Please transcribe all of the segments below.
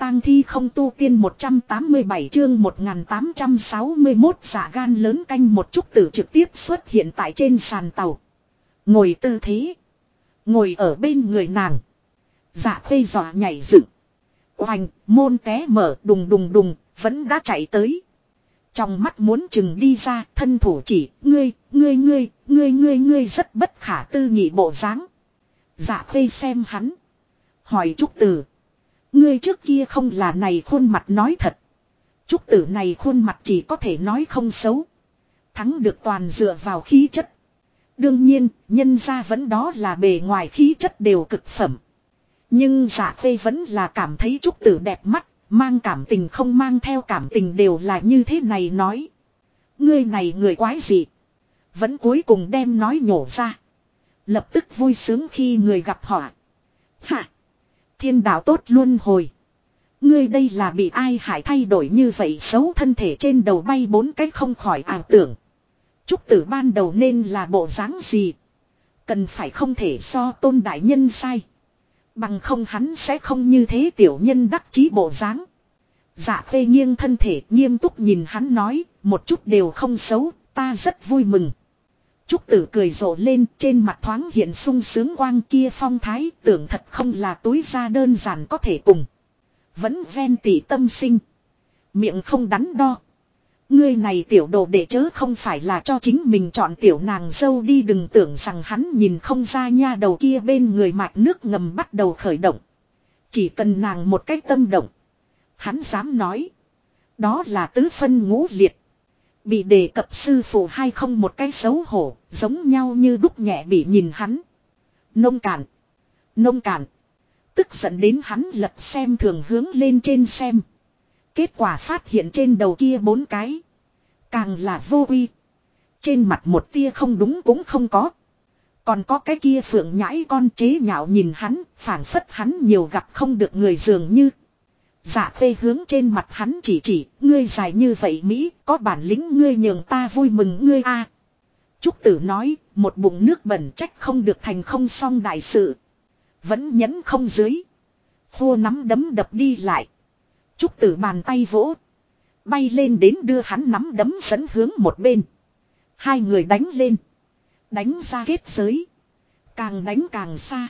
tang thi không tu tiên 187 chương 1861 dạ gan lớn canh một chút tử trực tiếp xuất hiện tại trên sàn tàu. Ngồi tư thế. Ngồi ở bên người nàng. Dạ khê dọa nhảy dựng. Oành, môn té mở đùng đùng đùng, vẫn đã chạy tới. Trong mắt muốn chừng đi ra, thân thủ chỉ, ngươi rất bất khả tư nghị bộ dáng. Dạ khê xem hắn. Hỏi Trúc Tử. Ngươi trước kia không là này khuôn mặt nói thật. Trúc Tử này khuôn mặt chỉ có thể nói không xấu. Thắng được toàn dựa vào khí chất. Đương nhiên, nhân ra vẫn đó là bề ngoài khí chất đều cực phẩm. Nhưng Dạ khê vẫn là cảm thấy Trúc Tử đẹp mắt. Mang cảm tình không mang theo cảm tình đều là như thế này nói. Ngươi này người quái gì. Vẫn cuối cùng đem nói nhổ ra. Lập tức vui sướng khi người gặp họa. Hả? Thiên đạo tốt luân hồi. Ngươi đây là bị ai hại thay đổi như vậy xấu thân thể trên đầu bay 4 cái không khỏi ảo tưởng. Trúc Tử ban đầu nên là bộ dáng gì? Cần phải không thể so Tôn đại nhân sai. Bằng không hắn sẽ không như thế tiểu nhân đắc chí bộ dáng. Dạ khê nghiêng thân thể nghiêm túc nhìn hắn nói, một chút đều không xấu, ta rất vui mừng. Trúc Tử cười rộ lên, trên mặt thoáng hiện sung sướng quang kia phong thái, tưởng thật không là túi ra đơn giản có thể cùng. Vẫn ven tỉ tâm sinh. Miệng không đắn đo. Ngươi này tiểu đồ đệ chớ không phải là cho chính mình chọn tiểu nàng dâu đi, đừng tưởng rằng hắn nhìn không ra nha đầu kia bên người mạch nước ngầm bắt đầu khởi động. Chỉ cần nàng một cái tâm động. Hắn dám nói. Đó là tứ phân ngũ liệt. Bị đề cập sư phụ hay không một cái xấu hổ, giống nhau như đúc nhẹ bị nhìn hắn. Nông cạn. Nông cạn. Tức giận đến hắn lật xem thường hướng lên trên xem. Kết quả phát hiện trên đầu kia 4 cái. Càng là vô uy. Trên mặt một tia không đúng cũng không có. Còn có cái kia phượng nhãi con chế nhạo nhìn hắn, phảng phất hắn nhiều gặp không được người dường như. Dạ khê hướng trên mặt hắn chỉ, ngươi dài như vậy Mỹ, có bản lĩnh ngươi nhường ta vui mừng ngươi a. Trúc Tử nói, một bụng nước bẩn trách không được thành không xong đại sự. Vẫn nhẫn không dưới. Khô nắm đấm đập đi lại. Trúc Tử bàn tay vỗ. Bay lên đến đưa hắn nắm đấm dẫn hướng một bên. Hai người đánh lên. Đánh ra kết giới. Càng đánh càng xa.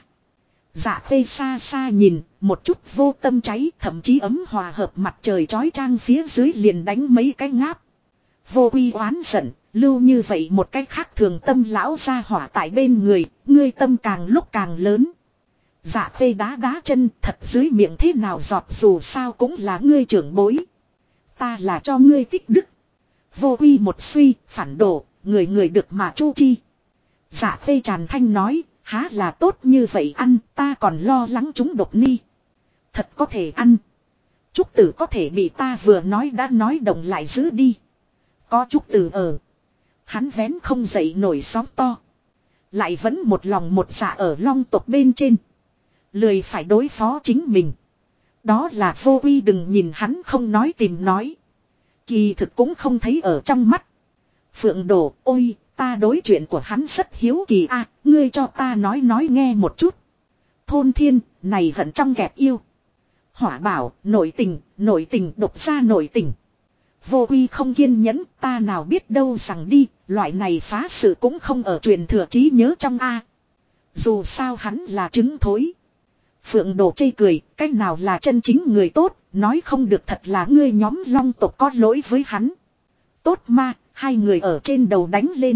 Dạ khê xa xa nhìn, một chút vô tâm cháy, thậm chí ấm hòa hợp mặt trời chói chang phía dưới liền đánh mấy cái ngáp. Vô uy oán giận, lưu như vậy một cách khác thường tâm lão ra hỏa tại bên người, ngươi tâm càng lúc càng lớn. Dạ khê đá chân, thật dưới miệng thế nào giọt dù sao cũng là ngươi trưởng bối. Ta là cho ngươi tích đức. Vô uy một suy, phản đổ, người được mà chu chi. Dạ khê tràn thanh nói. Há là tốt như vậy ăn, ta còn lo lắng chúng độc ni. Thật có thể ăn. Trúc Tử có thể bị ta vừa nói đã nói động lại giữ đi. Có Trúc Tử ở. Hắn vén không dậy nổi sóng to. Lại vẫn một lòng một dạ ở long tộc bên trên. Lười phải đối phó chính mình. Đó là vô uy, đừng nhìn hắn không nói tìm nói. Kỳ thực cũng không thấy ở trong mắt. Phượng Đồ, ôi, ta đối chuyện của hắn rất hiếu kỳ a, ngươi cho ta nói nghe một chút. Thôn Thiên, này hận trong kẹp yêu. Hỏa Bảo, nội tình, độc ra nội tình. Vô uy không kiên nhẫn, ta nào biết đâu rằng đi, loại này phá sự cũng không ở truyền thừa trí nhớ trong a. Dù sao hắn là trứng thối. Phượng Đồ chê cười, cách nào là chân chính người tốt, nói không được thật là ngươi nhóm long tộc có lỗi với hắn. Tốt ma, hai người ở trên đầu đánh lên.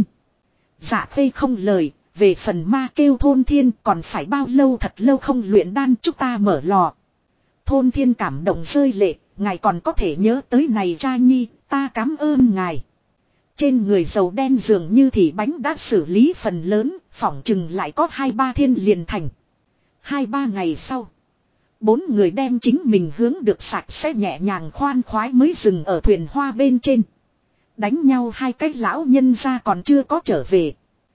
Dạ khê không lời, về phần ma kêu Thôn Thiên còn phải bao lâu thật lâu không luyện đan chúng ta mở lò. Thôn Thiên cảm động rơi lệ, ngài còn có thể nhớ tới này cha nhi, ta cảm ơn ngài. Trên người dầu đen dường như thì bánh đã xử lý phần lớn, phỏng chừng lại có 2-3 thiên liền thành. 2-3 ngày sau, 4 người đem chính mình hướng được sạch sẽ nhẹ nhàng khoan khoái mới dừng ở thuyền hoa bên trên. Đánh nhau 2 cái lão nhân ra còn chưa có trở về.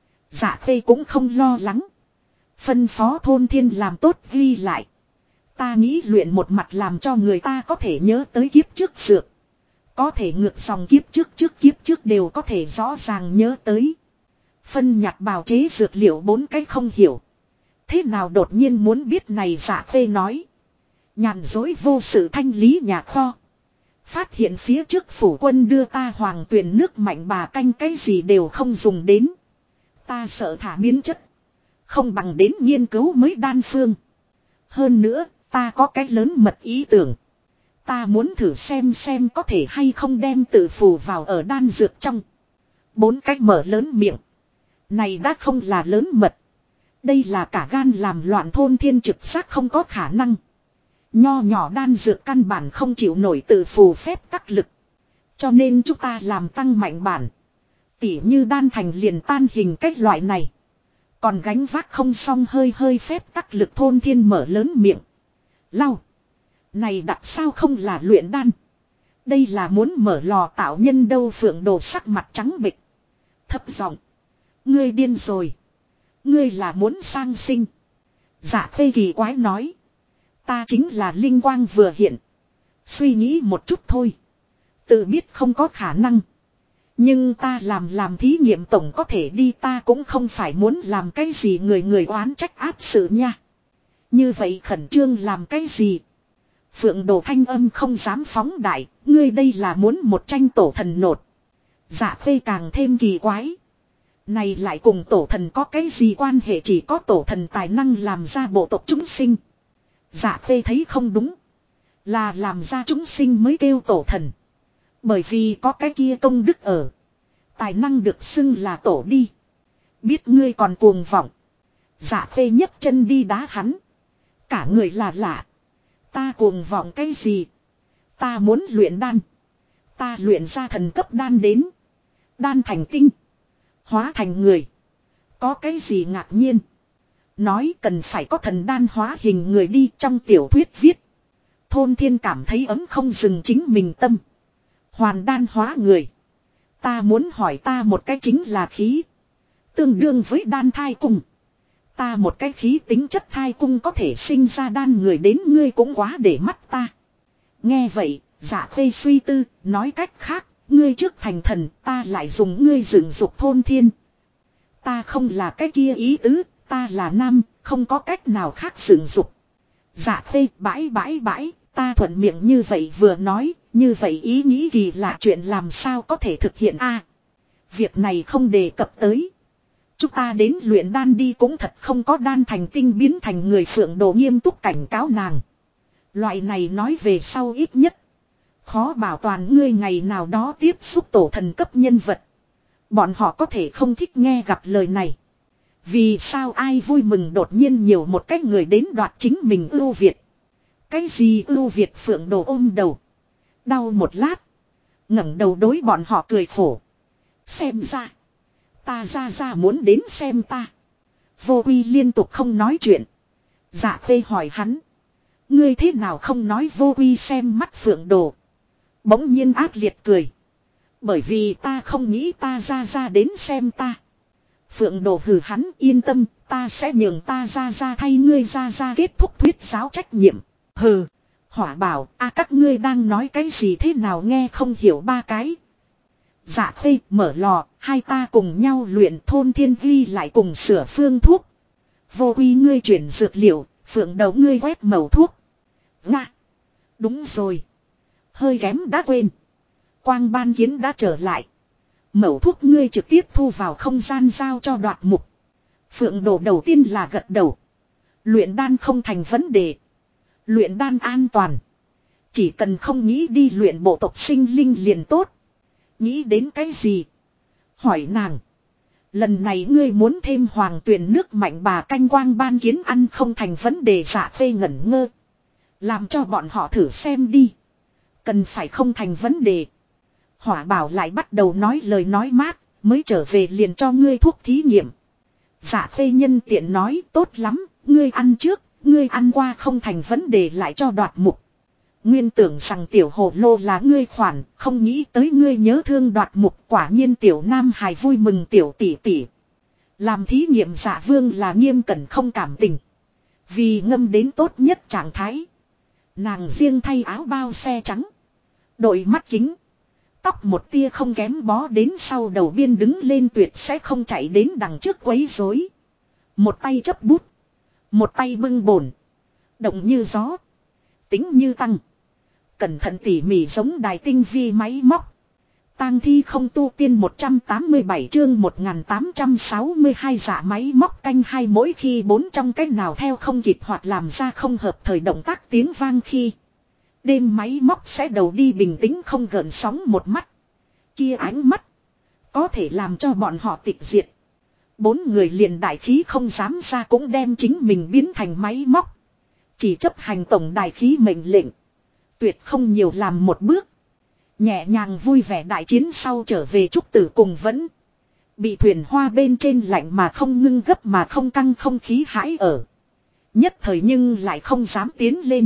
Dạ khê cũng không lo lắng. Phân phó Thôn Thiên làm tốt ghi lại. Ta nghĩ luyện một mặt làm cho người ta có thể nhớ tới kiếp trước dược. Có thể ngược dòng kiếp trước đều có thể rõ ràng nhớ tới. Phân nhặt bào chế dược liệu 4 cái không hiểu. Thế nào đột nhiên muốn biết này Dạ khê nói. Nhàn dối vô sự thanh lý nhà kho. Phát hiện phía trước phủ quân đưa ta hoàng tuyền nước mạnh bà canh cái gì đều không dùng đến. Ta sợ thả biến chất. Không bằng đến nghiên cứu mới đan phương. Hơn nữa, ta có cái lớn mật ý tưởng. Ta muốn thử xem có thể hay không đem tự phù vào ở đan dược trong. 4 cách mở lớn miệng. Này đã không là lớn mật. Đây là cả gan làm loạn thôn thiên trực giác không có khả năng. Nho nhỏ đan dược căn bản không chịu nổi tự phù phép tắc lực. Cho nên chúng ta làm tăng mạnh bản. Tỉ như đan thành liền tan hình cách loại này. Còn gánh vác không xong hơi phép tắc lực thôn thiên mở lớn miệng. Lau. Này đặt sao không là luyện đan. Đây là muốn mở lò tạo nhân đâu Phượng Đồ sắc mặt trắng bệch. Thấp giọng. Ngươi điên rồi. Ngươi là muốn sang sinh. Dạ Khê kỳ quái nói. Ta chính là linh quang vừa hiện. Suy nghĩ một chút thôi. Tự biết không có khả năng. Nhưng ta làm thí nghiệm tổng có thể đi ta cũng không phải muốn làm cái gì người oán trách áp sự nha. Như vậy khẩn trương làm cái gì? Phượng Đồ thanh âm không dám phóng đại, ngươi đây là muốn một tranh tổ thần nột. Dạ Khê càng thêm kỳ quái. Này lại cùng tổ thần có cái gì quan hệ chỉ có tổ thần tài năng làm ra bộ tộc chúng sinh. Dạ Khê thấy không đúng. Là làm ra chúng sinh mới kêu tổ thần. Bởi vì có cái kia công đức ở. Tài năng được xưng là tổ đi. Biết ngươi còn cuồng vọng. Dạ Khê nhấc chân đi đá hắn. Cả người là lạ. Ta cuồng vọng cái gì? Ta muốn luyện đan. Ta luyện ra thần cấp đan đến. Đan thành tinh. Hóa thành người. Có cái gì ngạc nhiên? Nói cần phải có thần đan hóa hình người đi trong tiểu thuyết viết. Thôn Thiên cảm thấy ấm không dừng chính mình tâm. Hoàn đan hóa người. Ta muốn hỏi ta một cái chính là khí. Tương đương với đan thai cung. Ta một cái khí tính chất thai cung có thể sinh ra đan người đến ngươi cũng quá để mắt ta. Nghe vậy, Dạ Khê suy tư, nói cách khác, ngươi trước thành thần, ta lại dùng ngươi dựng dục Thôn Thiên. Ta không là cái kia ý tứ, ta là nam, không có cách nào khác dựng dục. Dạ Khê bãi, ta thuận miệng như vậy vừa nói, như vậy ý nghĩ kỳ lạ chuyện làm sao có thể thực hiện a? Việc này không đề cập tới. Chúng ta đến luyện đan đi cũng thật không có đan thành tinh biến thành người Phượng Đồ nghiêm túc cảnh cáo nàng. Loại này nói về sau ít nhất. Khó bảo toàn ngươi ngày nào đó tiếp xúc tổ thần cấp nhân vật. Bọn họ có thể không thích nghe gặp lời này. Vì sao ai vui mừng đột nhiên nhiều một cái người đến đoạt chính mình ưu việt. Cái gì ưu việt Phượng Đồ ôm đầu. Đau một lát. ngẩng đầu đối bọn họ cười khổ. Xem ra. Ta ra muốn đến xem ta. Vô Uy liên tục không nói chuyện. Dạ Khê hỏi hắn. Ngươi thế nào không nói Vô Uy xem mắt Phượng Đồ. Bỗng nhiên ác liệt cười. Bởi vì ta không nghĩ ta ra đến xem ta. Phượng Đồ hừ hắn yên tâm. Ta sẽ nhường ta ra thay ngươi ra kết thúc thuyết giáo trách nhiệm. Hừ. Hỏa bảo các ngươi đang nói cái gì thế nào nghe không hiểu ba cái. Dạ Khê mở lò, hai ta cùng nhau luyện Thôn Thiên ghi lại cùng sửa phương thuốc. Vô Uy ngươi chuyển dược liệu, Phượng Đầu ngươi quét màu thuốc. Nga. Đúng rồi. Hơi kém đã quên. Quang Ban Kiến đã trở lại. Mẩu thuốc ngươi trực tiếp thu vào không gian giao cho Đoạt Mục. Phượng Đồ đầu tiên là gật đầu. Luyện đan không thành vấn đề. Luyện đan an toàn. Chỉ cần không nghĩ đi luyện bộ tộc sinh linh liền tốt. Nghĩ đến cái gì? Hỏi nàng. Lần này ngươi muốn thêm hoàng tuyển nước mạnh bà canh Quang Ban Kiến ăn không thành vấn đề. Dạ Khê ngẩn ngơ. Làm cho bọn họ thử xem đi. Cần phải không thành vấn đề. Hỏa bảo lại bắt đầu nói lời nói mát. Mới trở về liền cho ngươi thuốc thí nghiệm. Dạ Khê nhân tiện nói tốt lắm. Ngươi ăn trước. Ngươi ăn qua không thành vấn đề lại cho Đoạt Mục. Nguyên tưởng rằng tiểu hồ lô là ngươi khoản, không nghĩ tới ngươi nhớ thương Đoạt Mục. Quả nhiên tiểu nam hài vui mừng tiểu tỷ tỷ. Làm thí nghiệm Dạ Vương là nghiêm cẩn không cảm tình. Vì ngâm đến tốt nhất trạng thái. Nàng riêng thay áo bao xe trắng. Đội mắt kính. Tóc một tia không kém bó đến sau đầu biên đứng lên tuyệt sẽ không chạy đến đằng trước quấy rối. Một tay chấp bút. Một tay bưng bồn. Động như gió. Tính như tăng. Cẩn thận tỉ mỉ giống đài tinh vi máy móc. Tang thi không tu tiên 187 chương 1862 dạ máy móc canh hai mỗi khi bốn trong cách nào theo không kịp hoặc làm ra không hợp thời động tác tiếng vang khi. Đêm máy móc sẽ đầu đi bình tĩnh không gợn sóng một mắt. Kia ánh mắt. Có thể làm cho bọn họ tịch diệt. Bốn người liền đại khí không dám ra cũng đem chính mình biến thành máy móc. Chỉ chấp hành tổng đại khí mệnh lệnh. Tuyệt không nhiều làm một bước. Nhẹ nhàng vui vẻ đại chiến sau trở về Trúc Tử cùng vẫn. Bị thuyền hoa bên trên lạnh mà không ngưng gấp mà không căng không khí hãi ở. Nhất thời nhưng lại không dám tiến lên.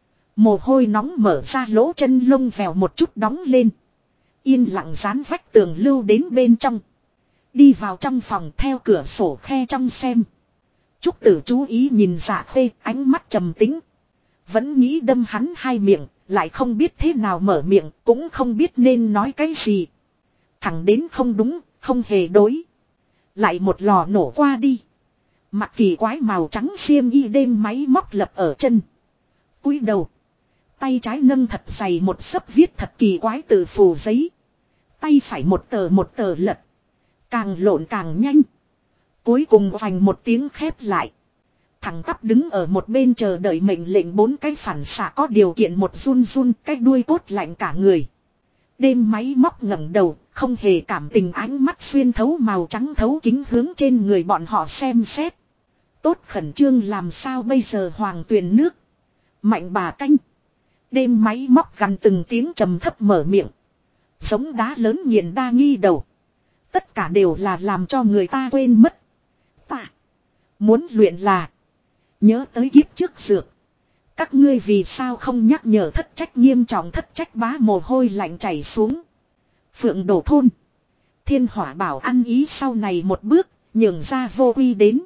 Mồ hôi nóng mở ra lỗ chân lông vèo một chút đóng lên. Yên lặng dán vách tường lưu đến bên trong. Đi vào trong phòng theo cửa sổ khe trong xem. Trúc Tử chú ý nhìn Dạ Khê ánh mắt trầm tính. Vẫn nghĩ đâm hắn hai miệng. Lại không biết thế nào mở miệng. Cũng không biết nên nói cái gì. Thẳng đến không đúng. Không hề đối. Lại một lò nổ qua đi. Mặc kỳ quái màu trắng xiêm y đêm máy móc lập ở chân. Cúi đầu. Tay trái nâng thật dày một xấp viết thật kỳ quái từ phù giấy. Tay phải một tờ lật. Càng lộn càng nhanh. Cuối cùng vành một tiếng khép lại. Thằng tắp đứng ở một bên chờ đợi mệnh lệnh bốn cái phản xạ có điều kiện một run run cái đuôi cốt lạnh cả người. Đêm máy móc ngẩng đầu, không hề cảm tình ánh mắt xuyên thấu màu trắng thấu kính hướng trên người bọn họ xem xét. Tốt khẩn trương làm sao bây giờ hoàng tuyền nước. Mạnh bà canh. Đêm máy móc gần từng tiếng trầm thấp mở miệng. Giống đá lớn nghiền đa nghi đầu. Tất cả đều là làm cho người ta quên mất. Ta muốn luyện là nhớ tới kiếp trước dược. Các ngươi vì sao không nhắc nhở thất trách nghiêm trọng thất trách bá mồ hôi lạnh chảy xuống. Phượng đổ thôn. Thiên hỏa bảo ăn ý sau này một bước, nhường ra vô uy đến.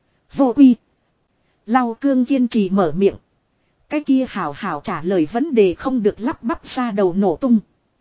Vô uy. Lau cương kiên trì mở miệng. Cái kia hảo hảo trả lời vấn đề không được lắp bắp ra đầu nổ tung.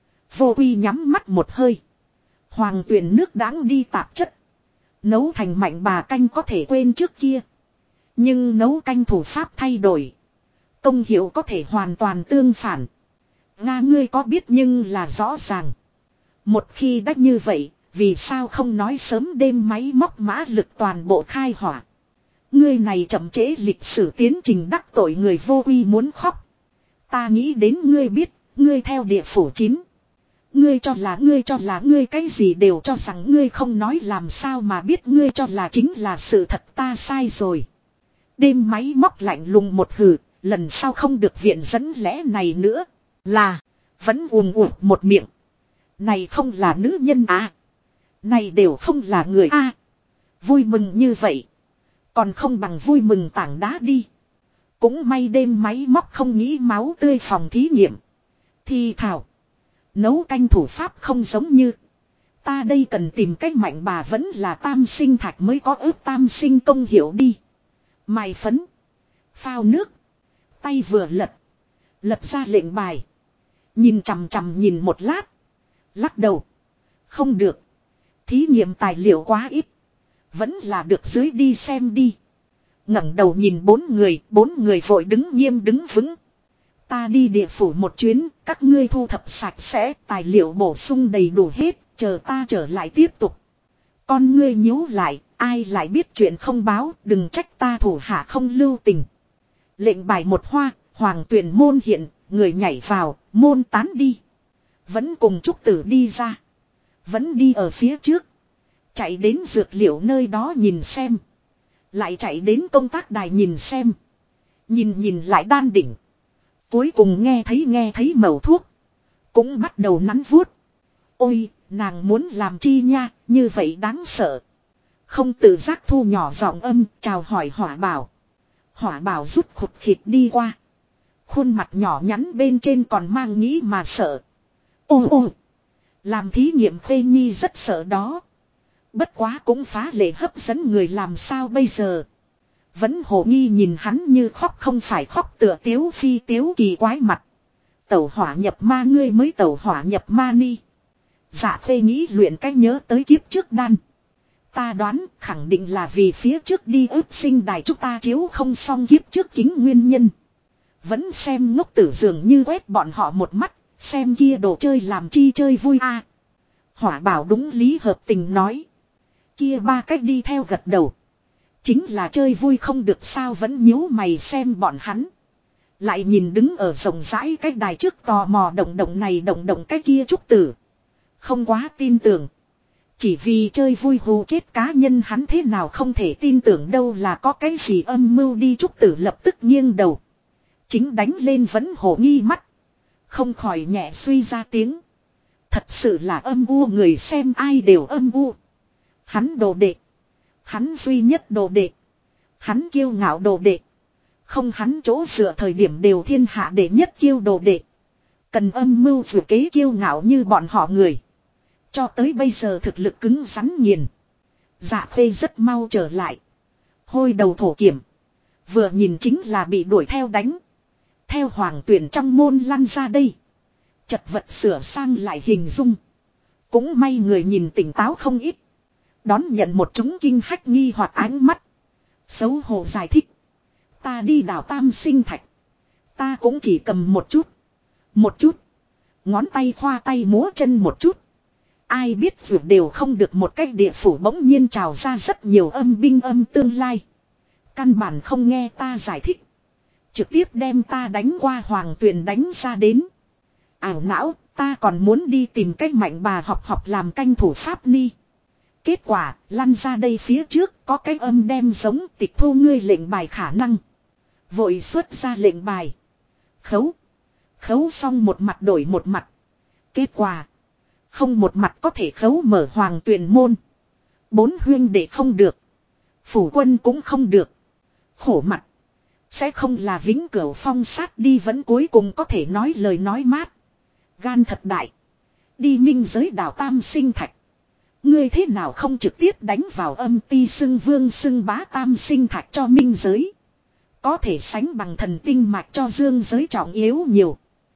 Vô uy nhắm mắt một hơi. Hoàng tuyển nước đãng đi tạp chất. Nấu thành mạnh bà canh có thể quên trước kia. Nhưng nấu canh thủ pháp thay đổi. Công hiệu có thể hoàn toàn tương phản. Nga ngươi có biết nhưng là rõ ràng. Một khi đã như vậy, vì sao không nói sớm đêm máy móc mã lực toàn bộ khai hỏa. Ngươi này chậm trễ lịch sử tiến trình đắc tội người vô uy muốn khóc. Ta nghĩ đến ngươi biết, ngươi theo địa phủ 9. Ngươi cho là ngươi cái gì đều cho rằng ngươi không nói làm sao mà biết ngươi cho là chính là sự thật ta sai rồi. Đêm máy móc lạnh lùng một hừ, lần sau không được viện dẫn lẽ này nữa. Là, vẫn ùm ụt một miệng. Này không là nữ nhân à. Này đều không là người à. Vui mừng như vậy. Còn không bằng vui mừng tảng đá đi. Cũng may đêm máy móc không nghĩ máu tươi phòng thí nghiệm. Thì thảo. Nấu canh thủ pháp không giống như. Ta đây cần tìm cách mạnh bà vẫn là tam sinh thạch mới có ướp tam sinh công hiệu đi. Mài phấn. Phao nước. Tay vừa lật. Lật ra lệnh bài. Nhìn chằm chằm nhìn một lát. Lắc đầu. Không được. Thí nghiệm tài liệu quá ít. Vẫn là được dưới đi xem đi. Ngẩng đầu nhìn bốn người vội đứng nghiêm đứng vững. Ta đi địa phủ một chuyến, các ngươi thu thập sạch sẽ, tài liệu bổ sung đầy đủ hết, chờ ta trở lại tiếp tục. Con ngươi nhíu lại, ai lại biết chuyện không báo, đừng trách ta thủ hạ không lưu tình. Lệnh bài một hoa, hoàng tuyển môn hiện, người nhảy vào, môn tán đi. Vẫn cùng Trúc Tử đi ra. Vẫn đi ở phía trước. Chạy đến dược liệu nơi đó nhìn xem. Lại chạy đến công tác đài nhìn xem. Nhìn lại đan đỉnh. Cuối cùng nghe thấy mẩu thuốc. Cũng bắt đầu nắn vuốt. Ôi, nàng muốn làm chi nha, như vậy đáng sợ. Không tự giác thu nhỏ giọng âm, chào hỏi Hỏa Bảo. Hỏa Bảo rút khụt khịt đi qua. Khuôn mặt nhỏ nhắn bên trên còn mang nghĩ mà sợ. Ô, làm thí nghiệm Khê Nhi rất sợ đó. Bất quá cũng phá lệ hấp dẫn người làm sao bây giờ. Vẫn hồ nghi nhìn hắn như khóc không phải khóc tựa tiếu phi tiếu kỳ quái mặt. Tẩu hỏa nhập ma ngươi mới tẩu hỏa nhập ma ni. Dạ Khê nghĩ luyện cách nhớ tới kiếp trước đan. Ta đoán khẳng định là vì phía trước đi ướp sinh đài chúng ta chiếu không xong kiếp trước kính nguyên nhân. Vẫn xem ngốc tử dường như quét bọn họ một mắt. Xem kia đồ chơi làm chi chơi vui à. Hỏa bảo đúng lý hợp tình nói. Kia ba cách đi theo gật đầu. Chính là chơi vui không được sao vẫn nhíu mày xem bọn hắn. Lại nhìn đứng ở rộng rãi cái đài trước tò mò động động này động động cái kia Trúc Tử. Không quá tin tưởng. Chỉ vì chơi vui hù chết cá nhân hắn thế nào không thể tin tưởng đâu là có cái gì âm mưu đi Trúc Tử lập tức nghiêng đầu. Chính đánh lên vẫn hổ nghi mắt. Không khỏi nhẹ suy ra tiếng. Thật sự là âm u người xem ai đều âm u. Hắn đồ đệ. Hắn duy nhất đồ đệ. Hắn kiêu ngạo đồ đệ. Không hắn chỗ dựa thời điểm đều thiên hạ đệ nhất kiêu đồ đệ. Cần âm mưu vừa kế kiêu ngạo như bọn họ người. Cho tới bây giờ thực lực cứng rắn nghiền. Dạ Khê rất mau trở lại. Hôi đầu thổ kiểm. Vừa nhìn chính là bị đuổi theo đánh. Theo hoàng tuyển trong môn lăn ra đây. Chật vật sửa sang lại hình dung. Cũng may người nhìn tỉnh táo không ít. Đón nhận một chúng kinh hách nghi hoặc ánh mắt. Xấu hổ giải thích. Ta đi đào tam sinh thạch. Ta cũng chỉ cầm một chút. Một chút. Ngón tay khoa tay múa chân một chút. Ai biết vượt đều không được một cách địa phủ bỗng nhiên trào ra rất nhiều âm binh âm tương lai. Căn bản không nghe ta giải thích. Trực tiếp đem ta đánh qua hoàng tuyền đánh ra đến. Ảo não, ta còn muốn đi tìm cách mạnh bà học làm canh thủ pháp ni. Kết quả, lăn ra đây phía trước có cái âm đem giống tịch thu ngươi lệnh bài khả năng. Vội xuất ra lệnh bài. Khấu. Khấu xong một mặt đổi một mặt. Kết quả. Không một mặt có thể khấu mở hoàng tuyền môn. 4 huyên đệ không được. Phủ quân cũng không được. Khổ mặt. Sẽ không là vĩnh cửu phong sát đi vẫn cuối cùng có thể nói lời nói mát. Gan thật đại. Đi minh giới đào tam sinh thạch. Ngươi thế nào không trực tiếp đánh vào âm ti xưng vương xưng bá tam sinh thạch cho minh giới. Có thể sánh bằng thần tinh mạch cho dương giới trọng yếu nhiều.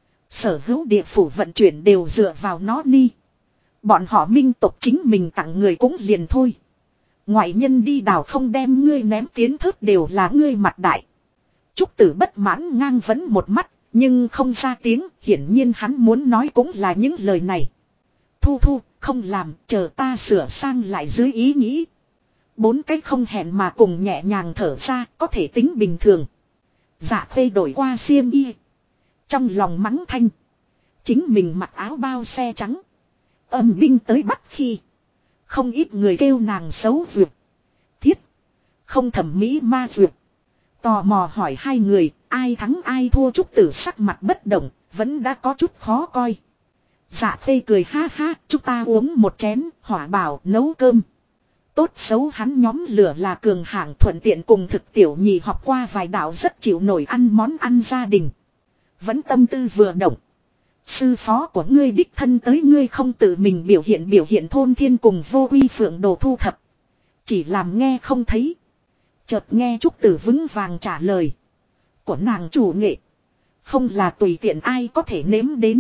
Sở hữu địa phủ vận chuyển đều dựa vào nó ni. Bọn họ minh tộc chính mình tặng người cũng liền thôi. Ngoại nhân đi đào không đem ngươi ném tiến thớt đều là ngươi mặt đại. Trúc Tử bất mãn ngang vấn một mắt, nhưng không ra tiếng, hiển nhiên hắn muốn nói cũng là những lời này. Thu thu, không làm, chờ ta sửa sang lại dưới ý nghĩ. 4 cái không hẹn mà cùng nhẹ nhàng thở ra, có thể tính bình thường. Dạ Khê đổi qua xiêm y. Trong lòng mắng thanh. Chính mình mặc áo bao xe trắng. Âm binh tới bắt khi. Không ít người kêu nàng xấu vượt. Thiết. Không thẩm mỹ ma vượt. Tò mò hỏi hai người, ai thắng ai thua Trúc Tử sắc mặt bất động, vẫn đã có chút khó coi. Dạ Khê cười ha ha, chúng ta uống một chén, Hỏa bảo nấu cơm. Tốt xấu hắn nhóm lửa là cường hạng thuận tiện cùng thực tiểu nhị học qua vài đạo rất chịu nổi ăn món ăn gia đình. Vẫn tâm tư vừa động. Sư phó của ngươi đích thân tới ngươi không tự mình biểu hiện thôn thiên cùng vô uy phượng đồ thu thập. Chỉ làm nghe không thấy. Chợt nghe Trúc Tử vững vàng trả lời. Của nàng chủ nghệ. Không là tùy tiện ai có thể nếm đến.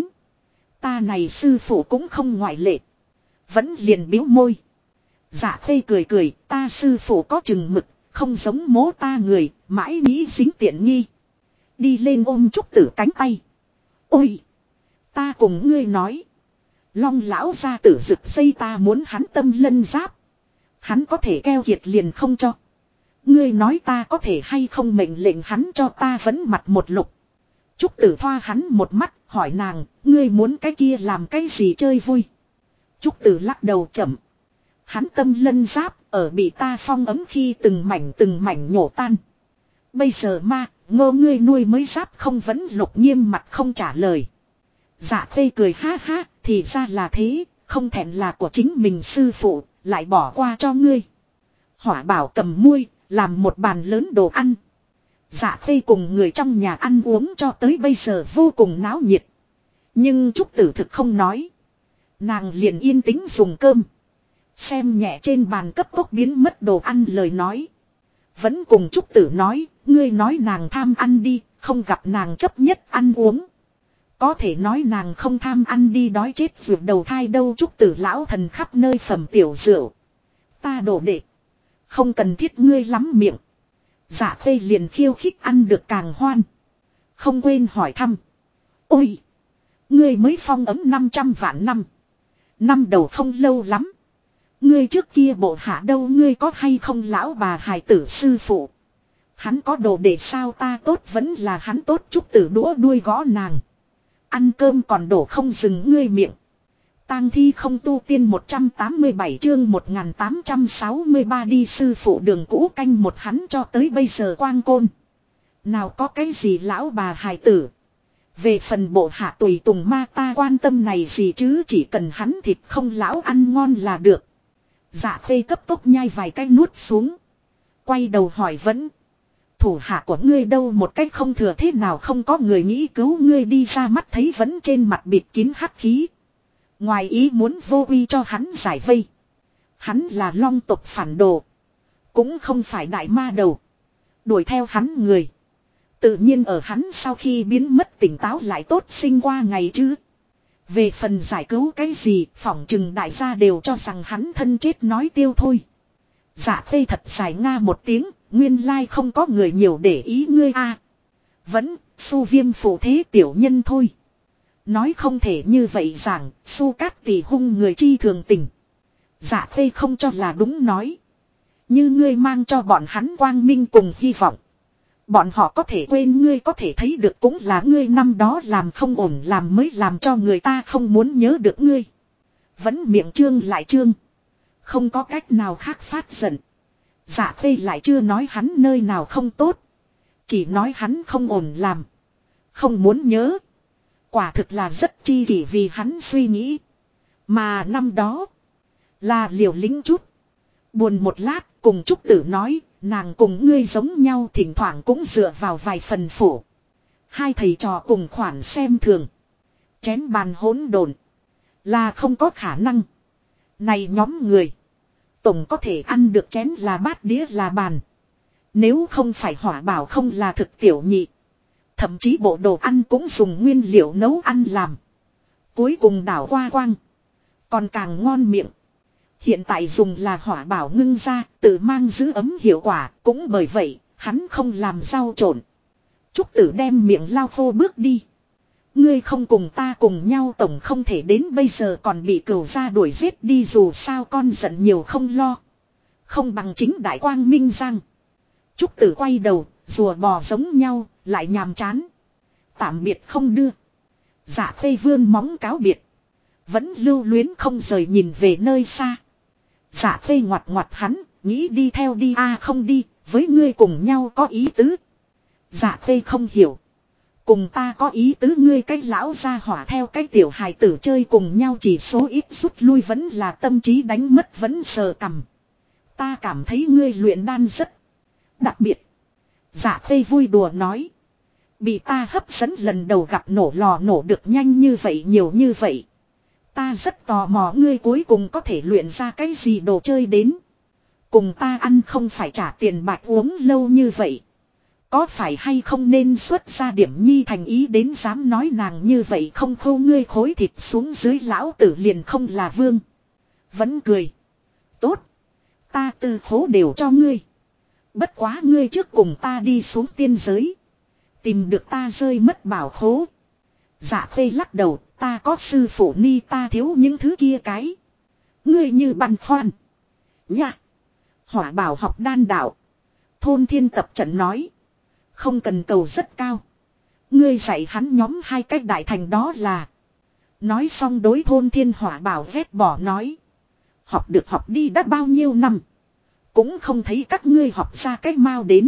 Ta này sư phụ cũng không ngoại lệ. Vẫn liền biếu môi. Dạ Khê cười cười, ta sư phụ có chừng mực, không giống mố ta người, mãi nghĩ dính tiện nghi. Đi lên ôm Trúc Tử cánh tay. Ôi! Ta cùng ngươi nói. Long lão gia tử rực dây ta muốn hắn tâm lân giáp. Hắn có thể keo kiệt liền không cho. Ngươi nói ta có thể hay không mệnh lệnh hắn cho ta vẫn mặt một lục. Trúc Tử thoa hắn một mắt, hỏi nàng, ngươi muốn cái kia làm cái gì chơi vui. Trúc Tử lắc đầu chậm. Hắn tâm lân giáp, ở bị ta phong ấm khi từng mảnh nhổ tan. Bây giờ ma, ngô ngươi nuôi mới giáp không vẫn lục nghiêm mặt không trả lời. Dạ Khê cười ha ha, thì ra là thế, không thẹn là của chính mình sư phụ, lại bỏ qua cho ngươi. Hỏa bảo cầm muôi, làm một bàn lớn đồ ăn. Dạ Khê cùng người trong nhà ăn uống cho tới bây giờ vô cùng náo nhiệt. Nhưng Trúc Tử thực không nói. Nàng liền yên tĩnh dùng cơm. Xem nhẹ trên bàn cấp tốc biến mất đồ ăn lời nói. Vẫn cùng Trúc Tử nói, ngươi nói nàng tham ăn đi, không gặp nàng chấp nhất ăn uống. Có thể nói nàng không tham ăn đi đói chết vượt đầu thai đâu Trúc Tử lão thần khắp nơi phẩm tiểu rượu. Ta đổ đệ. Không cần thiết ngươi lắm miệng. Dạ Khê liền khiêu khích ăn được càng hoan. Không quên hỏi thăm. Ôi! Ngươi mới phong ấm 500 vạn năm. Năm đầu không lâu lắm. Ngươi trước kia bộ hạ đâu, ngươi có hay không lão bà hài tử sư phụ? Hắn có đồ để sao ta tốt vẫn là hắn tốt, Trúc Tử đũa đuôi gõ nàng. Ăn cơm còn đổ không dừng ngươi miệng. Tang thi không tu tiên 187 chương 1863 đi sư phụ đường cũ canh một hắn cho tới bây giờ quang côn. Nào có cái gì lão bà hài tử. Về phần bộ hạ tùy tùng ma ta quan tâm này gì chứ, chỉ cần hắn thịt không lão ăn ngon là được. Dạ Khê cấp tốc nhai vài cái nuốt xuống. Quay đầu hỏi vẫn. Thủ hạ của ngươi đâu, một cách không thừa thế nào không có người nghĩ cứu ngươi đi ra, mắt thấy vẫn trên mặt bịt kín hắc khí. Ngoài ý muốn vô uy cho hắn giải vây. Hắn là long tộc phản đồ. Cũng không phải đại ma đầu. Đuổi theo hắn người. Tự nhiên ở hắn sau khi biến mất tỉnh táo lại tốt sinh qua ngày chứ. Về phần giải cứu cái gì, phỏng chừng đại gia đều cho rằng hắn thân chết nói tiêu thôi. Dạ Khê thật dài nga một tiếng, nguyên lai không có người nhiều để ý ngươi a. Vẫn, Su Viêm phụ thế tiểu nhân thôi. Nói không thể như vậy rằng, Su Cát Tỷ hung người chi thường tình. Dạ Khê không cho là đúng nói. Như ngươi mang cho bọn hắn quang minh cùng hy vọng. Bọn họ có thể quên ngươi, có thể thấy được cũng là ngươi năm đó làm không ổn làm mới làm cho người ta không muốn nhớ được ngươi. Vẫn miệng trương lại trương. Không có cách nào khác phát giận. Dạ Khê lại chưa nói hắn nơi nào không tốt. Chỉ nói hắn không ổn làm. Không muốn nhớ. Quả thực là rất chi kỷ vì hắn suy nghĩ. Mà năm đó là liều lĩnh chút. Buồn một lát cùng Trúc Tử nói. Nàng cùng ngươi giống nhau, thỉnh thoảng cũng dựa vào vài phần phổ. Hai thầy trò cùng khoản xem thường. Chén bàn hỗn độn là không có khả năng. Này nhóm người tổng có thể ăn được chén là bát đĩa là bàn. Nếu không phải Hỏa Bảo không là thực tiểu nhị. Thậm chí bộ đồ ăn cũng dùng nguyên liệu nấu ăn làm. Cuối cùng đảo qua quang. Còn càng ngon miệng. Hiện tại dùng là Hỏa Bảo ngưng ra, tự mang giữ ấm hiệu quả, cũng bởi vậy, hắn không làm rau trộn. Trúc Tử đem miệng lau khô bước đi. Ngươi không cùng ta cùng nhau tổng không thể đến bây giờ còn bị cừu gia đuổi giết đi, dù sao con giận nhiều không lo. Không bằng chính đại quang minh giang. Trúc Tử quay đầu, rùa bò giống nhau, lại nhàm chán. Tạm biệt không đưa. Dạ Khê vươn móng cáo biệt. Vẫn lưu luyến không rời nhìn về nơi xa. Dạ Khê ngoặt ngoặt hắn, nghĩ đi theo đi không đi, với ngươi cùng nhau có ý tứ. Dạ Khê không hiểu. Cùng ta có ý tứ, ngươi cái lão gia hỏa theo cái tiểu hài tử chơi cùng nhau chỉ số ít rút lui vẫn là tâm trí đánh mất vẫn sờ cằm. Ta cảm thấy ngươi luyện đan rất đặc biệt. Dạ Khê vui đùa nói. Bị ta hấp dẫn lần đầu gặp nổ lò nổ được nhanh như vậy nhiều như vậy. Ta rất tò mò ngươi cuối cùng có thể luyện ra cái gì đồ chơi đến. Cùng ta ăn không phải trả tiền bạc uống lâu như vậy. Có phải hay không nên xuất ra điểm nhi thành ý đến dám nói nàng như vậy không khô ngươi khối thịt xuống dưới lão tử liền không là vương. Vẫn cười. Tốt. Ta tư khố đều cho ngươi. Bất quá ngươi trước cùng ta đi xuống tiên giới. Tìm được ta rơi mất bảo khố. Dạ Khê lắc đầu, ta có sư phụ ni ta thiếu những thứ kia cái. Ngươi như băn khoăn. Nha. Hỏa Bảo học đan đạo. Thôn Thiên tập trận nói. Không cần cầu rất cao. Ngươi dạy hắn nhóm hai cách đại thành đó là. Nói xong đối Thôn Thiên Hỏa Bảo vét bỏ nói. Học được học đi đã bao nhiêu năm. Cũng không thấy các ngươi học ra cách mau đến.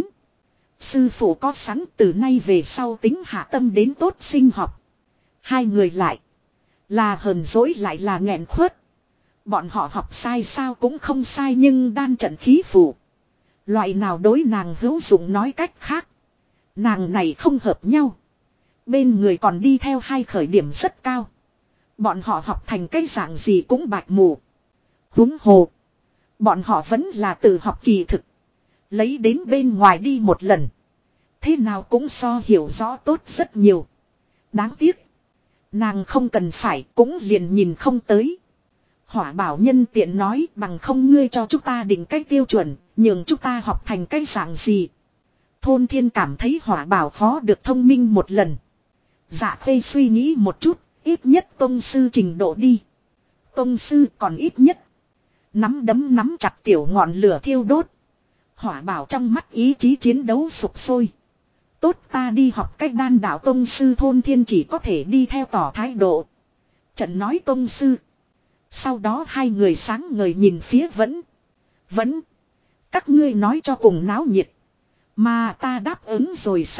Sư phụ có sẵn, từ nay về sau tính hạ tâm đến tốt sinh học. Hai người lại. Là hờn dỗi lại là nghẹn khuất. Bọn họ học sai sao cũng không sai, nhưng đan trận khí phủ. Loại nào đối nàng hữu dụng, nói cách khác. Nàng này không hợp nhau. Bên người còn đi theo hai khởi điểm rất cao. Bọn họ học thành cái dạng gì cũng bạch mù. Huống hồ. Bọn họ vẫn là tự học kỳ thực. Lấy đến bên ngoài đi một lần. Thế nào cũng so hiểu rõ tốt rất nhiều. Đáng tiếc. Nàng không cần phải cũng liền nhìn không tới. Hỏa Bảo nhân tiện nói bằng không ngươi cho chúng ta định cách tiêu chuẩn. Nhường chúng ta học thành cái dạng gì. Thôn Thiên cảm thấy Hỏa Bảo khó được thông minh một lần. Dạ Khê suy nghĩ một chút, ít nhất tông sư trình độ đi. Tông sư còn ít nhất. Nắm đấm nắm chặt tiểu ngọn lửa thiêu đốt. Hỏa Bảo trong mắt ý chí chiến đấu sục sôi. Tốt, ta đi học cách đan đạo tông sư. Thôn Thiên chỉ có thể đi theo tỏ thái độ. Trận nói tông sư. Sau đó hai người sáng ngời nhìn phía Vẫn. Các ngươi nói cho cùng náo nhiệt. Mà ta đáp ứng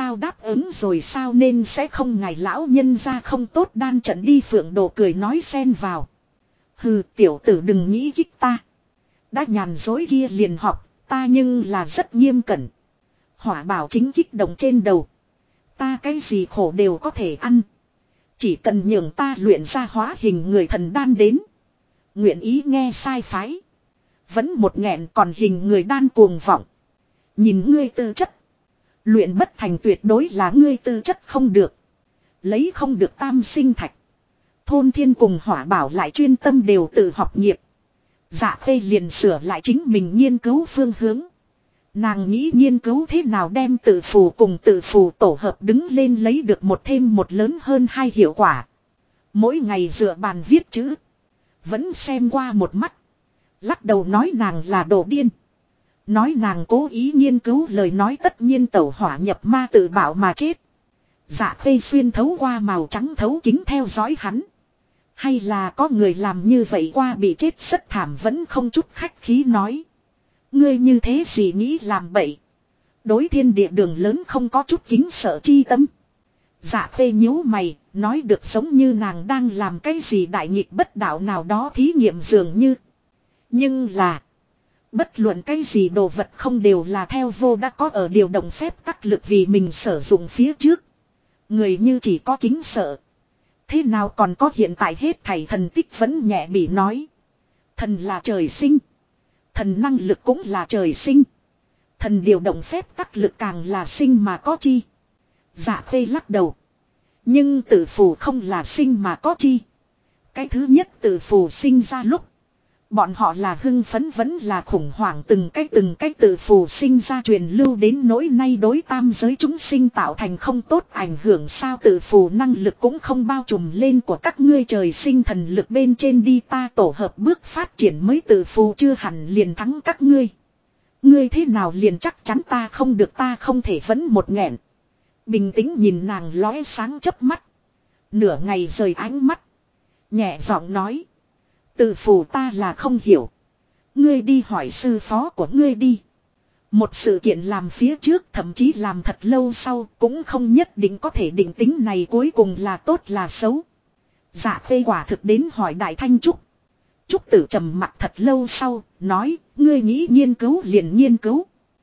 rồi sao nên sẽ không, ngài lão nhân ra không tốt. Đan trận đi Phượng Đồ cười nói xen vào. Hừ, tiểu tử đừng nghĩ kích ta. Đã nhàn dối kia liền học, ta nhưng là rất nghiêm cẩn. Hỏa Bảo chính kích động trên đầu. Ta cái gì khổ đều có thể ăn. Chỉ cần nhường ta luyện ra hóa hình người thần đan đến. Nguyện ý nghe sai phái. Vẫn một nghẹn còn hình người đan cuồng vọng. Nhìn ngươi tư chất. Luyện bất thành tuyệt đối là ngươi tư chất không được. Lấy không được tam sinh thạch. Thôn Thiên cùng Hỏa Bảo lại chuyên tâm đều tự học nghiệp. Dạ Khê liền sửa lại chính mình nghiên cứu phương hướng. Nàng nghĩ nghiên cứu thế nào đem tự phù cùng tự phù tổ hợp đứng lên lấy được một thêm một lớn hơn hai hiệu quả. Mỗi ngày dựa bàn viết chữ. Vẫn xem qua một mắt. Lắc đầu nói nàng là đồ điên. Nói nàng cố ý nghiên cứu lời nói tất nhiên tẩu hỏa nhập ma tự bảo mà chết. Dạ Khê xuyên thấu qua màu trắng thấu kính theo dõi hắn. Hay là có người làm như vậy qua bị chết rất thảm, vẫn không chút khách khí nói. Ngươi như thế gì nghĩ làm bậy. Đối thiên địa đường lớn không có chút kính sợ chi tâm. Dạ Khê nhíu mày, nói được giống như nàng đang làm cái gì đại nghịch bất đạo nào đó thí nghiệm dường như. Nhưng là. Bất luận cái gì đồ vật không đều là theo vô đã có ở điều động phép tắc lực vì mình sử dụng phía trước. Người như chỉ có kính sợ. Thế nào còn có hiện tại hết thảy thần tích vẫn nhẹ bị nói. Thần là trời sinh. Thần năng lực cũng là trời sinh. Thần điều động phép tắc lực càng là sinh mà có chi. Dạ Khê lắc đầu. Nhưng tự phù không là sinh mà có chi. Cái thứ nhất tự phù sinh ra lúc. Bọn họ là hưng phấn vẫn là khủng hoảng, từng cái tự phù sinh ra truyền lưu đến nỗi nay đối tam giới chúng sinh tạo thành không tốt ảnh hưởng sao. Tự phù năng lực cũng không bao trùm lên của các ngươi trời sinh thần lực bên trên đi, ta tổ hợp bước phát triển mới tự phù chưa hẳn liền thắng các ngươi. Ngươi thế nào liền chắc chắn ta không được, ta không thể vẫn một nghẹn. Bình tĩnh nhìn nàng lóe sáng chớp mắt. Nửa ngày rời ánh mắt. Nhẹ giọng nói. Tự phù ta là không hiểu. Ngươi đi hỏi sư phó của ngươi đi. Một sự kiện làm phía trước thậm chí làm thật lâu sau cũng không nhất định có thể định tính này cuối cùng là tốt là xấu. Dạ Khê quả thực đến hỏi Đại Thanh Trúc. Trúc Tử trầm mặt thật lâu sau nói ngươi nghĩ nghiên cứu liền nghiên cứu.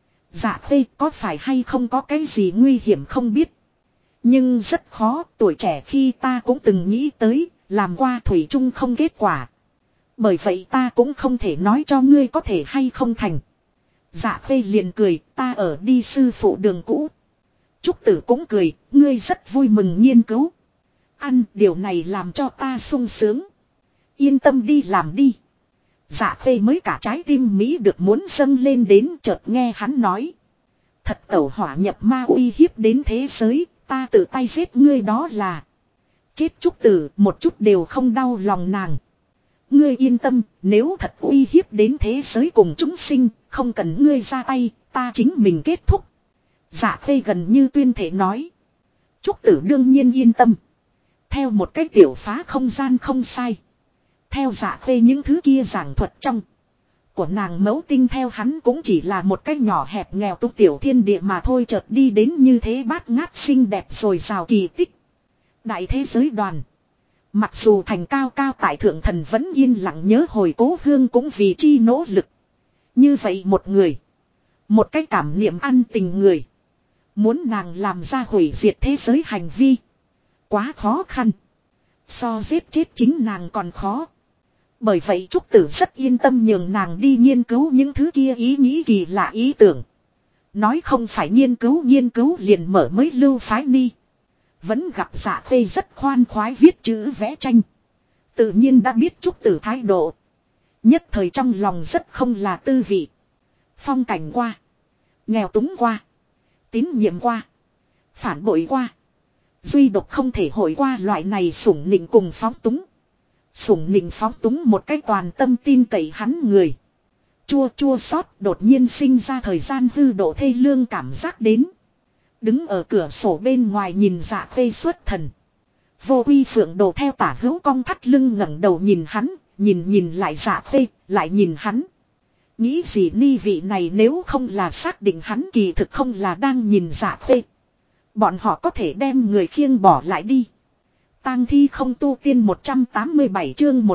Dạ Khê có phải hay không có cái gì nguy hiểm không biết. Nhưng rất khó, tuổi trẻ khi ta cũng từng nghĩ tới, làm qua thủy chung không kết quả. Bởi vậy ta cũng không thể nói cho ngươi có thể hay không thành. Dạ Khê liền cười, ta ở đi sư phụ đường cũ. Trúc Tử cũng cười, ngươi rất vui mừng nghiên cứu. Ăn, điều này làm cho ta sung sướng. Yên tâm đi làm đi. Dạ Khê mới cả trái tim Mỹ được muốn dâng lên đến, chợt nghe hắn nói. Thật tẩu hỏa nhập ma uy hiếp đến thế giới, ta tự tay giết ngươi đó là. Chết. Trúc Tử một chút đều không đau lòng nàng. Ngươi yên tâm, nếu thật uy hiếp đến thế giới cùng chúng sinh, không cần ngươi ra tay, ta chính mình kết thúc. Dạ Khê gần như tuyên thể nói. Trúc Tử đương nhiên yên tâm. Theo một cách tiểu phá không gian không sai. Theo Dạ Khê những thứ kia giảng thuật trong của nàng mẫu tinh, theo hắn cũng chỉ là một cách nhỏ hẹp nghèo túc tiểu thiên địa mà thôi, chợt đi đến như thế bát ngát xinh đẹp rồi rào kỳ tích. Đại thế giới đoàn. Mặc dù thành cao cao tại thượng thần vẫn yên lặng nhớ hồi cố hương cũng vì chi nỗ lực. Như vậy một người. Một cái cảm niệm ăn tình người. Muốn nàng làm ra hủy diệt thế giới hành vi. Quá khó khăn. So giết chết chính nàng còn khó. Bởi vậy Trúc Tử rất yên tâm nhường nàng đi nghiên cứu những thứ kia ý nghĩ kỳ lạ ý tưởng. Nói không phải nghiên cứu liền mở mới lưu phái ni. Vẫn gặp Dạ Khê rất khoan khoái viết chữ vẽ tranh. Tự nhiên đã biết Trúc Tử thái độ. Nhất thời trong lòng rất không là tư vị. Phong cảnh qua. Nghèo túng qua. Tín nhiệm qua. Phản bội qua. Duy độc không thể hội qua loại này sủng nịnh cùng phóng túng. Sủng nịnh phóng túng một cách toàn tâm tin cậy hắn người. Chua chua xót đột nhiên sinh ra thời gian hư độ thê lương cảm giác đến. Đứng ở cửa sổ bên ngoài nhìn Dạ Khê xuất thần. Vô Uy Phượng Đồ theo tả hữu cong thắt lưng ngẩng đầu nhìn hắn, nhìn lại Dạ Khê, lại nhìn hắn. Nghĩ gì ni vị này nếu không là xác định hắn kỳ thực không là đang nhìn Dạ Khê. Bọn họ có thể đem người khiêng bỏ lại đi. Tang thi không tu tiên 187 chương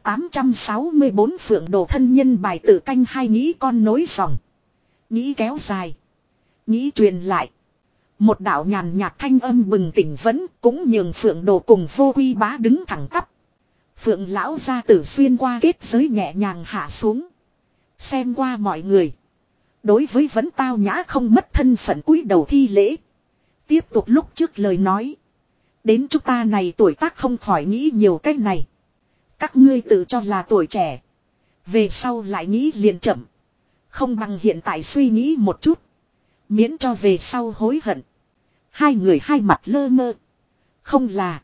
1864 Phượng Đồ thân nhân bài tự canh hai nghĩ con nối dòng. Nghĩ kéo dài. Nghĩ truyền lại. Một đạo nhàn nhạt thanh âm bừng tỉnh vẫn cũng nhường Phượng Đồ cùng Vô Uy Bá đứng thẳng tắp. Phượng lão gia tử xuyên qua kết giới nhẹ nhàng hạ xuống. Xem qua mọi người. Đối với vẫn tao nhã không mất thân phận cúi đầu thi lễ. Tiếp tục lúc trước lời nói. Đến chúng ta này tuổi tác không khỏi nghĩ nhiều cách này. Các ngươi tự cho là tuổi trẻ. Về sau lại nghĩ liền chậm. Không bằng hiện tại suy nghĩ một chút. Miễn cho về sau hối hận. Hai người hai mặt lơ mơ. Không là.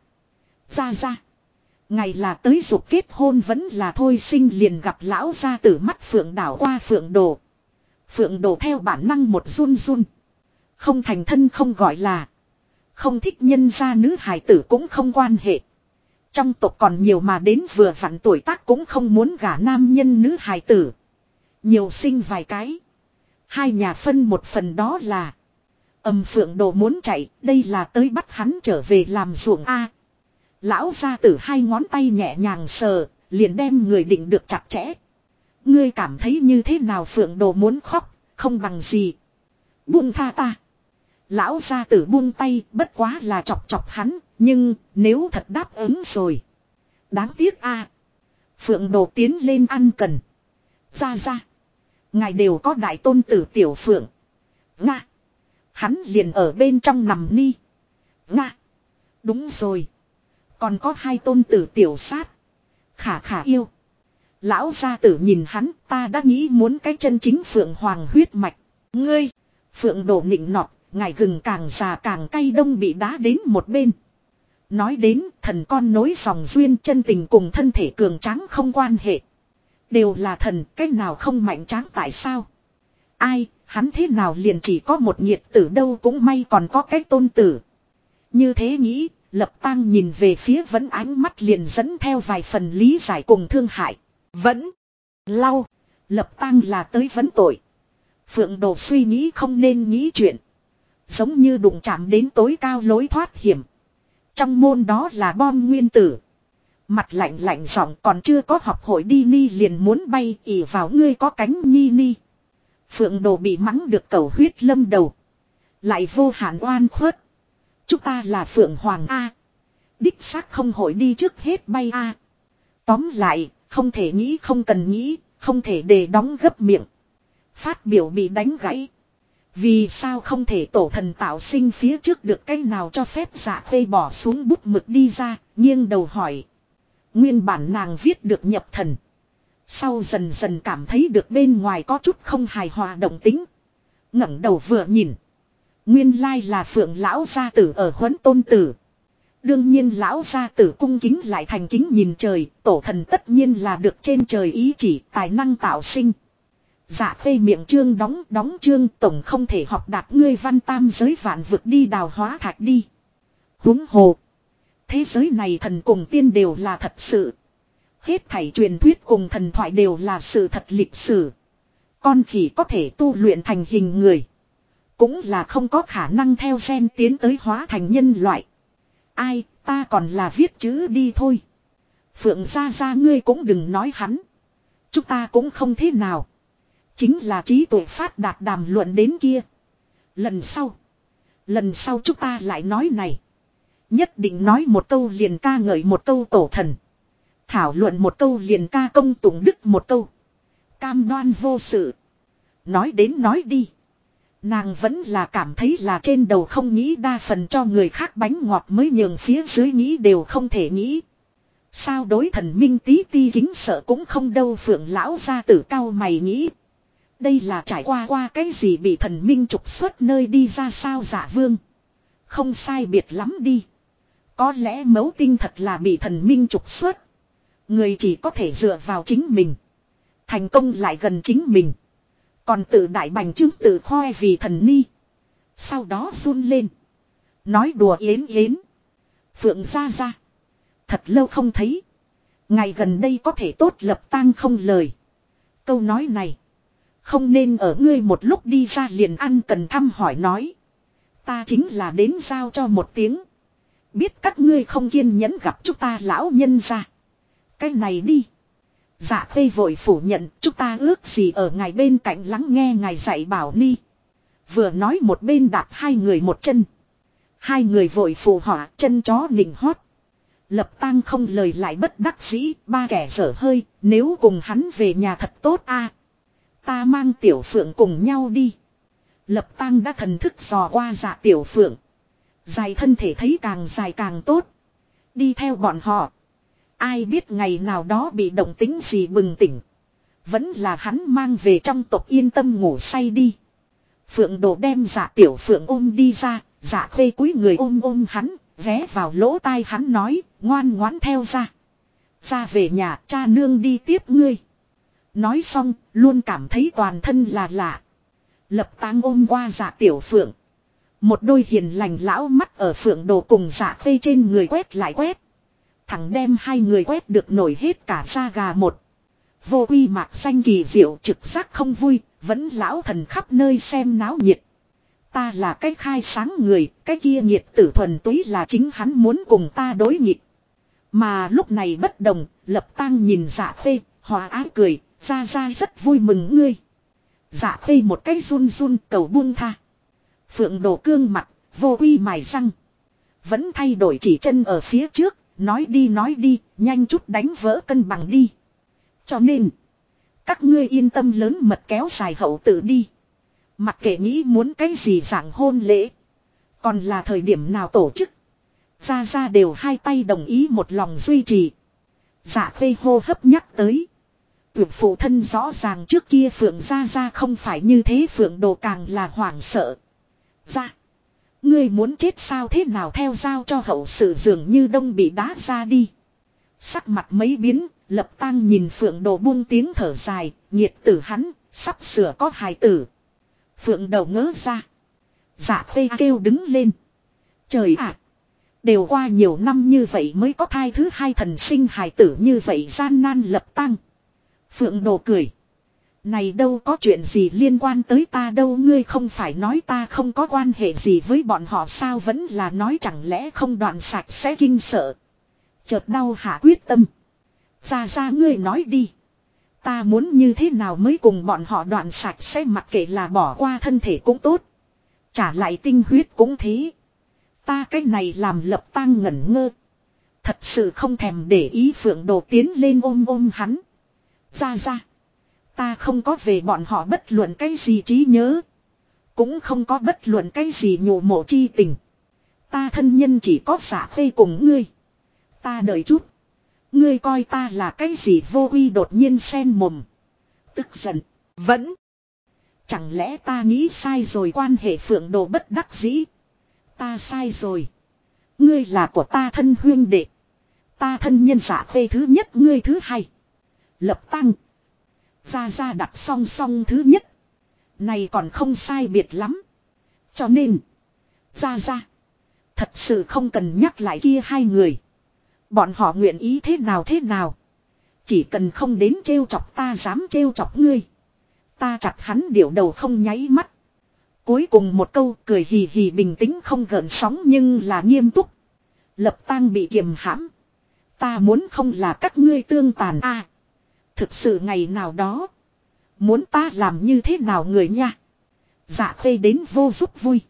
Ra. Ngày là tới dục kết hôn vẫn là thôi sinh liền gặp lão gia tử mắt Phượng đảo qua Phượng Đồ. Phượng Đồ theo bản năng một run run. Không thành thân không gọi là. Không thích nhân gia nữ hài tử cũng không quan hệ. Trong tộc còn nhiều mà đến vừa vặn tuổi tác cũng không muốn gả nam nhân nữ hài tử. Nhiều sinh vài cái. Hai nhà phân một phần đó là. Phượng Đồ muốn chạy, đây là tới bắt hắn trở về làm ruộng A. Lão gia tử hai ngón tay nhẹ nhàng sờ, liền đem người định được chặt chẽ. Ngươi cảm thấy như thế nào Phượng Đồ muốn khóc, không bằng gì. Buông tha ta. Lão gia tử buông tay, bất quá là chọc chọc hắn, nhưng nếu thật đáp ứng rồi. Đáng tiếc A. Phượng Đồ tiến lên ăn cần. Ra. Ngài đều có đại tôn tử tiểu Phượng. Nga. Hắn liền ở bên trong nằm ni. Nga. Đúng rồi. Còn có hai tôn tử tiểu sát. Khả yêu. Lão gia tử nhìn hắn, ta đã nghĩ muốn cái chân chính Phượng Hoàng huyết mạch. Ngươi. Phượng Đồ nịnh nọt, ngài gừng càng già càng cay đông bị đá đến một bên. Nói đến thần con nối dòng duyên chân tình cùng thân thể cường tráng không quan hệ. Đều là thần, cái nào không mạnh tráng tại sao? Ai, hắn thế nào liền chỉ có một nhiệt tử đâu cũng may còn có cái tôn tử. Như thế nghĩ, Lập Tăng nhìn về phía Vẫn ánh mắt liền dẫn theo vài phần lý giải cùng thương hại. Vẫn, lau, Lập Tăng là tới vấn tội. Phượng Đồ suy nghĩ không nên nghĩ chuyện. Giống như đụng chạm đến tối cao lối thoát hiểm. Trong môn đó là bom nguyên tử. Mặt lạnh giọng còn chưa có học hội đi ni liền muốn bay ỉ vào ngươi có cánh nhi ni. Phượng Đồ bị mắng được cầu huyết lâm đầu. Lại vô hạn oan khuất. Chúng ta là Phượng Hoàng A. Đích xác không hội đi trước hết bay A. Tóm lại, không thể nghĩ không cần nghĩ, không thể để đóng gấp miệng. Phát biểu bị đánh gãy. Vì sao không thể tổ thần tạo sinh phía trước được cái nào cho phép Dạ Khê bỏ xuống bút mực đi ra, nghiêng đầu hỏi. Nguyên bản nàng viết được nhập thần. Sau dần dần cảm thấy được bên ngoài có chút không hài hòa động tính. ngẩng đầu vừa nhìn. Nguyên lai là Phượng lão gia tử ở huấn tôn tử. Đương nhiên lão gia tử cung kính lại thành kính nhìn trời, tổ thần tất nhiên là được trên trời ý chỉ tài năng tạo sinh. Dạ Khê miệng trương đóng trương tổng không thể học đạt ngươi văn tam giới vạn vực đi đào hóa thạch đi. Huống hồ. Thế giới này thần cùng tiên đều là thật sự. Hết thảy truyền thuyết cùng thần thoại đều là sự thật lịch sử. Con khỉ có thể tu luyện thành hình người. Cũng là không có khả năng theo gen tiến tới hóa thành nhân loại. Ai, ta còn là viết chữ đi thôi. Phượng gia ngươi cũng đừng nói hắn. Chúng ta cũng không thế nào. Chính là trí tuệ phát đạt đàm luận đến kia. Lần sau chúng ta lại nói này. Nhất định nói một câu liền ca ngợi một câu tổ thần. Thảo luận một câu liền ca công tụng đức một câu. Cam đoan vô sự. Nói đến nói đi. Nàng vẫn là cảm thấy là trên đầu không nghĩ đa phần cho người khác bánh ngọt mới nhường phía dưới nghĩ đều không thể nghĩ. Sao đối thần minh tí ti kính sợ cũng không đâu Phượng lão gia tử cao mày nghĩ. Đây là trải qua cái gì bị thần minh trục xuất nơi đi ra sao Dạ Vương. Không sai biệt lắm đi. Có lẽ Mẫu Tinh thật là bị thần minh trục xuất. Người chỉ có thể dựa vào chính mình. Thành công lại gần chính mình. Còn tự đại bành trướng tự khoe vì thần ni. Sau đó run lên. Nói đùa yến yến. Phượng ra. Thật lâu không thấy. Ngày gần đây có thể tốt lập tang không lời. Câu nói này. Không nên ở ngươi một lúc đi ra liền ăn cần thăm hỏi nói. Ta chính là đến giao cho một tiếng. Biết các ngươi không kiên nhẫn gặp chúng ta lão nhân ra. Cái này đi. Dạ Khê vội phủ nhận chúng ta ước gì ở ngài bên cạnh lắng nghe ngài dạy bảo ni. Vừa nói một bên đạp hai người một chân. Hai người vội phù họa chân chó nịnh hót. Lập tang không lời lại bất đắc dĩ, ba kẻ dở hơi, nếu cùng hắn về nhà thật tốt a. Ta mang Tiểu Phượng cùng nhau đi. Lập tang đã thần thức dò qua Dạ Tiểu Phượng. Dài thân thể thấy càng dài càng tốt. Đi theo bọn họ. Ai biết ngày nào đó bị động tính gì bừng tỉnh. Vẫn là hắn mang về trong tộc yên tâm ngủ say đi. Phượng Đồ đem Dạ Tiểu Phượng ôm đi ra. Dạ Khê cúi người ôm hắn. Ghé vào lỗ tai hắn nói. Ngoan ngoãn theo ra. Ra về nhà cha nương đi tiếp ngươi. Nói xong luôn cảm thấy toàn thân là lạ. Lập tang ôm qua Dạ Tiểu Phượng. Một đôi hiền lành lão mắt ở Phượng Đồ cùng Dạ Khê trên người quét lại quét. Thẳng đem hai người quét được nổi hết cả da gà một. Vô Quy mạc xanh kỳ diệu trực giác không vui. Vẫn lão thần khắp nơi xem náo nhiệt. Ta là cái khai sáng người. Cái kia nhiệt tử thuần túy là chính hắn muốn cùng ta đối nghịch. Mà lúc này bất đồng. Lập tang nhìn Dạ Khê. Hòa ái cười. Ra rất vui mừng ngươi. Dạ Khê một cái run run cầu buông tha. Phượng Đồ cương mặt. Vô Quy mài răng. Vẫn thay đổi chỉ chân ở phía trước. Nói đi, nhanh chút đánh vỡ cân bằng đi. Cho nên, các ngươi yên tâm lớn mật kéo dài hậu tự đi. Mặc kệ nghĩ muốn cái gì dạng hôn lễ. Còn là thời điểm nào tổ chức. Ra đều hai tay đồng ý một lòng duy trì. Dạ Khê hô hấp nhắc tới. Tuyệt phụ thân rõ ràng trước kia Phượng ra không phải như thế Phượng Đồ càng là hoảng sợ. Ra. Ngươi muốn chết sao thế nào theo giao cho hậu sự dường như đông bị đá ra đi. Sắc mặt mấy biến, Lập tang nhìn Phượng Đồ buông tiếng thở dài, nhiệt tử hắn, sắp sửa có hài tử. Phượng Đồ ngớ ra. Dạ Khê kêu đứng lên. Trời ạ! Đều qua nhiều năm như vậy mới có thai thứ hai thần sinh hài tử như vậy gian nan Lập tang. Phượng Đồ cười. Này đâu có chuyện gì liên quan tới ta đâu ngươi không phải nói ta không có quan hệ gì với bọn họ sao vẫn là nói chẳng lẽ không đoạn sạch sẽ kinh sợ. Chợt đau hạ quyết tâm. Ra ngươi nói đi. Ta muốn như thế nào mới cùng bọn họ đoạn sạch sẽ mặc kệ là bỏ qua thân thể cũng tốt. Trả lại tinh huyết cũng thế. Ta cái này làm Lập tang ngẩn ngơ. Thật sự không thèm để ý Phượng Đồ tiến lên ôm hắn. Ra. Ta không có về bọn họ bất luận cái gì trí nhớ. Cũng không có bất luận cái gì nhủ mộ chi tình. Ta thân nhân chỉ có Dạ Khê cùng ngươi. Ta đợi chút. Ngươi coi ta là cái gì Vô Quy đột nhiên sen mồm. Tức giận. Vẫn. Chẳng lẽ ta nghĩ sai rồi quan hệ Phượng Đồ bất đắc dĩ. Ta sai rồi. Ngươi là của ta thân huyên đệ. Ta thân nhân Dạ Khê thứ nhất ngươi thứ hai. Lập tang. Ra đặt song song thứ nhất. Này còn không sai biệt lắm. Cho nên. Ra. Thật sự không cần nhắc lại kia hai người. Bọn họ nguyện ý thế nào. Chỉ cần không đến trêu chọc ta dám trêu chọc ngươi. Ta chặt hắn điểu đầu không nháy mắt. Cuối cùng một câu cười hì hì bình tĩnh không gợn sóng nhưng là nghiêm túc. Lập tang bị kiềm hãm. Ta muốn không là các ngươi tương tàn a. Thực sự ngày nào đó. Muốn ta làm như thế nào người nha. Dạ Khê đến vô giúp vui.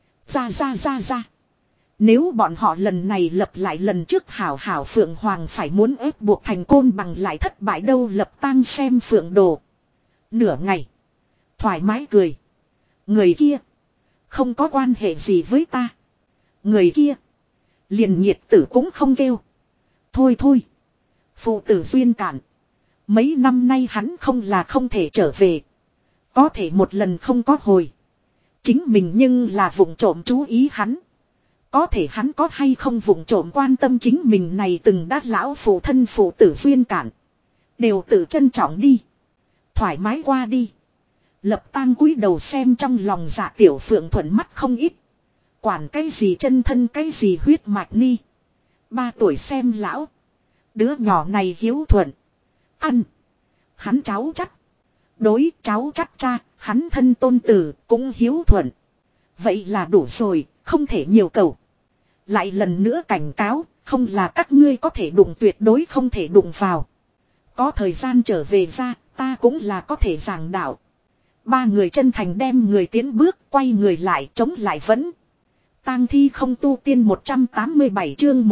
Ra. Nếu bọn họ lần này lập lại lần trước hảo Phượng Hoàng phải muốn ép buộc thành côn bằng lại thất bại đâu Lập tang xem Phượng Đồ. Nửa ngày. Thoải mái cười. Người kia. Không có quan hệ gì với ta. Người kia. Liền nhiệt tử cũng không kêu. Thôi. Phụ tử duyên cản. Mấy năm nay hắn không là không thể trở về. Có thể một lần không có hồi. Chính mình nhưng là vụng trộm chú ý hắn. Có thể hắn có hay không vụng trộm quan tâm chính mình này từng đát lão phụ thân phụ tử duyên cản. Đều tự trân trọng đi. Thoải mái qua đi. Lập tang cúi đầu xem trong lòng Dạ Tiểu Phượng thuận mắt không ít. Quản cái gì chân thân cái gì huyết mạch ni. 3 tuổi xem lão. Đứa nhỏ này hiếu thuận. Ăn. Hắn cháu chắc. Đối cháu chắc cha, hắn thân tôn tử cũng hiếu thuận. Vậy là đủ rồi, không thể nhiều cầu. Lại lần nữa cảnh cáo, không là các ngươi có thể đụng tuyệt đối không thể đụng vào. Có thời gian trở về ra, ta cũng là có thể giảng đạo. 3 người chân thành đem người tiến bước, quay người lại, chống lại vẫn. Tang thi không tu tiên 187 chương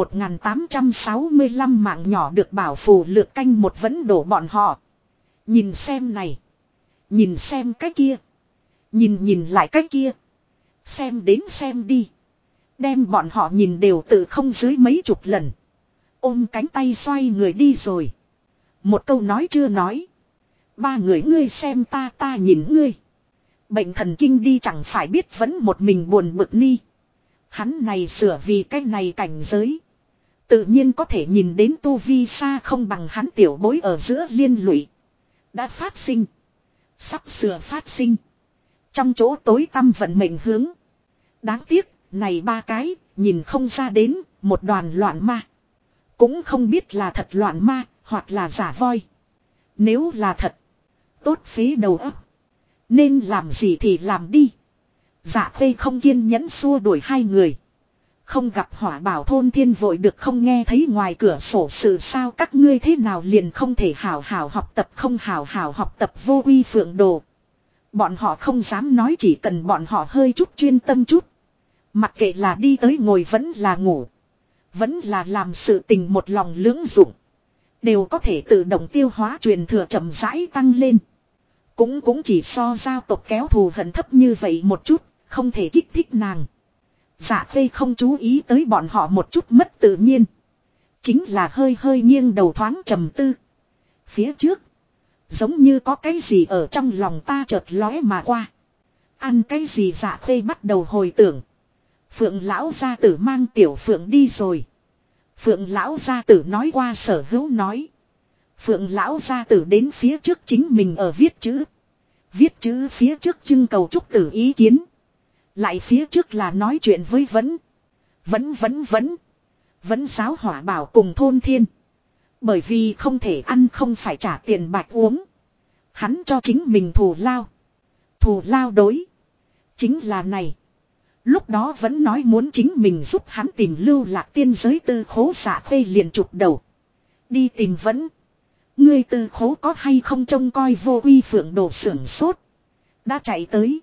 1865 mạng nhỏ được bảo phù lược canh một vẫn đổ bọn họ. Nhìn xem này. Nhìn xem cái kia. Nhìn lại cái kia. Xem đến xem đi. Đem bọn họ nhìn đều tự không dưới mấy chục lần. Ôm cánh tay xoay người đi rồi. Một câu nói chưa nói. 3 người ngươi xem ta ta nhìn ngươi. Bệnh thần kinh đi chẳng phải biết vẫn một mình buồn bực ni. Hắn này sửa vì cái này cảnh giới. Tự nhiên có thể nhìn đến tu vi xa không bằng hắn tiểu bối ở giữa liên lụy. Đã phát sinh. Sắp sửa phát sinh. Trong chỗ tối tăm vận mệnh hướng. Đáng tiếc, này 3 cái, nhìn không ra đến, một đoàn loạn ma. Cũng không biết là thật loạn ma, hoặc là giả voi. Nếu là thật, tốt phế đầu óc. Nên làm gì thì làm đi. Dạ Khê không kiên nhẫn xua đuổi 2 người. Không gặp Hỏa Bảo thôn thiên vội được không nghe thấy ngoài cửa sổ sự sao các ngươi thế nào liền không thể hảo hảo học tập không hảo hảo học tập vô uy phượng đồ. Bọn họ không dám nói chỉ cần bọn họ hơi chút chuyên tâm chút. Mặc kệ là đi tới ngồi vẫn là ngủ. Vẫn là làm sự tình một lòng lưỡng dụng. Đều có thể tự động tiêu hóa truyền thừa chậm rãi tăng lên. Cũng chỉ so giao tộc kéo thù hận thấp như vậy một chút, không thể kích thích nàng. Dạ Khê không chú ý tới bọn họ một chút mất tự nhiên. Chính là hơi nghiêng đầu thoáng trầm tư. Phía trước. Giống như có cái gì ở trong lòng ta chợt lóe mà qua. Ăn cái gì Dạ Khê bắt đầu hồi tưởng. Phượng lão gia tử mang tiểu Phượng đi rồi. Phượng lão gia tử nói qua sở hữu nói. Phượng lão gia tử đến phía trước chính mình ở viết chữ. Viết chữ phía trước trưng cầu trúc tử ý kiến. Lại phía trước là nói chuyện với Vẫn giáo Hỏa Bảo cùng thôn thiên. Bởi vì không thể ăn không phải trả tiền bạc uống. Hắn cho chính mình thù lao. Thù lao đối. Chính là này. Lúc đó vẫn nói muốn chính mình giúp hắn tìm lưu lạc tiên giới tư khố Dạ Khê liền chụp đầu. Đi tìm vẫn. Ngươi tư khố có hay không trông coi vô uy phượng đồ sưởng sốt. Đã chạy tới.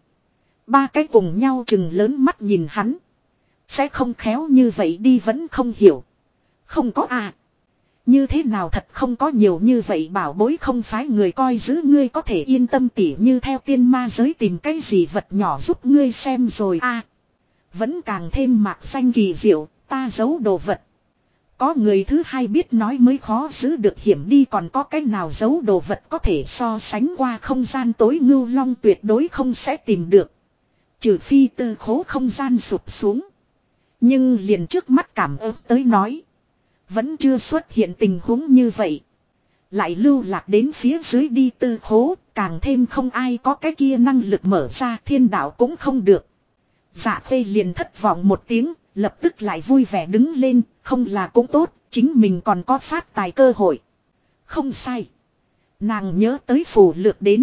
3 cái cùng nhau chừng lớn mắt nhìn hắn. Sẽ không khéo như vậy đi vẫn không hiểu. Không có à. Như thế nào thật không có nhiều như vậy bảo bối không phái người coi giữ ngươi có thể yên tâm tỉ như theo tiên ma giới tìm cái gì vật nhỏ giúp ngươi xem rồi à. Vẫn càng thêm mạc xanh kỳ diệu, ta giấu đồ vật. Có người thứ hai biết nói mới khó giữ được hiểm đi còn có cái nào giấu đồ vật có thể so sánh qua không gian tối ngưu long tuyệt đối không sẽ tìm được. Trừ phi tư khố không gian sụp xuống. Nhưng liền trước mắt cảm ơn tới nói. Vẫn chưa xuất hiện tình huống như vậy. Lại lưu lạc đến phía dưới đi tư khố, càng thêm không ai có cái kia năng lực mở ra thiên đạo cũng không được. Dạ Khê liền thất vọng một tiếng, lập tức lại vui vẻ đứng lên, không là cũng tốt, chính mình còn có phát tài cơ hội. Không sai. Nàng nhớ tới phù lược đến.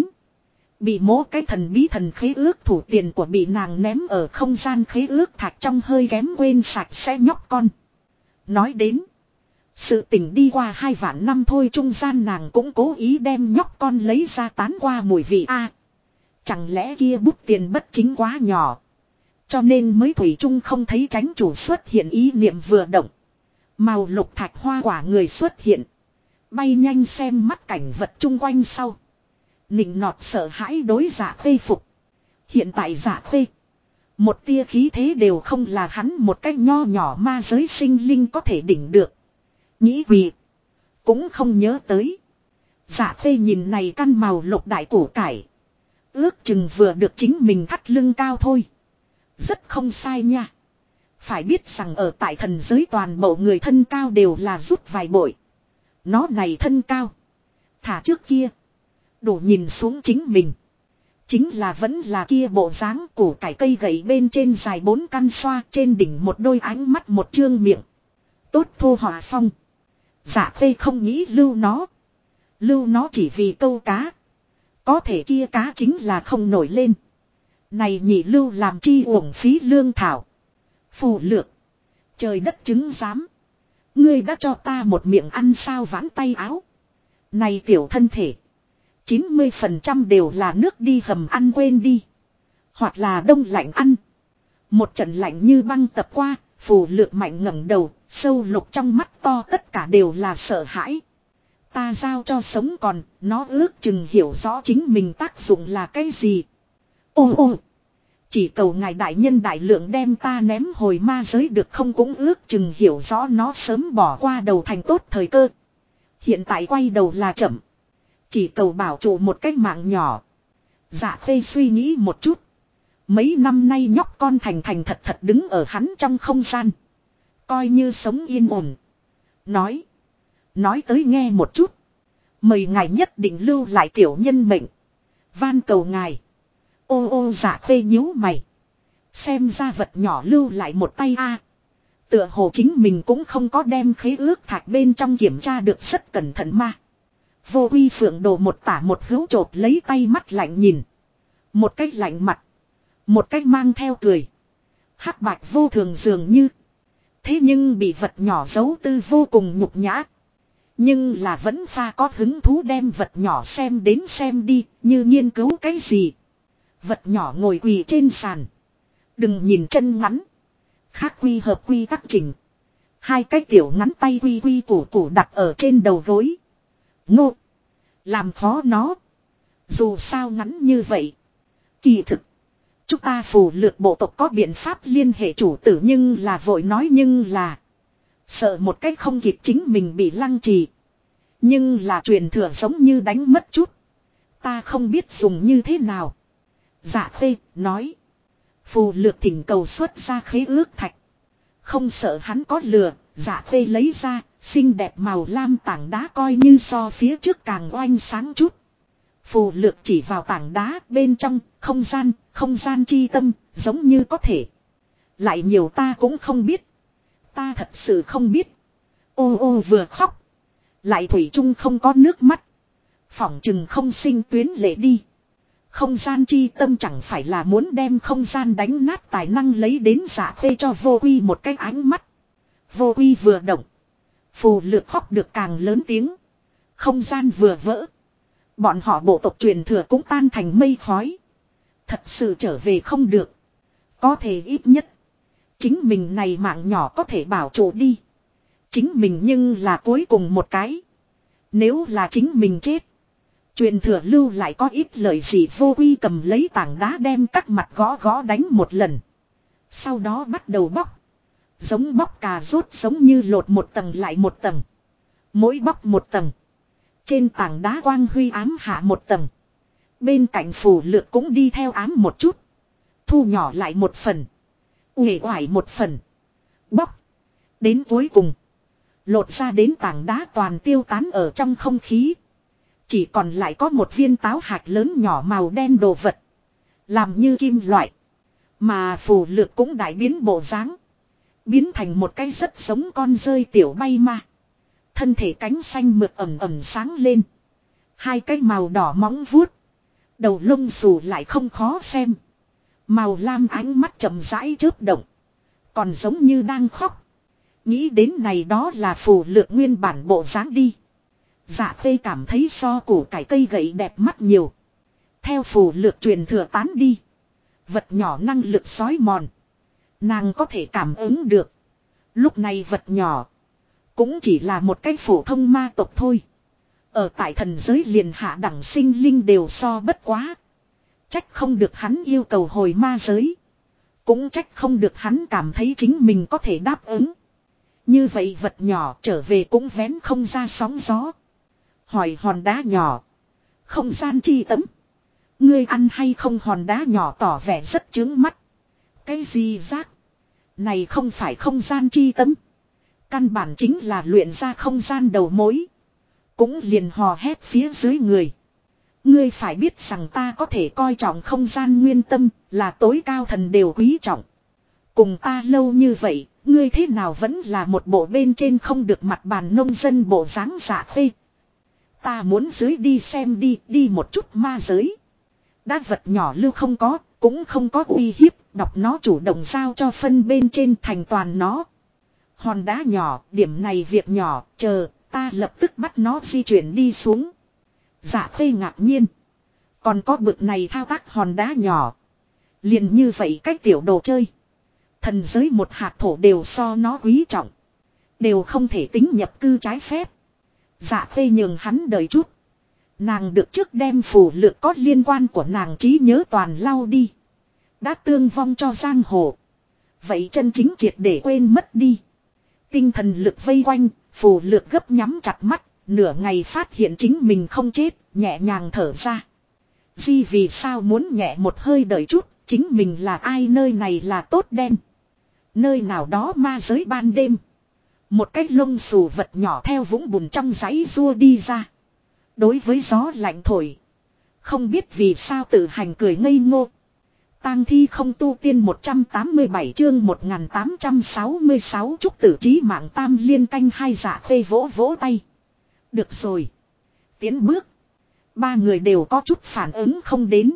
Bị mố cái thần bí thần khế ước thủ tiền của bị nàng ném ở không gian khế ước thạch trong hơi kém quên sạch sẽ nhóc con. Nói đến. Sự tình đi qua 2 vạn năm thôi trung gian nàng cũng cố ý đem nhóc con lấy ra tán qua mùi vị a. Chẳng lẽ kia bút tiền bất chính quá nhỏ. Cho nên mới thủy chung không thấy tránh chủ xuất hiện ý niệm vừa động. Màu lục thạch hoa quả người xuất hiện. Bay nhanh xem mắt cảnh vật chung quanh sau. Nịnh nọt sợ hãi đối Dạ Khê phục. Hiện tại Dạ Khê. Một tia khí thế đều không là hắn một cách nho nhỏ ma giới sinh linh có thể đỉnh được. Nghĩ vì. Cũng không nhớ tới. Dạ Khê nhìn này căn màu lục đại củ cải. Ước chừng vừa được chính mình thắt lưng cao thôi. Rất không sai nha. Phải biết rằng ở tại thần giới toàn bộ người thân cao đều là rút vài bội. Nó này thân cao. Thả trước kia. Đủ nhìn xuống chính mình. Chính là vẫn là kia bộ dáng củ cải cây gậy bên trên dài 4 căn xoa, trên đỉnh một đôi ánh mắt một trương miệng. Tốt thô hỏa phong. Dạ Khê không nghĩ lưu nó. Lưu nó chỉ vì câu cá. Có thể kia cá chính là không nổi lên. Này nhị lưu làm chi uổng phí lương thảo. Phù lược. Trời đất chứng giám. Ngươi đã cho ta một miệng ăn sao vãn tay áo. Này tiểu thân thể. 90% đều là nước đi hầm ăn quên đi. Hoặc là đông lạnh ăn. Một trận lạnh như băng tập qua. Phù lược mạnh ngẩng đầu. Sâu lục trong mắt to tất cả đều là sợ hãi. Ta giao cho sống còn. Nó ước chừng hiểu rõ chính mình tác dụng là cái gì. Ô ô. Chỉ cầu ngài đại nhân đại lượng đem ta ném hồi ma giới được không, cũng ước chừng hiểu rõ nó sớm bỏ qua đầu thành tốt thời cơ. Hiện tại quay đầu là chậm. Chỉ cầu bảo trụ một cái mạng nhỏ. Dạ Khê suy nghĩ một chút. Mấy năm nay nhóc con thành thành thật thật đứng ở hắn trong không gian. Coi như sống yên ổn. Nói tới nghe một chút. Mời ngài nhất định lưu lại tiểu nhân mệnh. Van cầu ngài. Ô ô Dạ Khê nhíu mày. Xem ra vật nhỏ lưu lại một tay a. Tựa hồ chính mình cũng không có đem khế ước thạch bên trong kiểm tra được rất cẩn thận mà. Vô Uy Phượng Đồ một tả một hữu chộp lấy tay mắt lạnh nhìn. Một cách lạnh mặt. Một cách mang theo cười. Hắc bạch vô thường dường như. Thế nhưng bị vật nhỏ giấu tư vô cùng nhục nhã. Nhưng là vẫn pha có hứng thú đem vật nhỏ xem đến xem đi, như nghiên cứu cái gì. Vật nhỏ ngồi quỳ trên sàn. Đừng nhìn chân ngắn. Khác quy hợp quy tắc chỉnh. Hai cái tiểu ngắn tay quy quy củ củ đặt ở trên đầu gối. Ngô. Làm khó nó. Dù sao ngắn như vậy. Kỳ thực. Chúng ta phù lược bộ tộc có biện pháp liên hệ chủ tử, nhưng là vội nói nhưng là. Sợ một cách không kịp chính mình bị lăng trì. Nhưng là truyền thừa giống như đánh mất chút. Ta không biết dùng như thế nào. Dạ Khê nói. Phù lược thỉnh cầu xuất ra khế ước thạch. Không sợ hắn có lừa. Dạ Khê lấy ra. Xinh đẹp màu lam tảng đá coi như so phía trước càng oanh sáng chút. Phù lược chỉ vào tảng đá bên trong. Không gian chi tâm. Giống như có thể. Lại nhiều ta cũng không biết. Ta thật sự không biết. Ô ô vừa khóc. Lại thủy chung không có nước mắt. Phỏng chừng không sinh tuyến lệ đi. Không gian chi tâm chẳng phải là muốn đem không gian đánh nát tài năng lấy đến Dạ Khê cho Vô Uy một cái ánh mắt. Vô Uy vừa động. Phù lược khóc được càng lớn tiếng. Không gian vừa vỡ. Bọn họ bộ tộc truyền thừa cũng tan thành mây khói. Thật sự trở về không được. Có thể ít nhất. Chính mình này mạng nhỏ có thể bảo trụ đi. Chính mình nhưng là cuối cùng một cái. Nếu là chính mình chết. Truyền thừa lưu lại có ít lời gì. Vô Uy cầm lấy tảng đá đem các mặt gõ gõ đánh một lần. Sau đó bắt đầu bóc. Giống bóc cà rốt, giống như lột một tầng lại một tầng. Mỗi bóc một tầng. Trên tảng đá quang huy ám hạ một tầng. Bên cạnh phù lược cũng đi theo ám một chút. Thu nhỏ lại một phần. Uể oải một phần. Bóc. Đến cuối cùng. Lột ra đến tảng đá toàn tiêu tán ở trong không khí. Chỉ còn lại có một viên táo hạt lớn nhỏ màu đen đồ vật. Làm như kim loại. Mà phù lược cũng đại biến bộ dáng. Biến thành một cái rất giống con rơi tiểu bay ma. Thân thể cánh xanh mượt ẩm ẩm sáng lên. Hai cái màu đỏ móng vuốt. Đầu lông xù lại không khó xem. Màu lam ánh mắt chậm rãi chớp động. Còn giống như đang khóc. Nghĩ đến này đó là phù lược nguyên bản bộ dáng đi. Dạ Khê cảm thấy so củ cải cây gậy đẹp mắt nhiều. Theo phù lược truyền thừa tán đi. Vật nhỏ năng lực xói mòn. Nàng có thể cảm ứng được. Lúc này vật nhỏ. Cũng chỉ là một cái phổ thông ma tộc thôi. Ở tại thần giới liền hạ đẳng sinh linh đều so bất quá. Trách không được hắn yêu cầu hồi ma giới. Cũng trách không được hắn cảm thấy chính mình có thể đáp ứng. Như vậy vật nhỏ trở về cũng vén không ra sóng gió. Hỏi hòn đá nhỏ. Không gian chi tấm. Ngươi ăn hay không? Hòn đá nhỏ tỏ vẻ rất chướng mắt. Cái gì rác? Này không phải không gian chi tấm. Căn bản chính là luyện ra không gian đầu mối. Cũng liền hò hét phía dưới người. Ngươi phải biết rằng ta có thể coi trọng không gian nguyên tâm, là tối cao thần đều quý trọng. Cùng ta lâu như vậy, ngươi thế nào vẫn là một bộ bên trên không được mặt bàn nông dân bộ dáng Dạ Khê. Ta muốn dưới đi xem đi một chút ma giới. Đá vật nhỏ lưu không có, cũng không có uy hiếp, đọc nó chủ động giao cho phân bên trên thành toàn nó. Hòn đá nhỏ, điểm này việc nhỏ, chờ, ta lập tức bắt nó di chuyển đi xuống. Dạ Khê ngạc nhiên. Còn có bực này thao tác hòn đá nhỏ. Liền như vậy cách tiểu đồ chơi. Thần giới một hạt thổ đều so nó quý trọng. Đều không thể tính nhập cư trái phép. Dạ Khê nhường hắn đợi chút. Nàng được trước đem phù lược có liên quan của nàng trí nhớ toàn lau đi. Đã tương vong cho giang hồ. Vậy chân chính triệt để quên mất đi. Tinh thần lực vây quanh, phù lược gấp nhắm chặt mắt, nửa ngày phát hiện chính mình không chết, nhẹ nhàng thở ra. Di vì sao muốn nhẹ một hơi đợi chút, chính mình là ai, nơi này là tốt đen. Nơi nào đó ma giới ban đêm. Một cái lông xù vật nhỏ theo vũng bùn trong dãy rua đi ra. Đối với gió lạnh thổi. Không biết vì sao tự hành cười ngây ngô. Tang thi không tu tiên 187 chương 1866 trúc tử trí mạng tam liên canh hai. Dạ Khê vỗ vỗ tay. Được rồi. Tiến bước. Ba người đều có chút phản ứng không đến.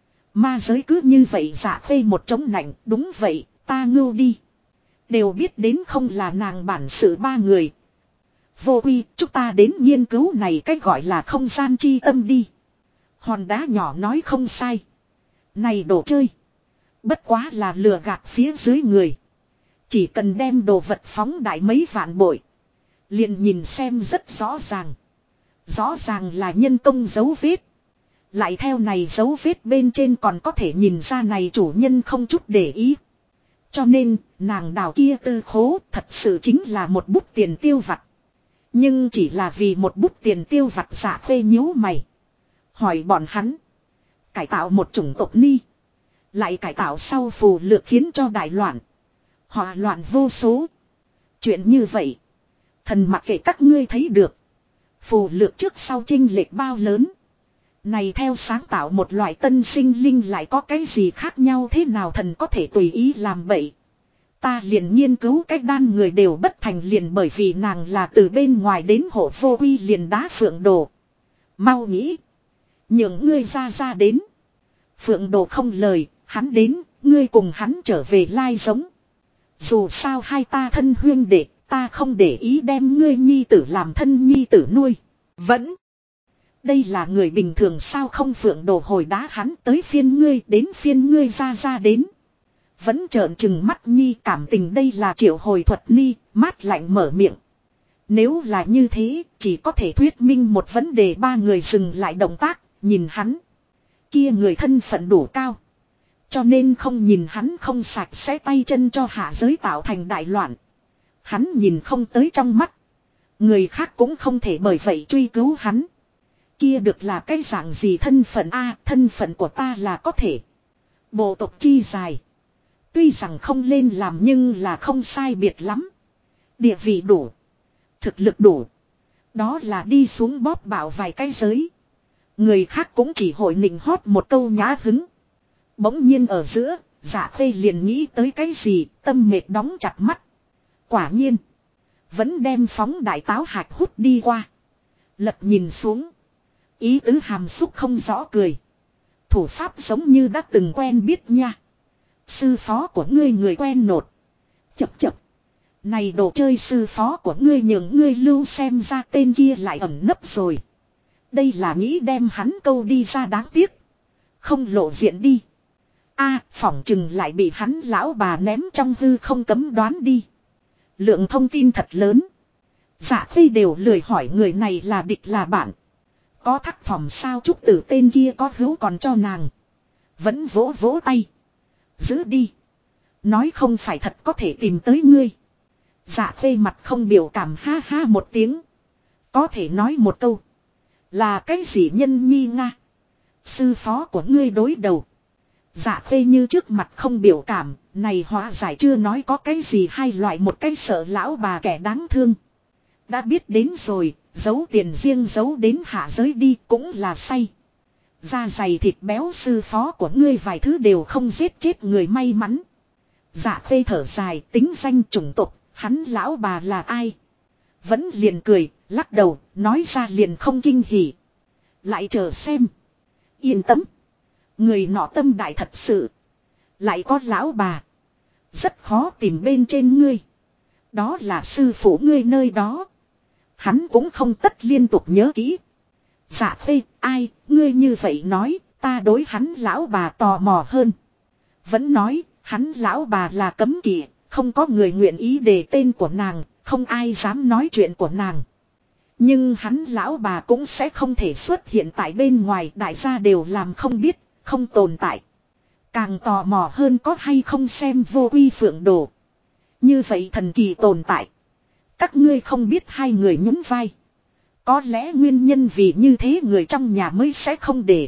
Ma giới cứ như vậy. Dạ Khê một chống nạnh. Đúng vậy, ta ngưu đi. Đều biết đến không là nàng bản sự ba người. Vô quy, chúng ta đến nghiên cứu này cách gọi là không gian chi tâm đi. Hòn đá nhỏ nói không sai. Này đồ chơi. Bất quá là lừa gạt phía dưới người. Chỉ cần đem đồ vật phóng đại mấy vạn bội. Liền nhìn xem rất rõ ràng. Rõ ràng là nhân công dấu vết. Lại theo này dấu vết bên trên còn có thể nhìn ra này chủ nhân không chút để ý. Cho nên, nàng đào kia tư khố thật sự chính là một bút tiền tiêu vặt. Nhưng chỉ là vì một bút tiền tiêu vặt. Dạ Khê nhíu mày. Hỏi bọn hắn. Cải tạo một chủng tộc ni. Lại cải tạo sau phù lược khiến cho đại loạn. Họ loạn vô số. Chuyện như vậy. Thần mặc kệ các ngươi thấy được. Phù lược trước sau chênh lệch bao lớn. Này theo sáng tạo một loại tân sinh linh lại có cái gì khác nhau thế nào, thần có thể tùy ý làm bậy. Ta liền nghiên cứu cách đan người đều bất thành liền bởi vì nàng là từ bên ngoài đến hộ vô uy liền đá phượng đồ. Mau nghĩ. Nhường ngươi ra đến. Phượng đồ không lời, hắn đến, ngươi cùng hắn trở về lai giống. Dù sao hai ta thân huyên đệ, ta không để ý đem ngươi nhi tử làm thân nhi tử nuôi. Vẫn. Đây là người bình thường sao không? Phượng đồ hồi đá hắn, tới phiên ngươi, đến phiên ngươi ra đến. Vẫn trợn trừng mắt nhi, cảm tình đây là triệu hồi thuật ni, mát lạnh mở miệng. Nếu là như thế, chỉ có thể thuyết minh một vấn đề. Ba người dừng lại động tác, nhìn hắn. Kia người thân phận đủ cao. Cho nên không nhìn hắn không sạch sẽ tay chân cho hạ giới tạo thành đại loạn. Hắn nhìn không tới trong mắt. Người khác cũng không thể bởi vậy truy cứu hắn. Kia được là cái dạng gì thân phận a? Thân phận của ta là có thể. Bộ tộc chi dài. Tuy rằng không lên làm nhưng là không sai biệt lắm. Địa vị đủ. Thực lực đủ. Đó là đi xuống bóp bảo vài cái giới. Người khác cũng chỉ hội nịnh hót một câu nhã hứng. Bỗng nhiên ở giữa, Dạ Khê liền nghĩ tới cái gì, tâm mệt đóng chặt mắt. Quả nhiên. Vẫn đem phóng đại táo hạch hút đi qua. Lật nhìn xuống. Ý tứ hàm xúc không rõ cười. Thủ pháp giống như đã từng quen biết nha. Sư phó của ngươi người quen nột. Chập. Này đồ chơi, sư phó của ngươi nhường ngươi lưu xem ra tên kia lại ẩn nấp rồi. Đây là nghĩ đem hắn câu đi ra, đáng tiếc. Không lộ diện đi. Phỏng chừng lại bị hắn lão bà ném trong hư không, cấm đoán đi. Lượng thông tin thật lớn. Dạ Khê đều lười hỏi người này là địch là bạn. Có thắc thỏm sao trúc tử tên kia có hữu còn cho nàng. Vẫn vỗ vỗ tay. Giữ đi. Nói không phải thật có thể tìm tới ngươi. Dạ Khê mặt không biểu cảm, ha ha một tiếng. Có thể nói một câu. Là cái gì nhân nhi nga. Sư phó của ngươi đối đầu. Dạ khê như trước mặt không biểu cảm, này hóa giải chưa nói có cái gì hai loại, một cái sợ lão bà kẻ đáng thương. Đã biết đến rồi, giấu tiền riêng giấu đến hạ giới đi cũng là say. Da dày thịt béo sư phó của ngươi vài thứ đều không giết chết người may mắn. Dạ khê thở dài, tính danh chủng tộc, hắn lão bà là ai? Vẫn liền cười, lắc đầu, nói ra liền không kinh hỉ. Lại chờ xem. Yên tâm. Người nọ tâm đại thật sự. Lại có lão bà. Rất khó tìm bên trên ngươi. Đó là sư phụ ngươi nơi đó. Hắn cũng không tất liên tục nhớ kỹ. Dạ khê, ai, ngươi như vậy nói, ta đối hắn lão bà tò mò hơn. Vẫn nói, hắn lão bà là cấm kỵ, không có người nguyện ý đề tên của nàng, không ai dám nói chuyện của nàng. Nhưng hắn lão bà cũng sẽ không thể xuất hiện tại bên ngoài, đại gia đều làm không biết, không tồn tại. Càng tò mò hơn có hay không xem Vô Quy Phượng Đồ. Như vậy thần kỳ tồn tại. Các ngươi không biết hai người nhún vai. Có lẽ nguyên nhân vì như thế người trong nhà mới sẽ không để.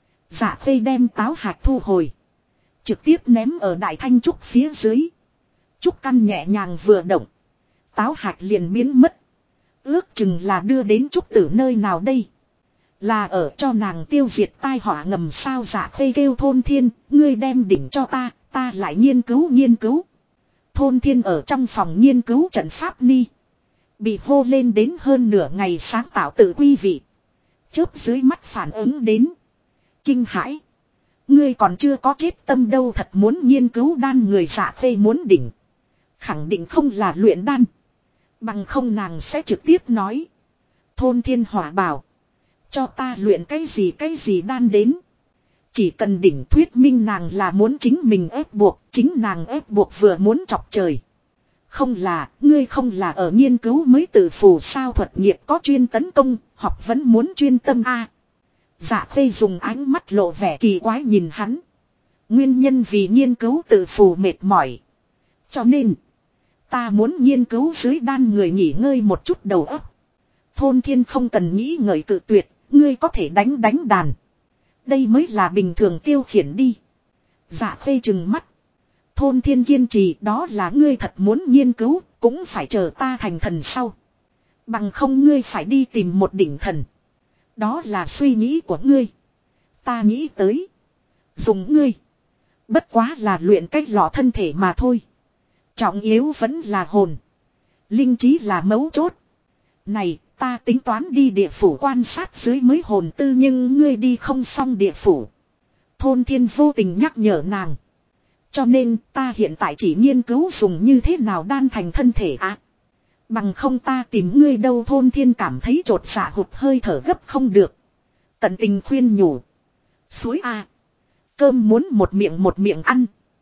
Dạ khê đem táo hạt thu hồi. Trực tiếp ném ở đại thanh trúc phía dưới. Trúc căn nhẹ nhàng vừa động. Táo hạt liền biến mất. Ước chừng là đưa đến trúc tử nơi nào đây. Là ở cho nàng tiêu diệt tai họa ngầm sao. Dạ khê kêu Thôn Thiên, ngươi đem đỉnh cho ta lại nghiên cứu. Thôn Thiên ở trong phòng nghiên cứu trận pháp ni. Bị hô lên đến hơn nửa ngày sáng tạo tự quy vị. Chớp dưới mắt phản ứng đến. Kinh hãi. Ngươi còn chưa có chết tâm đâu, thật muốn nghiên cứu đan. Người Dạ khê muốn đỉnh. Khẳng định không là luyện đan. Bằng không nàng sẽ trực tiếp nói. Thôn Thiên hỏa bảo. Cho ta luyện cái gì đan đến. Chỉ cần đỉnh thuyết minh nàng là muốn chính mình ép buộc. Chính nàng ép buộc vừa muốn chọc trời. Không là, ngươi không là ở nghiên cứu mới tự phù sao, thuật nghiệp có chuyên tấn công, học vẫn muốn chuyên tâm a. Dạ khê dùng ánh mắt lộ vẻ kỳ quái nhìn hắn. Nguyên nhân vì nghiên cứu tự phù mệt mỏi. Cho nên, ta muốn nghiên cứu dưới đan. Người nghỉ ngơi một chút đầu óc. Thôn Thiên không cần nghĩ ngợi cự tuyệt, ngươi có thể đánh đàn. Đây mới là bình thường tiêu khiển đi. Dạ khê trừng mắt. Thôn Thiên kiên trì, đó là ngươi thật muốn nghiên cứu, cũng phải chờ ta thành thần sau. Bằng không ngươi phải đi tìm một đỉnh thần. Đó là suy nghĩ của ngươi. Ta nghĩ tới. Dùng ngươi. Bất quá là luyện cách lọ thân thể mà thôi. Trọng yếu vẫn là hồn. Linh trí là mấu chốt. Này, ta tính toán đi địa phủ quan sát dưới mới hồn tư, nhưng ngươi đi không xong địa phủ. Thôn Thiên vô tình nhắc nhở nàng. Cho nên ta hiện tại chỉ nghiên cứu dùng như thế nào đan thành thân thể á. Bằng không ta tìm ngươi đâu. Thôn Thiên cảm thấy chột dạ hụt hơi thở gấp không được. Tận tình khuyên nhủ. Suối a, cơm muốn một miệng ăn.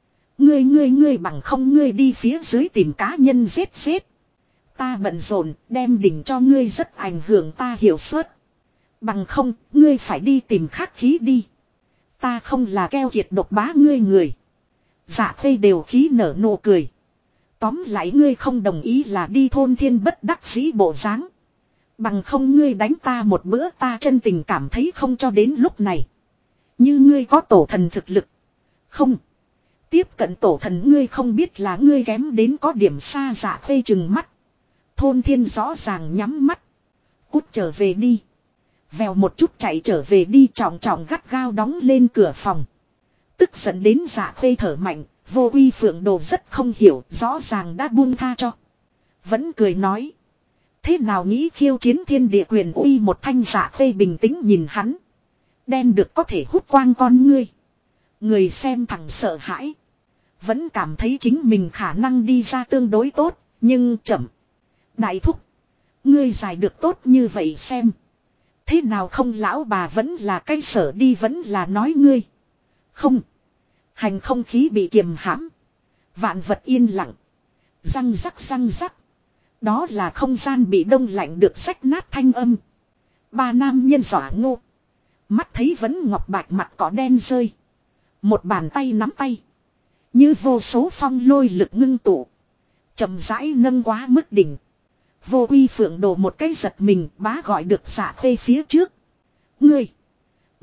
Ngươi bằng không ngươi đi phía dưới tìm cá nhân giết. Ta bận rộn đem đỉnh cho ngươi rất ảnh hưởng ta hiệu suất. Bằng không ngươi phải đi tìm khắc khí đi. Ta không là keo kiệt độc bá ngươi người. Dạ khê đều khí nở nụ cười. Tóm lại ngươi không đồng ý là đi. Thôn Thiên bất đắc dĩ bộ dáng. Bằng không ngươi đánh ta một bữa, ta chân tình cảm thấy không cho đến lúc này. Như ngươi có tổ thần thực lực. Không. Tiếp cận tổ thần ngươi không biết là ngươi kém đến có điểm xa. Dạ khê trừng mắt. Thôn Thiên rõ ràng nhắm mắt. Cút trở về đi. Vèo một chút chạy trở về đi, trọng gắt gao đóng lên cửa phòng. Tức giận đến Dạ khê thở mạnh. Vô Quy Phượng Đồ rất không hiểu, rõ ràng đã buông tha cho. Vẫn cười nói. Thế nào nghĩ khiêu chiến thiên địa quyền uy một thanh. Dạ khê bình tĩnh nhìn hắn. Đen được có thể hút quang con ngươi. Người xem thằng sợ hãi. Vẫn cảm thấy chính mình khả năng đi ra tương đối tốt, nhưng chậm. Đại thúc. Ngươi giải được tốt như vậy xem. Thế nào không lão bà vẫn là cái sở đi, vẫn là nói ngươi. Không. Hành không khí bị kiềm hãm. Vạn vật yên lặng. Răng rắc. Đó là không gian bị đông lạnh được xách nát thanh âm. Ba nam nhân dọa ngô. Mắt thấy vẫn ngọc bạch mặt cỏ đen rơi. Một bàn tay nắm tay. Như vô số phong lôi lực ngưng tụ. Chậm rãi nâng quá mức đỉnh. Vô Quy Phượng Đồ một cái giật mình, bá gọi được Dạ khê phía trước. Ngươi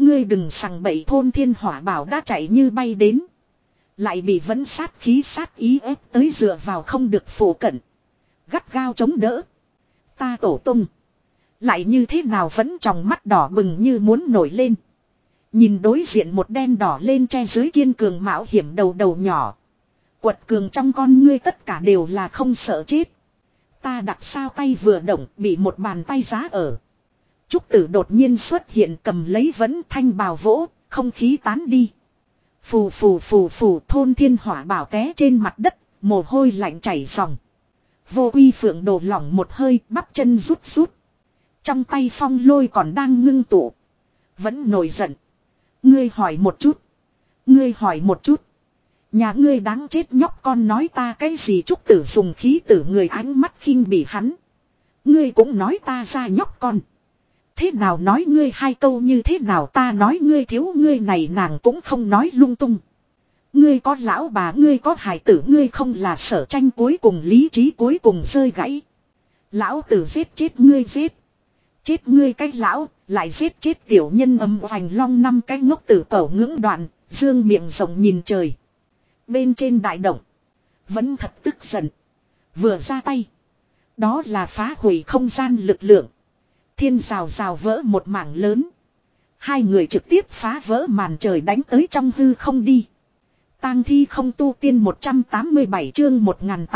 Ngươi đừng sằng bậy, thôn Thiên Hỏa Bảo đã chạy như bay đến. Lại bị vẫn sát khí sát ý ép tới dựa vào không được phủ cận. Gắt gao chống đỡ. Ta tổ tung. Lại như thế nào vẫn trong mắt đỏ bừng như muốn nổi lên. Nhìn đối diện một đen đỏ lên che dưới kiên cường mạo hiểm đầu đầu nhỏ. Quật cường trong con ngươi tất cả đều là không sợ chết. Ta đặt sao tay vừa động bị một bàn tay giá ở. Trúc Tử đột nhiên xuất hiện cầm lấy vẫn thanh bào vỗ, không khí tán đi. Phù phù phù phù, thôn Thiên Hỏa Bảo té trên mặt đất, mồ hôi lạnh chảy ròng. Vô Uy Phượng đổ lỏng một hơi, bắp chân rút rút. Trong tay phong lôi còn đang ngưng tụ. Vẫn nổi giận. Ngươi hỏi một chút. Ngươi hỏi một chút. Nhà ngươi đáng chết nhóc con nói ta cái gì? Trúc Tử dùng khí tử người ánh mắt khinh bỉ hắn. Ngươi cũng nói ta ra nhóc con. Thế nào nói ngươi hai câu như thế nào ta nói ngươi thiếu ngươi này nàng cũng không nói lung tung. Ngươi có lão bà ngươi có hài tử ngươi không là Sở Tranh cuối cùng lý trí cuối cùng rơi gãy. Lão tử giết chết ngươi giết. Chết ngươi cái lão, lại giết chết tiểu nhân ấm hoành long năm cái ngốc tử cẩu ngưỡng đoạn, dương miệng rộng nhìn trời. Bên trên đại động, vẫn thật tức giận. Vừa ra tay, đó là phá hủy không gian lực lượng. Thiên rào rào vỡ một mảng lớn. Hai người trực tiếp phá vỡ màn trời đánh tới trong hư không đi. Tang thi không tu tiên 187 chương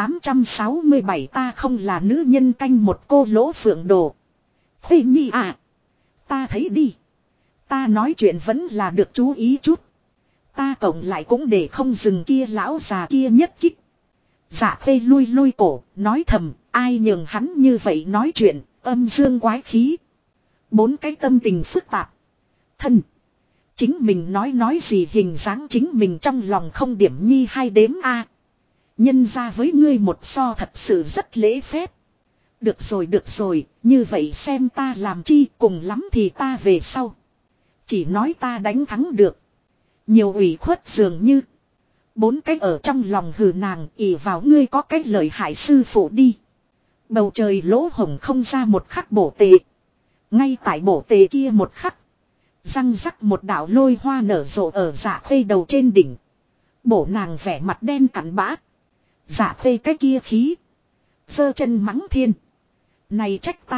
1867 ta không là nữ nhân canh một cô lỗ phượng đồ. Khuê nhi à. Ta thấy đi. Ta nói chuyện vẫn là được chú ý chút. Ta cộng lại cũng để không dừng kia lão già kia nhất kích. Dạ Khê lui lui cổ, nói thầm, ai nhường hắn như vậy nói chuyện, âm dương quái khí. Bốn cái tâm tình phức tạp. Thân. Chính mình nói gì hình dáng chính mình trong lòng không điểm nhi hai đếm a. Nhân ra với ngươi một so thật sự rất lễ phép. Được rồi, như vậy xem ta làm chi cùng lắm thì ta về sau. Chỉ nói ta đánh thắng được. Nhiều ủy khuất dường như. Bốn cái ở trong lòng hừ nàng ỉ vào ngươi có cái lời hại sư phụ đi. Bầu trời lỗ hổng không ra một khắc bổ tề. Ngay tại bổ tề kia một khắc. Răng rắc một đạo lôi hoa nở rộ ở Dạ Khê đầu trên đỉnh. Bổ nàng vẻ mặt đen cắn bã. Dạ Khê cái kia khí. Giơ chân mắng thiên. Này trách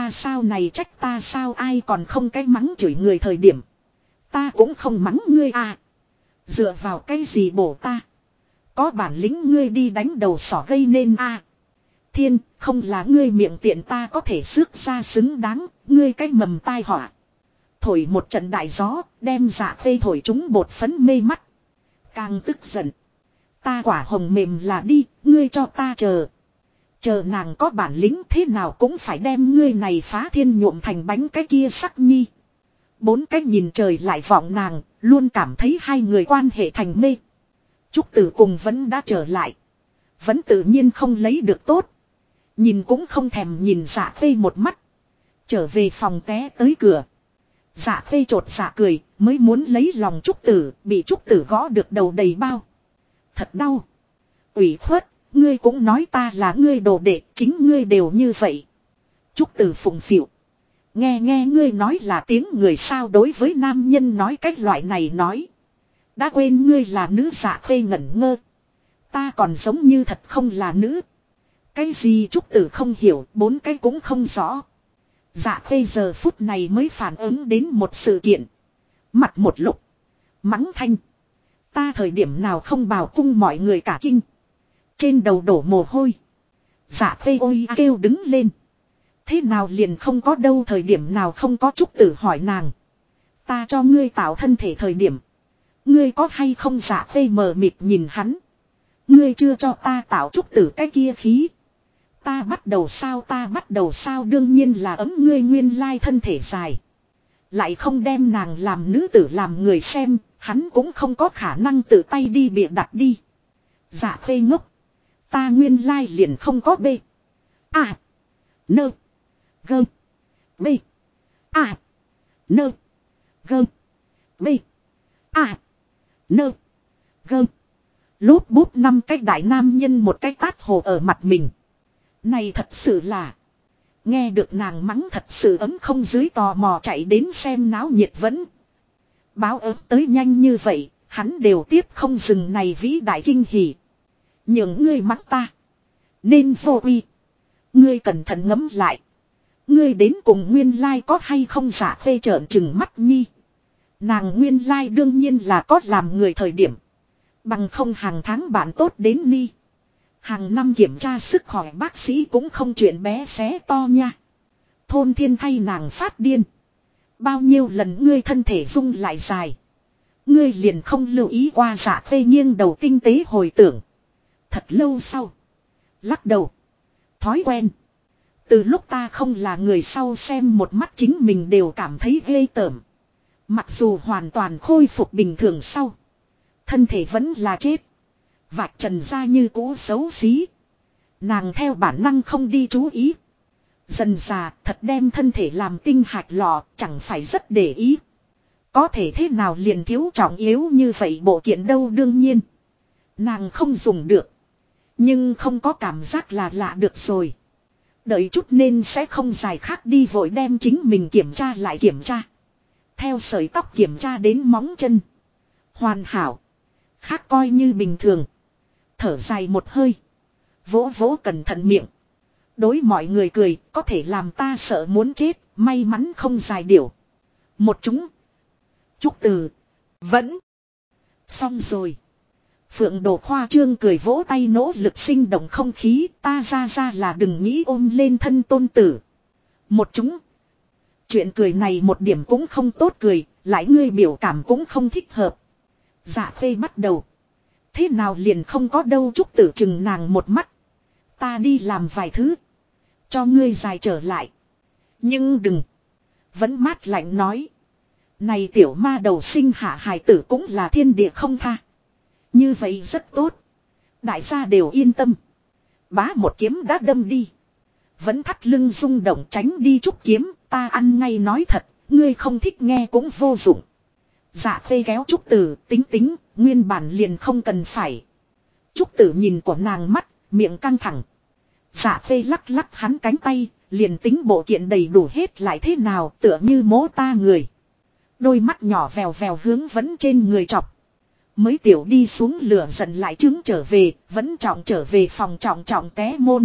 ta sao ai còn không cái mắng chửi người thời điểm. Ta cũng không mắng ngươi à. Dựa vào cái gì bổ ta. Có bản lĩnh ngươi đi đánh đầu sỏ gây nên à. Thiên, không là ngươi miệng tiện ta có thể xước ra xứng đáng, ngươi cái mầm tai họa. Thổi một trận đại gió, đem Dạ Khê thổi chúng bột phấn mê mắt. Càng tức giận. Ta quả hồng mềm là đi, ngươi cho ta chờ. Chờ nàng có bản lĩnh thế nào cũng phải đem ngươi này phá thiên nhuộm thành bánh cái kia sắc nhi. Bốn cách nhìn trời lại vọng nàng, luôn cảm thấy hai người quan hệ thành mê. Trúc Tử cùng vẫn đã trở lại. Vẫn tự nhiên không lấy được tốt. Nhìn cũng không thèm nhìn Dạ Khê một mắt. Trở về phòng té tới cửa. Dạ Khê trột dạ cười, mới muốn lấy lòng Trúc Tử, bị Trúc Tử gõ được đầu đầy bao. Thật đau. Ủy khuất, ngươi cũng nói ta là ngươi đồ đệ, chính ngươi đều như vậy. Trúc Tử phụng phịu. Nghe ngươi nói là tiếng người sao đối với nam nhân nói cách loại này nói. Đã quên ngươi là nữ. Dạ Khê ngẩn ngơ. Ta còn giống như thật không là nữ. Cái gì Trúc Tử không hiểu, bốn cái cũng không rõ. Dạ Khê giờ phút này mới phản ứng đến một sự kiện. Mặt một lục. Mắng thanh. Ta thời điểm nào không bào cung mọi người cả kinh. Trên đầu đổ mồ hôi. Dạ Khê ôi kêu đứng lên. Thế nào liền không có đâu thời điểm nào không có Trúc Tử hỏi nàng. Ta cho ngươi tạo thân thể thời điểm. Ngươi có hay không? Dạ Khê mờ mịt nhìn hắn. Ngươi chưa cho ta tạo Trúc Tử cái kia khí. Ta bắt đầu sao đương nhiên là ấm ngươi nguyên lai thân thể dài. Lại không đem nàng làm nữ tử làm người xem, hắn cũng không có khả năng tự tay đi bịa đặt đi. Dạ Khê ngốc. Ta nguyên lai liền không có bê. À. Nơ. Gơm. Bê. À. Nơ. Gơm. Bê. À. Nơ. Gơm. Lốp bút năm cái đại nam nhân một cái tát hồ ở mặt mình. Này thật sự là. Nghe được nàng mắng thật sự ấm không dưới tò mò chạy đến xem náo nhiệt vẫn. Báo ớt tới nhanh như vậy, hắn đều tiếp không dừng này vĩ đại kinh hỉ. Những ngươi mắng ta. Nên vô uy. Ngươi cẩn thận ngẫm lại. Ngươi đến cùng nguyên lai có hay không giả phê trợn trừng mắt nhi. Nàng nguyên lai đương nhiên là có làm người thời điểm. Bằng không hàng tháng bạn tốt đến ni. Hàng năm kiểm tra sức khỏe bác sĩ cũng không chuyện bé xé to nha. Thôn Thiên thay nàng phát điên. Bao nhiêu lần ngươi thân thể rung lại dài. Ngươi liền không lưu ý qua dạ phê nghiêng đầu tinh tế hồi tưởng. Thật lâu sau. Lắc đầu. Thói quen. Từ lúc ta không là người sau xem một mắt chính mình đều cảm thấy ghê tởm. Mặc dù hoàn toàn khôi phục bình thường sau. Thân thể vẫn là chết. Vạch trần ra như cũ xấu xí. Nàng theo bản năng không đi chú ý. Dần già thật đem thân thể làm tinh hạt lò chẳng phải rất để ý. Có thể thế nào liền thiếu trọng yếu như vậy bộ kiện đâu đương nhiên. Nàng không dùng được. Nhưng không có cảm giác là lạ được rồi. Đợi chút nên sẽ không dài khác đi vội đem chính mình kiểm tra lại kiểm tra. Theo sợi tóc kiểm tra đến móng chân. Hoàn hảo. Khác coi như bình thường. Thở dài một hơi. Vỗ vỗ cẩn thận miệng. Đối mọi người cười có thể làm ta sợ muốn chết. May mắn không dài điểu. Một chúng. Chúc từ. Vẫn. Xong rồi. Phượng Đồ khoa trương cười vỗ tay nỗ lực sinh động không khí. Ta ra là đừng nghĩ ôm lên thân tôn tử. Một chúng. Chuyện cười này một điểm cũng không tốt cười. Lại ngươi biểu cảm cũng không thích hợp. Dạ phê bắt đầu. Thế nào liền không có đâu Trúc Tử chừng nàng một mắt. Ta đi làm vài thứ. Cho ngươi dài trở lại. Nhưng đừng. Vẫn mát lạnh nói. Này tiểu ma đầu sinh hạ hài tử cũng là thiên địa không tha. Như vậy rất tốt. Đại gia đều yên tâm. Bá một kiếm đã đâm đi. Vẫn thắt lưng rung động tránh đi Trúc kiếm. Ta ăn ngay nói thật. Ngươi không thích nghe cũng vô dụng. Dạ phê kéo Trúc Tử tính nguyên bản liền không cần phải. Trúc Tử nhìn của nàng mắt, miệng căng thẳng. Dạ phê lắc lắc hắn cánh tay, liền tính bộ kiện đầy đủ hết lại thế nào tựa như mố ta người. Đôi mắt nhỏ vèo vèo hướng vẫn trên người chọc. Mới tiểu đi xuống lửa giận lại trứng trở về, vẫn trọng trở về phòng trọng té môn.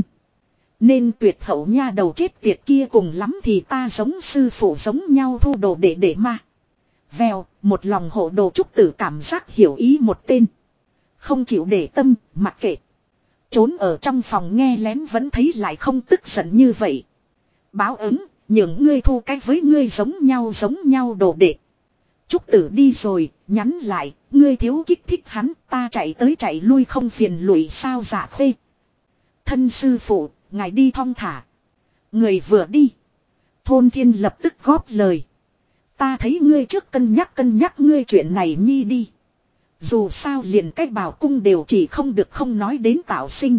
Nên tuyệt hậu nha đầu chết tiệt kia cùng lắm thì ta giống sư phụ giống nhau thu đồ để ma. Vèo, một lòng hộ đồ Trúc Tử cảm giác hiểu ý một tên. Không chịu để tâm, mặc kệ. Trốn ở trong phòng nghe lén vẫn thấy lại không tức giận như vậy. Báo ứng, những ngươi thu cách với ngươi giống nhau đồ đệ. Trúc Tử đi rồi, nhắn lại, ngươi thiếu kích thích hắn, ta chạy tới chạy lui không phiền lụy sao dạ phê. Thân sư phụ, ngài đi thong thả. Người vừa đi. Thôn Thiên lập tức góp lời. Ta thấy ngươi trước cân nhắc ngươi chuyện này nhi đi. Dù sao liền cách bảo cung đều chỉ không được không nói đến tạo sinh.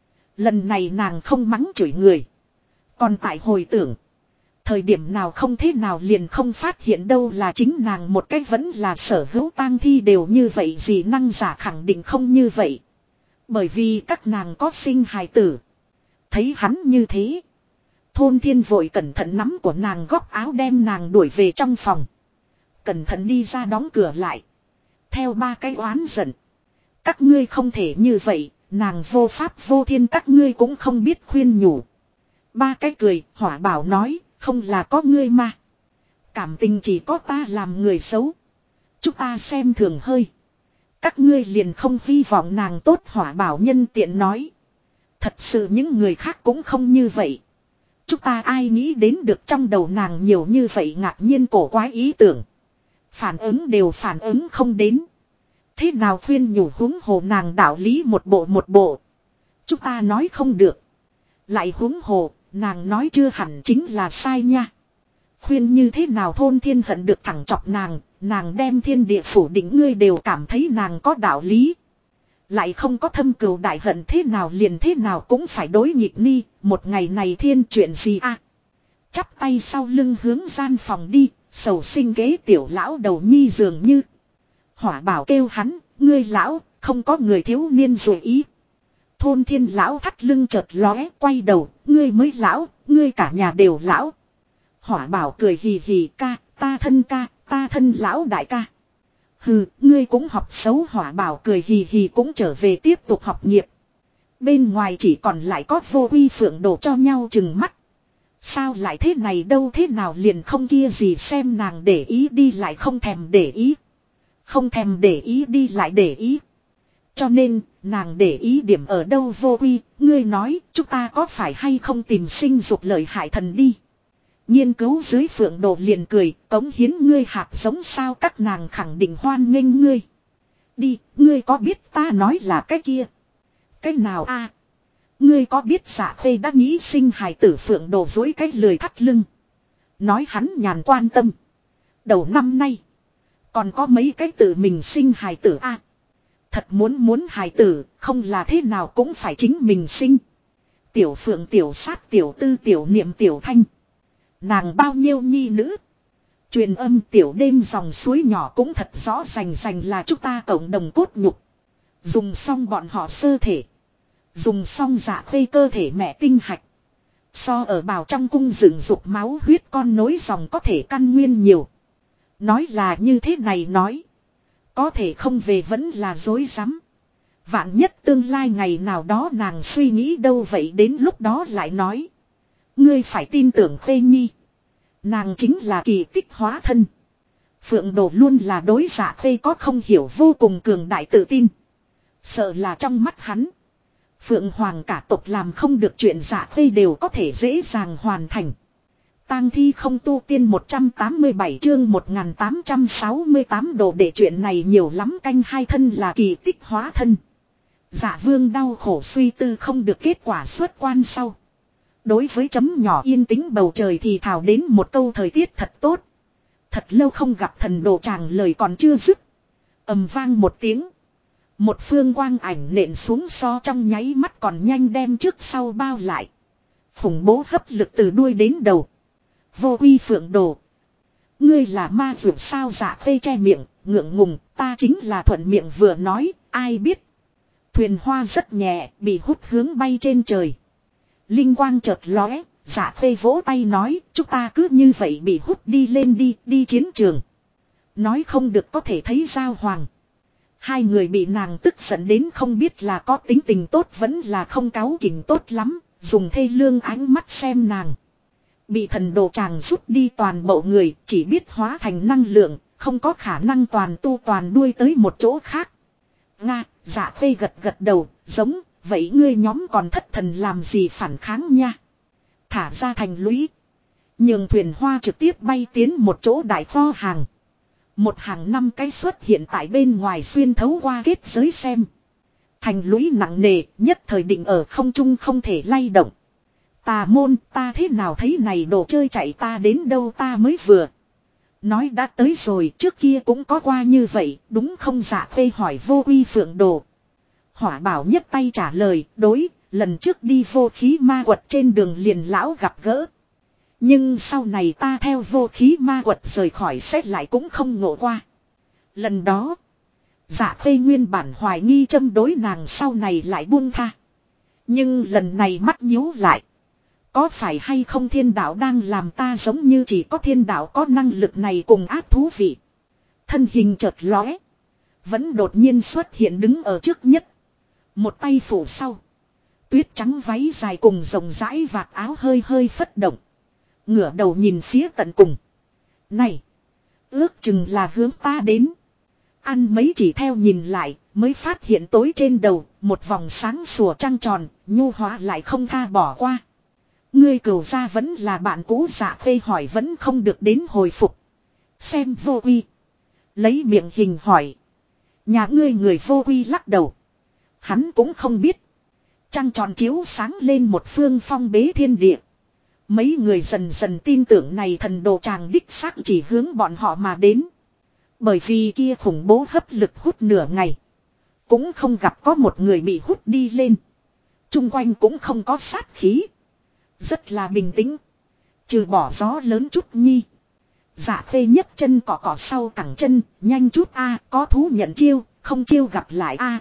Lần này nàng không mắng chửi người. Còn tại hồi tưởng. Thời điểm nào không thế nào liền không phát hiện đâu là chính nàng một cách vẫn là sở hữu tang thi đều như vậy gì năng giả khẳng định không như vậy. Bởi vì các nàng có sinh hài tử. Thấy hắn như thế. Thôn Thiên vội cẩn thận nắm của nàng góc áo đem nàng đuổi về trong phòng. Cẩn thận đi ra đóng cửa lại. Theo ba cái oán giận. Các ngươi không thể như vậy, nàng vô pháp vô thiên các ngươi cũng không biết khuyên nhủ. Ba cái cười, Hỏa Bảo nói, không là có ngươi mà. Cảm tình chỉ có ta làm người xấu. Chúng ta xem thường hơi. Các ngươi liền không hy vọng nàng tốt Hỏa Bảo nhân tiện nói. Thật sự những người khác cũng không như vậy. Chúng ta ai nghĩ đến được trong đầu nàng nhiều như vậy ngạc nhiên cổ quái ý tưởng. Phản ứng đều phản ứng không đến. Thế nào khuyên nhủ huống hồ nàng đạo lý một bộ. Chúng ta nói không được. Lại huống hồ, nàng nói chưa hẳn chính là sai nha. Khuyên như thế nào Thôn Thiên hận được thẳng chọc nàng đem thiên địa phủ định ngươi đều cảm thấy nàng có đạo lý. Lại không có thâm cừu đại hận thế nào liền thế nào cũng phải đối nghịch ni, một ngày này thiên chuyện gì a? Chắp tay sau lưng hướng gian phòng đi, sầu sinh ghế tiểu lão đầu nhi dường như. Hỏa Bảo kêu hắn, ngươi lão, không có người thiếu niên rồi ý. Thôn Thiên lão thắt lưng chợt lóe, quay đầu, ngươi mới lão, ngươi cả nhà đều lão. Hỏa Bảo cười hì hì ca, ta thân lão đại ca. Hừ, ngươi cũng học xấu. Hỏa Bảo cười hì hì cũng trở về tiếp tục học nghiệp. Bên ngoài chỉ còn lại có Vô Uy Phượng Đồ cho nhau chừng mắt. Sao lại thế này đâu, thế nào liền không kia gì, xem nàng để ý đi lại không thèm để ý. Không thèm để ý đi lại để ý. Cho nên, nàng để ý điểm ở đâu? Vô Uy, ngươi nói, chúng ta có phải hay không tìm sinh dục lợi hại thần đi. Nghiên cứu dưới Phượng Đồ liền cười, cống hiến ngươi hạt giống sao, các nàng khẳng định hoan nghênh ngươi. Đi, ngươi có biết ta nói là cái kia? Cái nào a? Ngươi có biết Dạ Khê đã nghĩ sinh hài tử? Phượng Đồ dối cái lười thắt lưng. Nói hắn nhàn quan tâm. Đầu năm nay, còn có mấy cái tự mình sinh hài tử a? Thật muốn hài tử, không là thế nào cũng phải chính mình sinh. Tiểu Phượng, Tiểu Sát, Tiểu Tư, Tiểu Niệm, Tiểu Thanh. Nàng bao nhiêu nhi nữ? Truyền âm tiểu đêm dòng suối nhỏ cũng thật rõ rành là chúng ta cộng đồng cốt nhục. Dùng xong bọn họ sơ thể. Dùng xong Dạ Khê cơ thể mẹ tinh hạch. So ở bào trong cung dựng dục máu huyết con nối dòng có thể căn nguyên nhiều. Nói là như thế này nói. Có thể không về vẫn là dối rắm. Vạn nhất tương lai ngày nào đó nàng suy nghĩ đâu vậy, đến lúc đó lại nói. Ngươi phải tin tưởng Khê Nhi. Nàng chính là kỳ tích hóa thân. Phượng Đồ luôn là đối Dạ Khê có không hiểu vô cùng cường đại tự tin. Sợ là trong mắt hắn, Phượng Hoàng cả tộc làm không được chuyện Dạ Khê đều có thể dễ dàng hoàn thành. Tang thi không tu tiên 187 chương 1868 đồ để chuyện này nhiều lắm, canh hai thân là kỳ tích hóa thân. Dạ Vương đau khổ suy tư không được kết quả xuất quan sau. Đối với chấm nhỏ yên tĩnh bầu trời thì thào đến một câu thời tiết thật tốt. Thật lâu không gặp thần đồ chàng lời còn chưa dứt. Ầm vang một tiếng. Một phương quang ảnh nện xuống so trong nháy mắt còn nhanh đem trước sau bao lại. Khủng bố hấp lực từ đuôi đến đầu. Vô Uy Phượng Đồ. Ngươi là ma dược sao? Dạ Khê che miệng, ngượng ngùng, ta chính là thuận miệng vừa nói, ai biết. Thuyền hoa rất nhẹ, bị hút hướng bay trên trời. Linh quang chợt lóe, Dạ Khê vỗ tay nói, chúng ta cứ như vậy bị hút đi lên đi chiến trường. Nói không được có thể thấy giao hoàng. Hai người bị nàng tức giận đến không biết là có tính tình tốt vẫn là không cáu kỉnh tốt lắm, dùng thê lương ánh mắt xem nàng. Bị thần đồ tràng rút đi toàn bộ người, chỉ biết hóa thành năng lượng, không có khả năng toàn tu toàn đuôi tới một chỗ khác. Nga, Dạ Khê gật gật đầu, giống, vậy ngươi nhóm còn thất thần làm gì phản kháng nha. Thả ra thành lũy. Nhường thuyền hoa trực tiếp bay tiến một chỗ đại kho hàng. Một hàng 5 cái xuất hiện tại bên ngoài xuyên thấu qua kết giới xem. Thành lũy nặng nề, nhất thời định ở không trung không thể lay động. Tà môn, ta thế nào thấy này đồ chơi chạy ta đến đâu ta mới vừa. Nói đã tới rồi, trước kia cũng có qua như vậy, đúng không? Dạ Khê hỏi Vô Uy Phượng Đồ. Hỏa Bảo nhấc tay trả lời, đối, lần trước đi vô khí ma quật trên đường liền lão gặp gỡ. Nhưng sau này ta theo vô khí ma quật rời khỏi xét lại cũng không ngộ qua. Lần đó, Dạ Khê nguyên bản hoài nghi châm đối nàng, sau này lại buông tha. Nhưng lần này mắt nhíu lại. Có phải hay không thiên đạo đang làm ta giống như chỉ có thiên đạo có năng lực này cùng ác thú vị. Thân hình chợt lóe. Vẫn đột nhiên xuất hiện đứng ở trước nhất. Một tay phủ sau. Tuyết trắng váy dài cùng rộng rãi vạt áo hơi hơi phất động. Ngửa đầu nhìn phía tận cùng. Này. Ước chừng là hướng ta đến. Ăn mấy chỉ theo nhìn lại. Mới phát hiện tối trên đầu. Một vòng sáng sủa trăng tròn. Nhu hóa lại không tha bỏ qua. Ngươi cửu gia vẫn là bạn cũ? Dạ Khê hỏi vẫn không được đến hồi phục. Xem Vô Uy. Lấy miệng hình hỏi. Nhà ngươi người Vô Uy lắc đầu. Hắn cũng không biết. Trăng tròn chiếu sáng lên một phương phong bế thiên địa. Mấy người dần dần tin tưởng này thần đồ tràng đích xác chỉ hướng bọn họ mà đến. Bởi vì kia khủng bố hấp lực hút nửa ngày. Cũng không gặp có một người bị hút đi lên. Trung quanh cũng không có sát khí. Rất là bình tĩnh. Trừ bỏ gió lớn chút nhi. Dạ Khê nhấc chân cỏ cỏ sau cẳng chân. Nhanh chút a, có thú nhận chiêu. Không chiêu gặp lại a.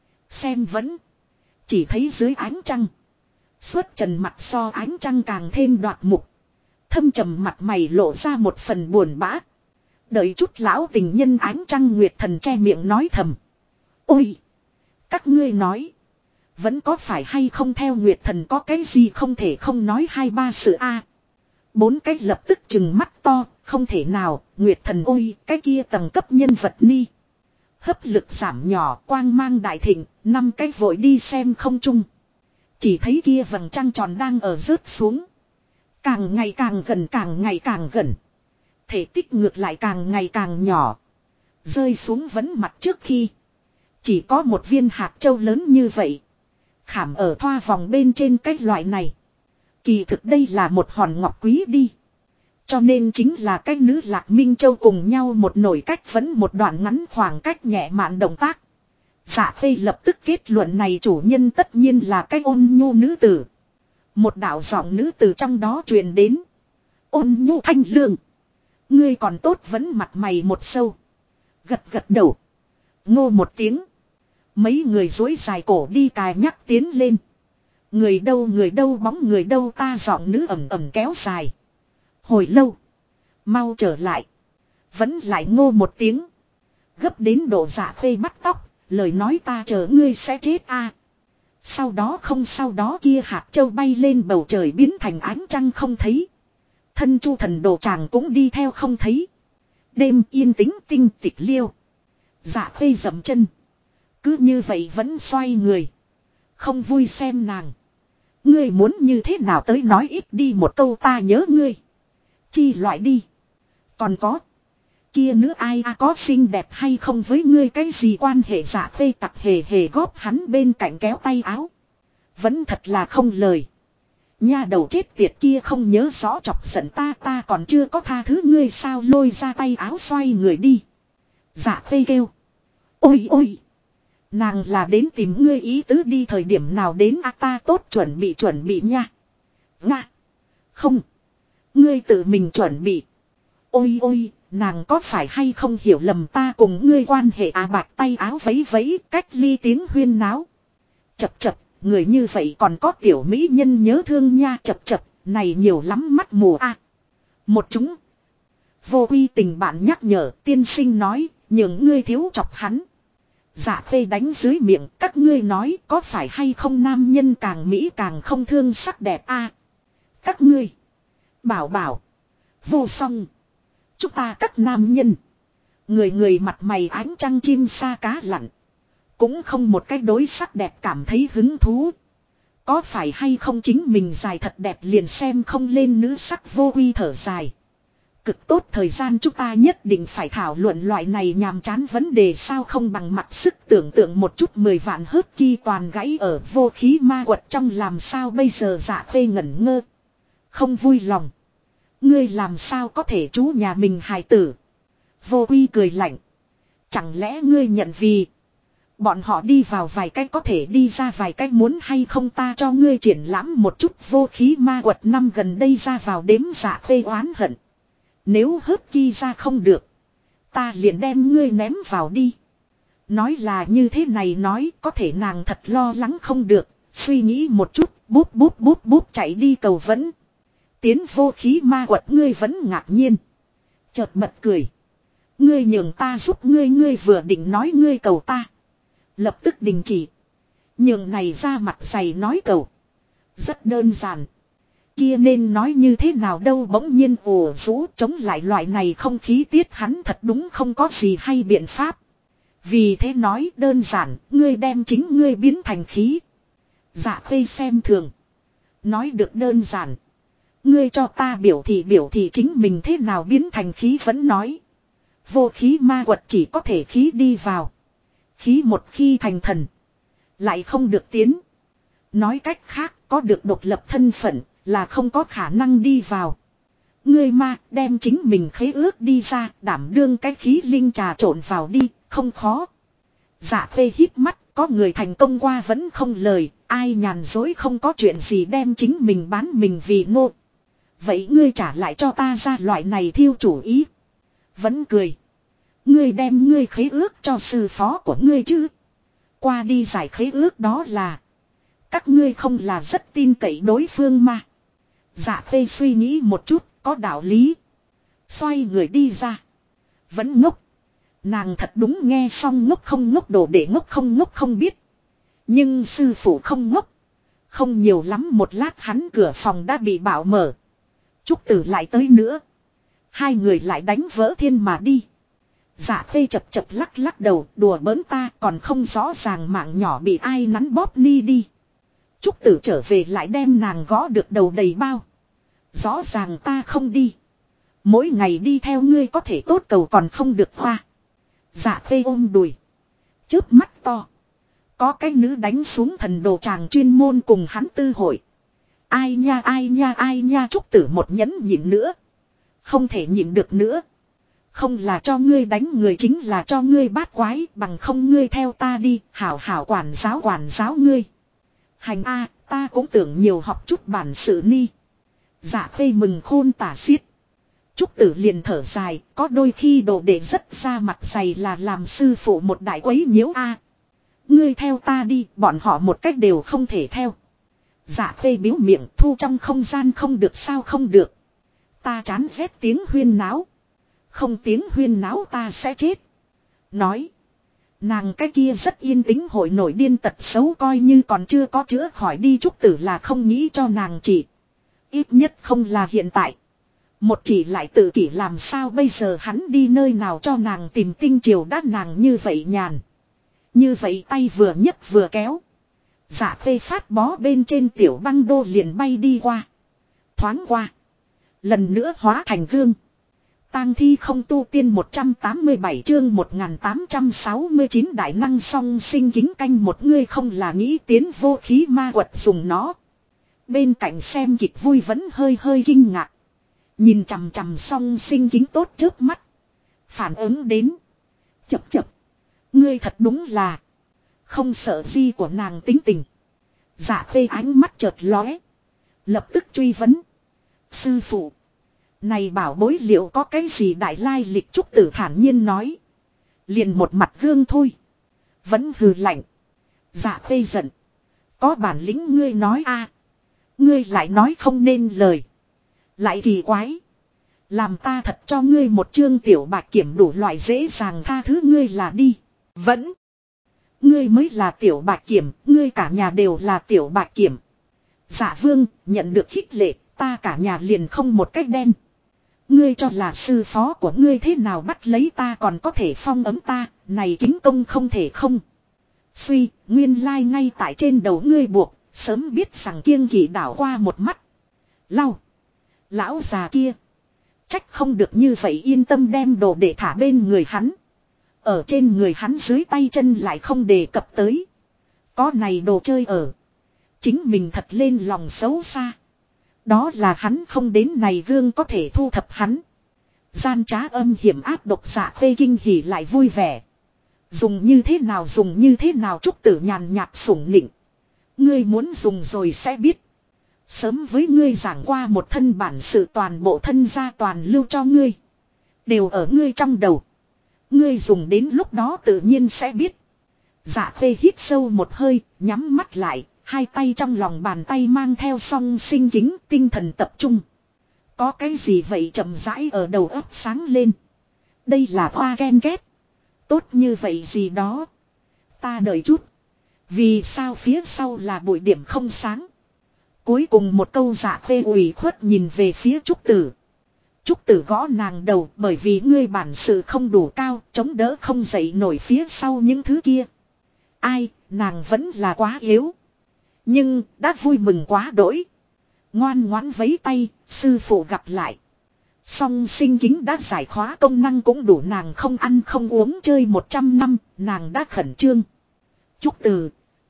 Xem vẫn. Chỉ thấy dưới ánh trăng. Xuất trần mặt so ánh trăng càng thêm đoạt mục. Thâm trầm mặt mày lộ ra một phần buồn bã. Đợi chút lão tình nhân ánh trăng Nguyệt Thần che miệng nói thầm. Ôi! Các ngươi nói. Vẫn có phải hay không theo Nguyệt Thần có cái gì không thể không nói hai ba sự a. Bốn cái lập tức chừng mắt to, không thể nào, Nguyệt Thần ôi, cái kia tầng cấp nhân vật ni. Hấp lực giảm nhỏ, quang mang đại thịnh, năm cái vội đi xem không chung. Chỉ thấy kia vầng trăng tròn đang ở rớt xuống. Càng ngày càng gần, càng ngày càng gần. Thể tích ngược lại càng ngày càng nhỏ. Rơi xuống vấn mặt trước khi. Chỉ có một viên hạt châu lớn như vậy. Khảm ở thoa vòng bên trên cái loại này. Kỳ thực đây là một hòn ngọc quý đi. Cho nên chính là cái nữ Lạc Minh Châu cùng nhau một nổi cách vẫn một đoạn ngắn khoảng cách nhẹ mạn động tác. Dạ Khê lập tức kết luận này chủ nhân tất nhiên là cái ôn nhu nữ tử. Một đạo giọng nữ tử trong đó truyền đến. Ôn nhu thanh lương. Ngươi còn tốt vẫn mặt mày một sâu. Gật gật đầu. Ngô một tiếng. Mấy người dối dài cổ đi cài nhắc tiến lên. Người đâu bóng người đâu ta giọng nữ ẩm ẩm kéo dài. Hồi lâu. Mau trở lại. Vẫn lại ngô một tiếng. Gấp đến độ Dạ Khê bắt tóc. Lời nói ta chờ ngươi sẽ chết a. Sau đó kia hạt châu bay lên bầu trời biến thành ánh trăng không thấy. Thân Chu Thần Đồ chàng cũng đi theo không thấy. Đêm yên tĩnh tinh tịch liêu. Dạ Khê dậm chân. Cứ như vậy vẫn xoay người. Không vui xem nàng. Ngươi muốn như thế nào tới nói ít đi một câu ta nhớ ngươi. Chi loại đi. Còn có. Kia nữ ai có xinh đẹp hay không với ngươi cái gì quan hệ Dạ Khê tặc hề hề góp hắn bên cạnh kéo tay áo. Vẫn thật là không lời. Nha đầu chết tiệt kia không nhớ rõ chọc giận ta còn chưa có tha thứ ngươi sao lôi ra tay áo xoay người đi. Dạ Khê kêu. Ôi ôi. Nàng là đến tìm ngươi ý tứ đi thời điểm nào đến ta tốt chuẩn bị nha. Nga. Không. Ngươi tự mình chuẩn bị. Ôi ôi, nàng có phải hay không hiểu lầm ta cùng ngươi quan hệ bạc tay áo vấy vấy cách ly tiếng huyên náo. Chập chập, người như vậy còn có tiểu mỹ nhân nhớ thương nha chập chập, này nhiều lắm mắt mù Một chúng. Vô uy tình bạn nhắc nhở tiên sinh nói, những ngươi thiếu chọc hắn. Dạ Khê đánh dưới miệng các ngươi nói có phải hay không nam nhân càng mỹ càng không thương sắc đẹp Các ngươi. Bảo. Vô song. Chúng ta các nam nhân. Người mặt mày ánh trăng chim sa cá lặn. Cũng không một cái đối sắc đẹp cảm thấy hứng thú. Có phải hay không chính mình dài thật đẹp liền xem không lên nữ sắc vô uy thở dài. Cực tốt thời gian chúng ta nhất định phải thảo luận loại này nhàm chán vấn đề sao không bằng mặt sức tưởng tượng một chút 10 vạn hớt ki toàn gãy ở vô khí ma quật trong làm sao bây giờ Dạ Khê ngẩn ngơ. Không vui lòng. Ngươi làm sao có thể chú nhà mình hài tử. Vô uy cười lạnh. Chẳng lẽ ngươi nhận vì. Bọn họ đi vào vài cách có thể đi ra vài cách muốn hay không ta cho ngươi triển lãm một chút vô khí ma quật năm gần đây ra vào đếm Dạ Khê oán hận. Nếu hớt ki ra không được. Ta liền đem ngươi ném vào đi. Nói là như thế này nói có thể nàng thật lo lắng không được. Suy nghĩ một chút búp chạy đi cầu vẫn. Tiến vô khí ma quật ngươi vẫn ngạc nhiên. Chợt bật cười. Ngươi nhường ta giúp ngươi vừa định nói ngươi cầu ta. Lập tức đình chỉ. Nhường này ra mặt dày nói cầu. Rất đơn giản. Kia nên nói như thế nào đâu bỗng nhiên ồ rũ chống lại loại này không khí tiết hắn thật đúng không có gì hay biện pháp. Vì thế nói đơn giản, ngươi đem chính ngươi biến thành khí. Dạ Khê xem thường. Nói được đơn giản. Ngươi cho ta biểu thị chính mình thế nào biến thành khí vẫn nói. Vô khí ma quật chỉ có thể khí đi vào. Khí một khi thành thần. Lại không được tiến. Nói cách khác có được độc lập thân phận là không có khả năng đi vào. Ngươi ma đem chính mình khế ước đi ra đảm đương cái khí linh trà trộn vào đi, không khó. Dạ Khê hít mắt, có người thành công qua vẫn không lời, ai nhàn dối không có chuyện gì đem chính mình bán mình vì nô. Vậy ngươi trả lại cho ta ra loại này thiêu chủ ý. Vẫn cười. Ngươi đem ngươi khế ước cho sư phó của ngươi chứ. Qua đi giải khế ước đó là. Các ngươi không là rất tin cậy đối phương mà. Dạ Khê suy nghĩ một chút, có đạo lý. Xoay người đi ra. Vẫn ngốc. Nàng thật đúng nghe xong ngốc không ngốc đồ để ngốc không biết. Nhưng sư phụ không ngốc. Không nhiều lắm một lát hắn cửa phòng đã bị bảo mở. Trúc Tử lại tới nữa. Hai người lại đánh vỡ thiên mà đi. Dạ Khê chập chập lắc lắc đầu đùa bỡn ta còn không rõ ràng mạng nhỏ bị ai nắn bóp ni đi. Trúc Tử trở về lại đem nàng gõ được đầu đầy bao. Rõ ràng ta không đi. Mỗi ngày đi theo ngươi có thể tốt cầu còn không được hoa. Dạ Khê ôm đùi. Chớp mắt to. Có cái nữ đánh xuống thần đồ tràng chuyên môn cùng hắn tư hội. Ai nha Trúc Tử một nhẫn nhịn nữa. Không thể nhịn được nữa. Không là cho ngươi đánh người chính là cho ngươi bát quái bằng không ngươi theo ta đi hảo hảo quản giáo ngươi. Hành a ta cũng tưởng nhiều học chút bản sự ni. Dạ Khê mừng khôn tả xiết. Trúc Tử liền thở dài, có đôi khi đồ đệ rất ra mặt dày là làm sư phụ một đại quấy nhiễu a. Ngươi theo ta đi, bọn họ một cách đều không thể theo. Dạ Khê biếu miệng thu trong không gian không được sao không được. Ta chán ghét tiếng huyên náo. Không tiếng huyên náo ta sẽ chết. Nói. Nàng cái kia rất yên tĩnh hội nổi điên tật xấu coi như còn chưa có chữa khỏi đi Trúc Tử là không nghĩ cho nàng chỉ. Ít nhất không là hiện tại. Một chỉ lại tự kỷ làm sao bây giờ hắn đi nơi nào cho nàng tìm tinh triều đát nàng như vậy nhàn. Như vậy tay vừa nhấc vừa kéo. Dạ Khê phát bó bên trên tiểu băng đô liền bay đi qua. Thoáng qua. Lần nữa hóa thành gương. Tang thi không tu tiên 187 chương 1869 đại năng song sinh kính canh một người không là nghĩ tiến vô khí ma quật dùng nó. Bên cạnh xem kịch vui vẫn hơi kinh ngạc. Nhìn chằm chằm song sinh kính tốt trước mắt. Phản ứng đến. Chập. Ngươi thật đúng là. Không sợ gì của nàng tính tình. Dạ Khê ánh mắt chợt lóe. Lập tức truy vấn. Sư phụ. Này bảo bối liệu có cái gì đại lai lịch Trúc Tử thản nhiên nói. Liền một mặt gương thôi. Vẫn hừ lạnh. Dạ Khê giận. Có bản lĩnh ngươi nói a, ngươi lại nói không nên lời. Lại kỳ quái. Làm ta thật cho ngươi một chương tiểu bạch kiểm đủ loại dễ dàng tha thứ ngươi là đi. Vẫn. Ngươi mới là tiểu bạch kiểm. Ngươi cả nhà đều là tiểu bạch kiểm. Dạ Vương nhận được khích lệ. Ta cả nhà liền không một cách đen. Ngươi cho là sư phó của ngươi thế nào bắt lấy ta còn có thể phong ấm ta. Này kính công không thể không. Suy nguyên lai ngay tại trên đầu ngươi buộc. Sớm biết rằng kiêng kỵ đảo qua một mắt. Lau. Lão già kia. Trách không được như vậy yên tâm đem đồ để thả bên người hắn. Ở trên người hắn dưới tay chân lại không đề cập tới. Có này đồ chơi ở. Chính mình thật lên lòng xấu xa. Đó là hắn không đến này gương có thể thu thập hắn. Gian trá âm hiểm áp độc Dạ Khê kinh hỉ lại vui vẻ. Dùng như thế nào Trúc Tử nhàn nhạt sủng nịnh. Ngươi muốn dùng rồi sẽ biết. Sớm với ngươi giảng qua một thân bản sự toàn bộ thân gia toàn lưu cho ngươi. Đều ở ngươi trong đầu. Ngươi dùng đến lúc đó tự nhiên sẽ biết. Dạ Khê hít sâu một hơi, nhắm mắt lại, hai tay trong lòng bàn tay mang theo song sinh kính tinh thần tập trung. Có cái gì vậy chậm rãi ở đầu óc sáng lên. Đây là hoa ghen ghét. Tốt như vậy gì đó. Ta đợi chút. Vì sao phía sau là bụi điểm không sáng. Cuối cùng một câu Dạ Khê ủy khuất nhìn về phía Trúc Tử. Trúc Tử gõ nàng đầu bởi vì ngươi bản sự không đủ cao, chống đỡ không dậy nổi phía sau những thứ kia. Ai, nàng vẫn là quá yếu. Nhưng, đã vui mừng quá đỗi. Ngoan ngoãn vấy tay, sư phụ gặp lại. Song sinh kính đã giải khóa công năng cũng đủ nàng không ăn không uống chơi 100 năm, nàng đã khẩn trương. Trúc Tử.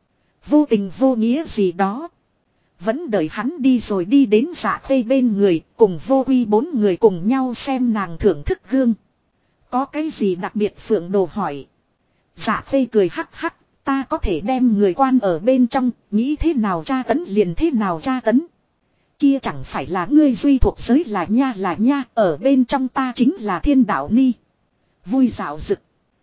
Vô tình vô nghĩa gì đó. Vẫn đợi hắn đi rồi đi đến Dạ Khê bên người, cùng Vô Quy bốn người cùng nhau xem nàng thưởng thức gương. Có cái gì đặc biệt Phượng Đồ hỏi. Dạ Khê cười hắc hắc, ta có thể đem người quan ở bên trong, nghĩ thế nào tra tấn liền thế nào tra tấn. Kia chẳng phải là ngươi duy thuộc giới là nha, ở bên trong ta chính là thiên đạo ni. Vui dạo rực.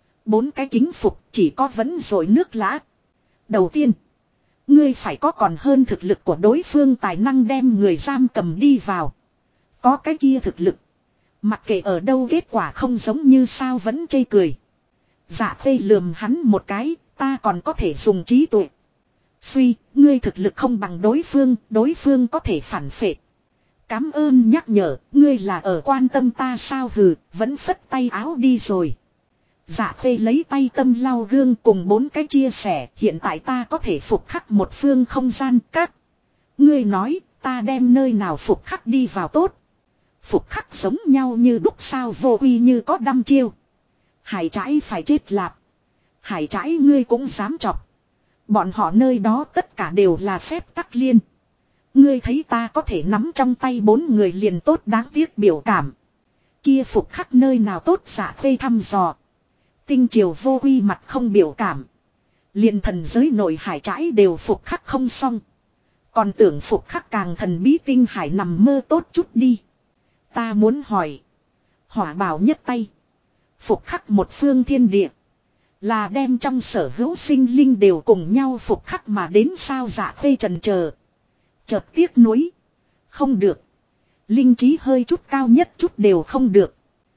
4 cái kính phục chỉ có vẫn rồi nước lã. Đầu tiên. Ngươi phải có còn hơn thực lực của đối phương tài năng đem người giam cầm đi vào. Có cái kia thực lực. Mặc kệ ở đâu kết quả không giống như sao vẫn chê cười. Dạ khê lườm hắn một cái, ta còn có thể dùng trí tuệ. Suy, ngươi thực lực không bằng đối phương có thể phản phệ. Cám ơn nhắc nhở, ngươi là ở quan tâm ta sao hừ, vẫn phất tay áo đi rồi. Dạ khê lấy tay tâm lau gương cùng 4 cái chia sẻ, hiện tại ta có thể phục khắc một phương không gian các. Ngươi nói, ta đem nơi nào phục khắc đi vào tốt. Phục khắc giống nhau như đúc sao vô uy như có đăm chiêu. Hải trái phải chết lạp. Hải trái ngươi cũng dám chọc. Bọn họ nơi đó tất cả đều là phép tắc liên. Ngươi thấy ta có thể nắm trong tay 4 người liền tốt đáng tiếc biểu cảm. Kia phục khắc nơi nào tốt dạ khê thăm dò. Tinh triều vô uy mặt không biểu cảm. Liền thần giới nội hải trái đều phục khắc không xong. Còn tưởng phục khắc càng thần bí tinh hải nằm mơ tốt chút đi. Ta muốn hỏi. Hỏa bảo nhất tay. Phục khắc một phương thiên địa. Là đem trong sở hữu sinh linh đều cùng nhau phục khắc mà đến sao dạ khê trần chờ. Chợt tiếc nuối. Không được. Linh trí hơi chút cao nhất chút đều không được.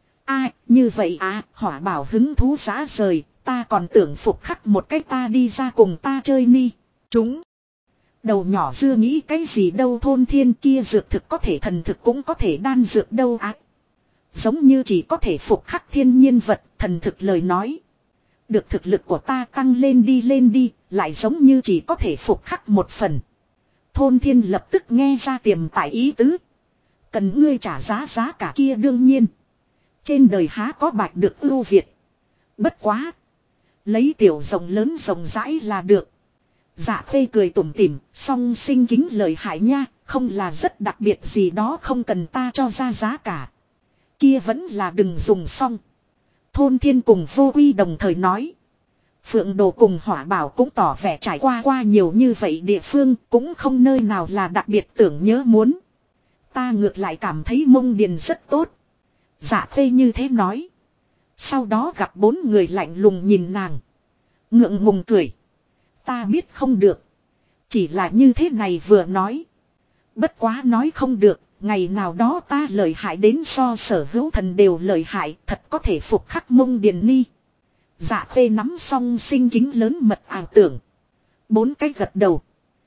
Như vậy hỏa bảo hứng thú giá rời. Ta còn tưởng phục khắc một cách ta đi ra cùng ta chơi ni. Chúng. Đầu nhỏ dưa nghĩ cái gì đâu thôn thiên kia dược thực có thể thần thực cũng có thể đan dược đâu giống như chỉ có thể phục khắc thiên nhiên vật thần thực lời nói. Được thực lực của ta tăng lên đi, lại giống như chỉ có thể phục khắc một phần. Thôn thiên lập tức nghe ra tiềm tại ý tứ. Cần ngươi trả giá cả kia đương nhiên. Trên đời há có bạch được ưu việt. Bất quá. Lấy tiểu rộng lớn rộng rãi là được. Dạ khê cười tủm tỉm, song sinh kính lời hại nha, không là rất đặc biệt gì đó không cần ta cho ra giá cả. Kia vẫn là đừng dùng xong. Thôn thiên cùng vô uy đồng thời nói. Phượng đồ cùng hỏa bảo cũng tỏ vẻ trải qua nhiều như vậy địa phương cũng không nơi nào là đặc biệt tưởng nhớ muốn. Ta ngược lại cảm thấy mông điền rất tốt. Dạ khê như thế nói. Sau đó gặp 4 người lạnh lùng nhìn nàng. Ngượng ngùng cười. Ta biết không được. Chỉ là như thế này vừa nói. Bất quá nói không được. Ngày nào đó ta lợi hại đến so sở hữu thần đều lợi hại. Thật có thể phục khắc mông điền ni. Dạ khê nắm song sinh kính lớn mật ảo tưởng. 4 cái gật đầu.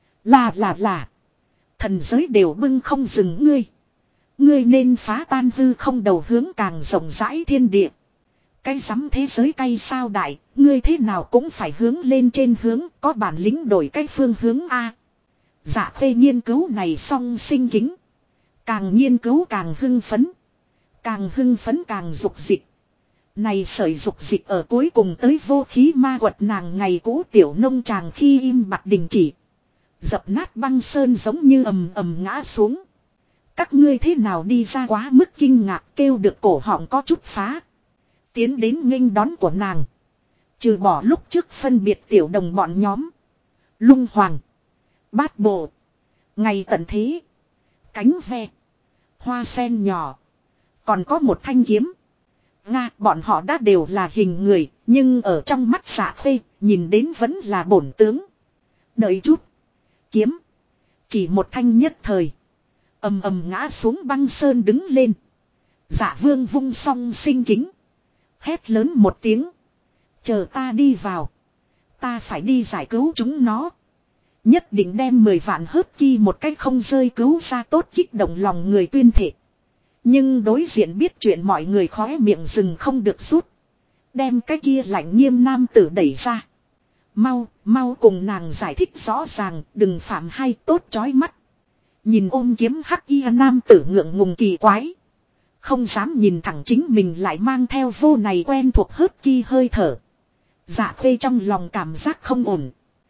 Là. Thần giới đều bưng không dừng ngươi. Ngươi nên phá tan hư không đầu hướng càng rộng rãi thiên địa. Cái rắm thế giới cay sao đại, ngươi thế nào cũng phải hướng lên trên hướng, có bản lĩnh đổi cái phương hướng A. Dạ khê nghiên cứu này song sinh kính. Càng nghiên cứu càng hưng phấn. Càng hưng phấn càng dục dịch. Này sợi dục dịch ở cuối cùng tới vô khí ma quật nàng ngày cũ tiểu nông tràng khi im bặt đình chỉ. Dập nát băng sơn giống như ầm ầm ngã xuống. Các ngươi thế nào đi ra quá mức kinh ngạc kêu được cổ họng có chút phá. Tiến đến nghênh đón của nàng. Trừ bỏ lúc trước phân biệt tiểu đồng bọn nhóm. Lung hoàng. Bát bộ. Ngày tận thế. Cánh ve. Hoa sen nhỏ. Còn có một thanh kiếm. Bọn họ đã đều là hình người. Nhưng ở trong mắt Dạ khê nhìn đến vẫn là bổn tướng. Đợi chút. Kiếm. Chỉ một thanh nhất thời. Ầm ầm ngã xuống băng sơn đứng lên. Dạ vương vung song sinh kính. Hét lớn một tiếng. Chờ ta đi vào. Ta phải đi giải cứu chúng nó. Nhất định đem 10 vạn hớt ki một cách không rơi cứu ra tốt kích động lòng người tuyên thệ. Nhưng đối diện biết chuyện mọi người khóe miệng rừng không được rút. Đem cái kia lạnh nghiêm nam tử đẩy ra. Mau cùng nàng giải thích rõ ràng đừng phạm hay tốt chói mắt. Nhìn ôm kiếm hắc y nam tử ngượng ngùng kỳ quái. Không dám nhìn thẳng chính mình lại mang theo vô này quen thuộc hớt ki hơi thở. Dạ khê trong lòng cảm giác không ổn.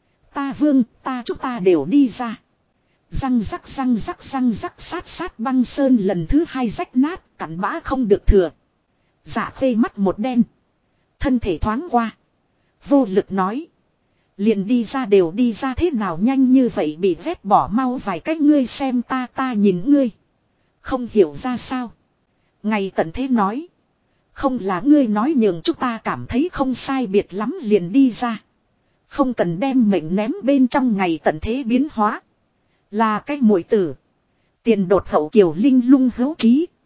Chúng ta đều đi ra. Răng rắc sát băng sơn lần thứ 2 rách nát cặn bã không được thừa. Dạ khê mắt một đen. Thân thể thoáng qua. Vô lực nói. Liền đi ra đều đi ra thế nào nhanh như vậy bị vét bỏ mau vài cách ngươi xem ta nhìn ngươi. Không hiểu ra sao. Ngày tận thế nói. Không là ngươi nói nhường chúng ta cảm thấy không sai biệt lắm liền đi ra. Không cần đem mệnh ném bên trong ngày tận thế biến hóa. Là cái muội tử. Tiền đột hậu kiều linh lung hữu trí.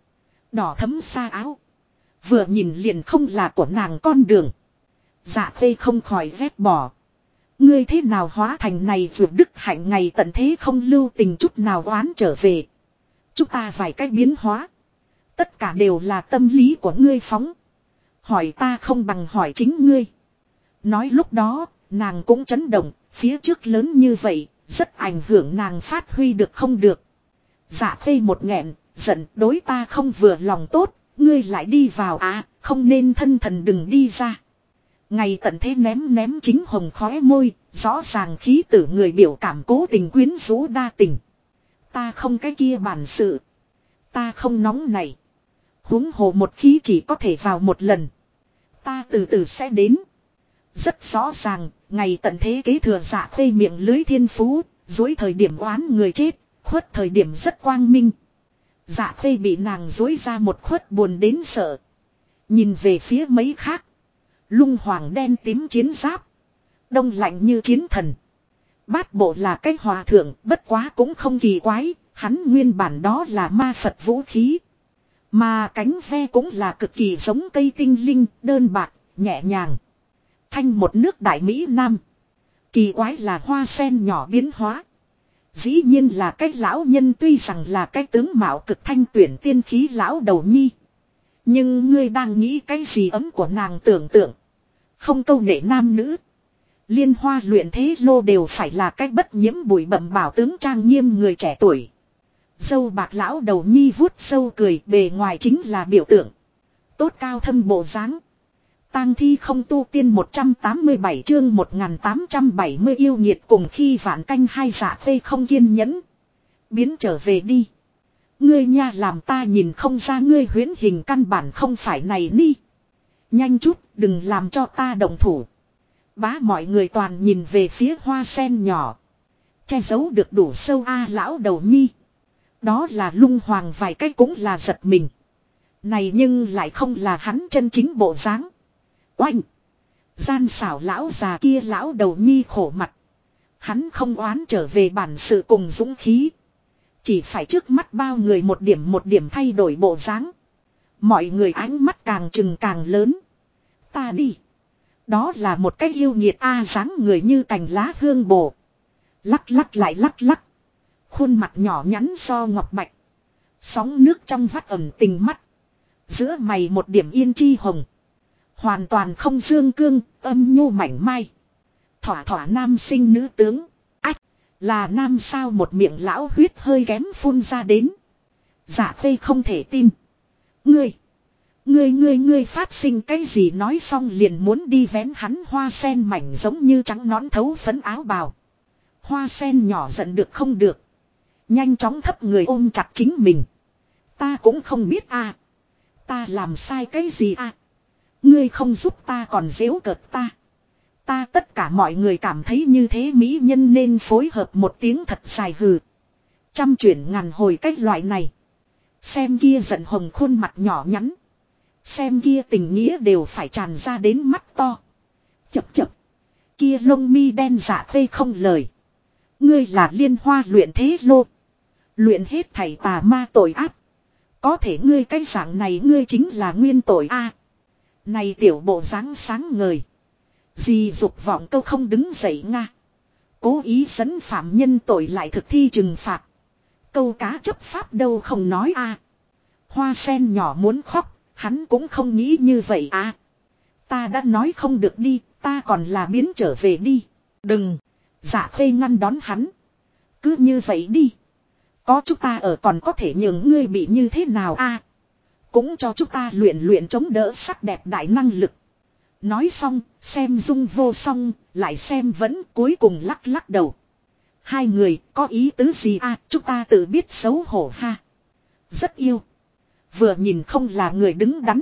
Đỏ thấm xa áo. Vừa nhìn liền không là của nàng con đường. Dạ Khê không khỏi ghét bỏ. Ngươi thế nào hóa thành này vượt đức hạnh ngày tận thế không lưu tình chút nào oán trở về. Chúng ta vài cách biến hóa. Tất cả đều là tâm lý của ngươi phóng. Hỏi ta không bằng hỏi chính ngươi. Nói lúc đó, nàng cũng chấn động, phía trước lớn như vậy, rất ảnh hưởng nàng phát huy được không được. Dạ Khê một nghẹn, giận đối ta không vừa lòng tốt, ngươi lại đi vào à, không nên thân thần đừng đi ra. Ngày tận thế ném chính hồng khóe môi, rõ ràng khí tử người biểu cảm cố tình quyến rũ đa tình. Ta không cái kia bản sự. Ta không nóng này. Huống hồ một khí chỉ có thể vào một lần. Ta từ từ sẽ đến. Rất rõ ràng, ngày tận thế kế thừa Dạ Khê miệng lưới thiên phú, dối thời điểm oán người chết, khuất thời điểm rất quang minh. Dạ Khê bị nàng dối ra một khuất buồn đến sợ. Nhìn về phía mấy khác. Lung hoàng đen tím chiến giáp. Đông lạnh như chiến thần. Bát bộ là cái hòa thượng, bất quá cũng không kỳ quái, hắn nguyên bản đó là ma Phật vũ khí. Mà cánh ve cũng là cực kỳ giống cây tinh linh, đơn bạc, nhẹ nhàng. Thanh một nước đại Mỹ Nam. Kỳ quái là hoa sen nhỏ biến hóa. Dĩ nhiên là cái lão nhân tuy rằng là cái tướng mạo cực thanh tuyển tiên khí lão đầu nhi. Nhưng ngươi đang nghĩ cái gì ấm của nàng tưởng tượng. Không câu nệ nam nữ. Liên hoa luyện thế lô đều phải là cái bất nhiễm bụi bẩm bảo tướng trang nghiêm người trẻ tuổi. Dâu bạc lão đầu nhi vuốt sâu cười bề ngoài chính là biểu tượng. Tốt cao thâm bộ dáng. Tang thi không tu tiên 187 chương 1870 yêu nhiệt cùng khi vạn canh hai Dạ Khê không kiên nhẫn. Biến trở về đi. Ngươi nha làm ta nhìn không ra ngươi huyễn hình căn bản không phải này ni. Nhanh chút đừng làm cho ta động thủ. Bá mọi người toàn nhìn về phía hoa sen nhỏ. Che giấu được đủ sâu a lão đầu nhi. Đó là lung hoàng vài cách cũng là giật mình. Này nhưng lại không là hắn chân chính bộ dáng. Oanh! Gian xảo lão già kia lão đầu nhi khổ mặt. Hắn không oán trở về bản sự cùng dũng khí. Chỉ phải trước mắt bao người một điểm thay đổi bộ dáng. Mọi người ánh mắt càng trừng càng lớn. Ta đi. Đó là một cái yêu nghiệt dáng người như cành lá hương bồ. Lắc lắc lại lắc lắc. Khuôn mặt nhỏ nhắn so ngọc bạch. Sóng nước trong vắt ẩn tình mắt. Giữa mày một điểm yên chi hồng. Hoàn toàn không dương cương, âm nhu mảnh mai. Thỏa thỏa nam sinh nữ tướng. Ách, là nam sao một miệng lão huyết hơi kém phun ra đến. Dạ Khê không thể tin. Ngươi phát sinh cái gì nói xong liền muốn đi vén hắn hoa sen mảnh giống như trắng nón thấu phấn áo bào. Hoa sen nhỏ giận được không được. Nhanh chóng thấp người ôm chặt chính mình. Ta cũng không biết ta làm sai cái gì Ngươi không giúp ta còn giễu cợt ta. Ta tất cả mọi người cảm thấy như thế mỹ nhân nên phối hợp một tiếng thật dài hừ. Trăm chuyển ngàn hồi cách loại này. Xem kia giận hồng khuôn mặt nhỏ nhắn. Xem kia tình nghĩa đều phải tràn ra đến mắt to. Chập chập. Kia lông mi đen Dạ Khê không lời. Ngươi là liên hoa luyện thế lô. Luyện hết thảy tà ma tội ác. Có thể ngươi cái dạng này ngươi chính là nguyên tội Này tiểu bộ dáng sáng ngời. Gì dục vọng câu không đứng dậy nga. Cố ý dẫn phạm nhân tội lại thực thi trừng phạt. Câu cá chấp pháp đâu không nói Hoa sen nhỏ muốn khóc. Hắn cũng không nghĩ như vậy Ta đã nói không được đi. Ta còn là biến trở về đi. Đừng. Dạ Khê ngăn đón hắn. Cứ như vậy đi. Có chúng ta ở còn có thể nhường ngươi bị như thế nào Cũng cho chúng ta luyện chống đỡ sắc đẹp đại năng lực. Nói xong, xem dung vô song, lại xem vẫn cuối cùng lắc lắc đầu. Hai người có ý tứ gì chúng ta tự biết xấu hổ ha. Rất yêu. Vừa nhìn không là người đứng đắn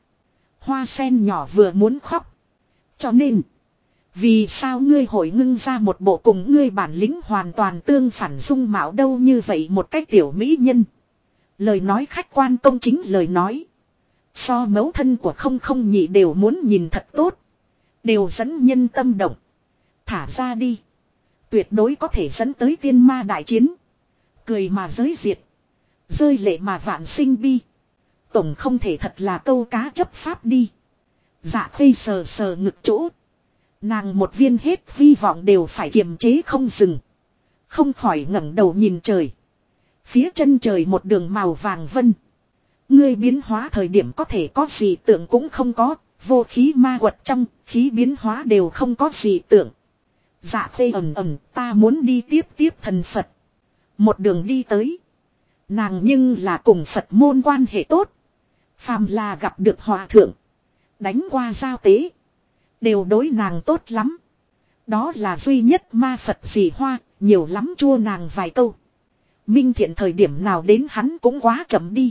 Hoa sen nhỏ vừa muốn khóc. Cho nên, vì sao ngươi hội ngưng ra một bộ cùng ngươi bản lĩnh hoàn toàn tương phản dung mạo đâu như vậy một cách tiểu mỹ nhân. Lời nói khách quan công chính lời nói. So mẫu thân của không nhị đều muốn nhìn thật tốt. Đều dẫn nhân tâm động. Thả ra đi. Tuyệt đối có thể dẫn tới tiên ma đại chiến. Cười mà giới diệt. Rơi lệ mà vạn sinh bi. Tổng không thể thật là câu cá chấp pháp đi. Dạ khê sờ sờ ngực chỗ. Nàng một viên hết hy vọng đều phải kiềm chế không dừng. Không khỏi ngẩng đầu nhìn trời. Phía chân trời một đường màu vàng vân. Ngươi biến hóa thời điểm có thể có gì tượng cũng không có. Vô khí ma quật trong khí biến hóa đều không có gì tượng. Dạ khê ta muốn đi tiếp thần Phật. Một đường đi tới. Nàng nhưng là cùng Phật môn quan hệ tốt. Phàm là gặp được hòa thượng. Đánh qua giao tế. Đều đối nàng tốt lắm. Đó là duy nhất ma Phật gì hoa. Nhiều lắm chua nàng vài câu. Minh Thiện thời điểm nào đến hắn cũng quá chậm đi.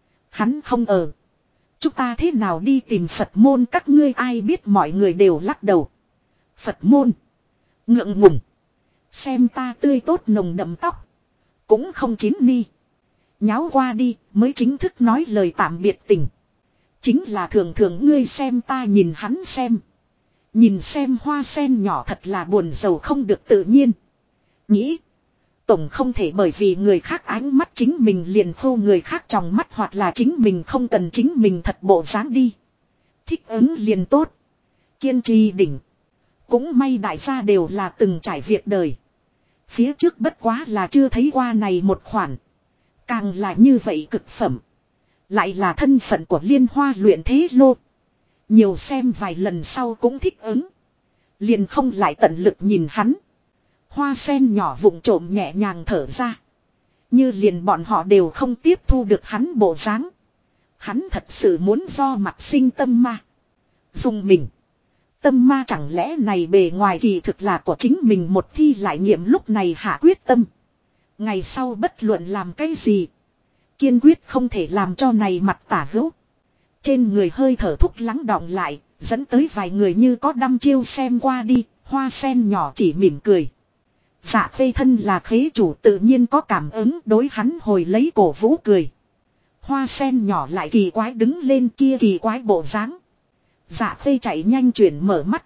Hắn không ở. Chúng ta thế nào đi tìm Phật môn các ngươi ai biết mọi người đều lắc đầu. Phật môn. Ngượng ngùng. Xem ta tươi tốt nồng đậm tóc. Cũng không chín ni. Nháo qua đi mới chính thức nói lời tạm biệt tình. Chính là thường thường ngươi xem ta nhìn hắn xem. Nhìn xem hoa sen nhỏ thật là buồn rầu không được tự nhiên. Nghĩ. Tổng không thể bởi vì người khác ánh mắt chính mình liền khô người khác trong mắt hoặc là chính mình không cần chính mình thật bộ dáng đi. Thích ứng liền tốt. Kiên trì đỉnh. Cũng may đại gia đều là từng trải việc đời. Phía trước bất quá là chưa thấy qua này một khoản. Càng là như vậy cực phẩm. Lại là thân phận của liên hoa luyện thế lô. Nhiều xem vài lần sau cũng thích ứng. Liền không lại tận lực nhìn hắn. Hoa sen nhỏ vụng trộm nhẹ nhàng thở ra. Như liền bọn họ đều không tiếp thu được hắn bộ dáng. Hắn thật sự muốn do mặt sinh tâm ma. Dùng mình. Tâm ma chẳng lẽ này bề ngoài kỳ thực là của chính mình một thi lại nghiệm lúc này hạ quyết tâm. Ngày sau bất luận làm cái gì. Kiên quyết không thể làm cho này mặt tả hữu. Trên người hơi thở thúc lắng đọng lại. Dẫn tới vài người như có đăm chiêu xem qua đi. Hoa sen nhỏ chỉ mỉm cười. Dạ khê thân là khế chủ tự nhiên có cảm ứng đối hắn hồi lấy cổ vũ cười. Hoa sen nhỏ lại kỳ quái đứng lên kia kỳ quái bộ dáng. Dạ khê chạy nhanh chuyển mở mắt.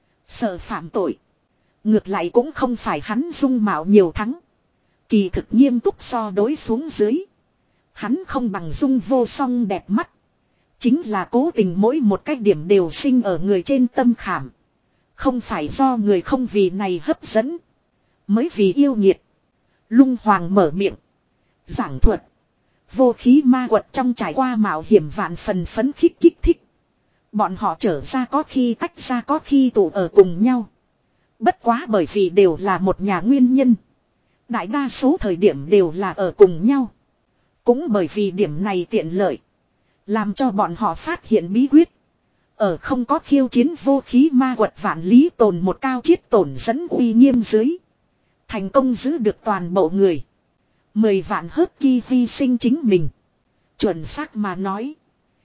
Sợ phạm tội. Ngược lại cũng không phải hắn dung mạo nhiều thắng. Kỳ thực nghiêm túc so đối xuống dưới. Hắn không bằng dung vô song đẹp mắt. Chính là cố tình mỗi một cái điểm đều sinh ở người trên tâm khảm. Không phải do người không vì này hấp dẫn. Mới vì yêu nghiệt. Lung hoàng mở miệng. Giảng thuật. Vô khí ma quật trong trải qua mạo hiểm vạn phần phấn khích kích thích. Bọn họ trở ra có khi tách ra có khi tụ ở cùng nhau. Bất quá bởi vì đều là một nhà nguyên nhân. Đại đa số thời điểm đều là ở cùng nhau. Cũng bởi vì điểm này tiện lợi. Làm cho bọn họ phát hiện bí quyết. Ở không có khiêu chiến vô khí ma quật vạn lý tồn một cao chiết tổn dẫn uy nghiêm dưới. Thành công giữ được toàn bộ người. 10 vạn hớt ki hy sinh chính mình. Chuẩn xác mà nói.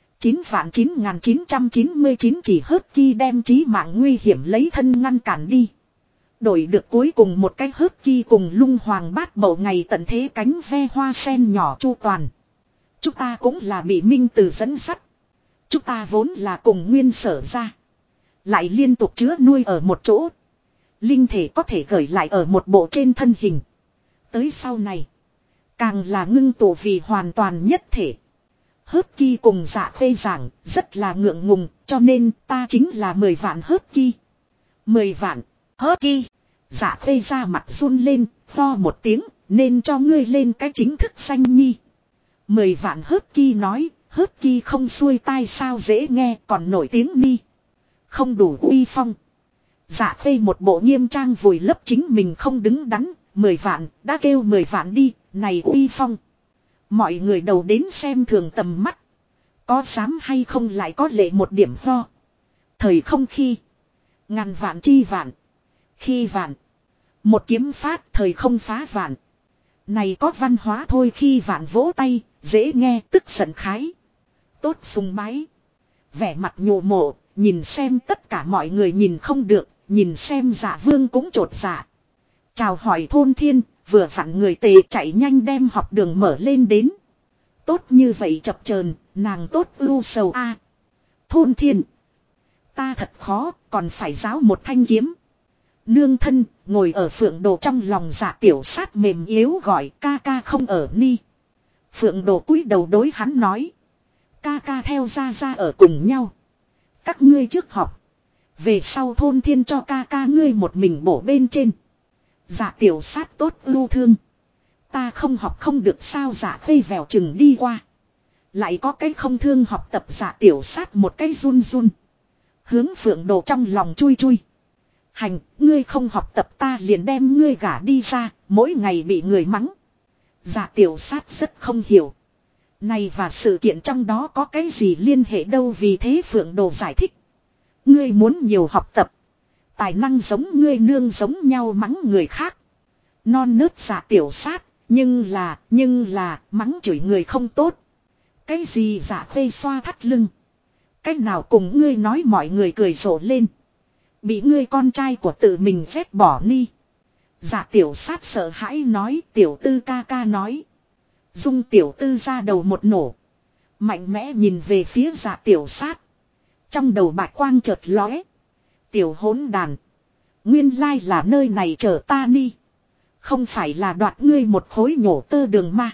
9.999 chỉ hớt ki đem chí mạng nguy hiểm lấy thân ngăn cản đi. Đổi được cuối cùng một cái hớt ki cùng lung hoàng bát bầu ngày tận thế cánh ve hoa sen nhỏ chu toàn. Chúng ta cũng là bị minh từ dẫn dắt. Chúng ta vốn là cùng nguyên sở ra. Lại liên tục chứa nuôi ở một chỗ. Linh thể có thể gửi lại ở một bộ trên thân hình. Tới sau này. Càng là ngưng tụ vì hoàn toàn nhất thể. Hớt ki cùng dạ khê giảng rất là ngượng ngùng. Cho nên ta chính là 10 vạn hớt ki. 10 vạn hớt ki. Dạ khê ra mặt run lên. Lo một tiếng. Nên cho ngươi lên cái chính thức danh nhi. 10 vạn hớt ki nói. Hớt ki không xuôi tai sao dễ nghe còn nổi tiếng ni. Không đủ uy phong. Dạ khê một bộ nghiêm trang vùi lấp chính mình không đứng đắn. 10 vạn đã kêu 10 vạn đi. Này uy phong. Mọi người đầu đến xem thường tầm mắt. Có dám hay không lại có lệ một điểm ho. Thời không khi. Ngàn vạn chi vạn. Khi vạn. Một kiếm phát thời không phá vạn. Này có văn hóa thôi khi vạn vỗ tay. Dễ nghe tức giận khái. Tốt sùng bái. Vẻ mặt nhộ mộ. Nhìn xem tất cả mọi người nhìn không được. Nhìn xem dạ vương cũng trột dạ. Chào hỏi thôn thiên. Vừa vặn người tề chạy nhanh đem học đường mở lên đến. Tốt như vậy chập chờn nàng tốt ưu sầu a. Thôn thiên. Ta thật khó còn phải giáo một thanh kiếm. Nương thân ngồi ở phượng đồ trong lòng dạ tiểu sát mềm yếu gọi ca ca không ở ni. Phượng đồ cúi đầu đối hắn nói. Ca ca theo ra ra ở cùng nhau. Các ngươi trước học. Về sau thôn thiên cho ca ca ngươi một mình bổ bên trên. Dạ tiểu sát tốt ưu thương. Ta không học không được sao dạ khê vèo chừng đi qua. Lại có cái không thương học tập dạ tiểu sát một cái run run. Hướng Phượng Đồ trong lòng chui chui. Hành, ngươi không học tập ta liền đem ngươi gả đi ra, mỗi ngày bị người mắng. Dạ tiểu sát rất không hiểu. Này và sự kiện trong đó có cái gì liên hệ đâu, vì thế Phượng Đồ giải thích. Ngươi muốn nhiều học tập. Tài năng giống ngươi nương giống nhau mắng người khác. Non nớt dạ tiểu sát, nhưng là, mắng chửi người không tốt. Cái gì dạ khê xoa thắt lưng. Cái nào cùng ngươi nói mọi người cười rộ lên. Bị ngươi con trai của tự mình ghét bỏ ni. Dạ tiểu sát sợ hãi nói, tiểu tư ca ca nói. Dung tiểu tư ra đầu một nổ. Mạnh mẽ nhìn về phía dạ tiểu sát. Trong đầu bạch quang chợt lóe. Tiểu hỗn đàn. Nguyên lai là nơi này chờ ta ni. Không phải là đoạt ngươi một khối nhổ tơ đường ma.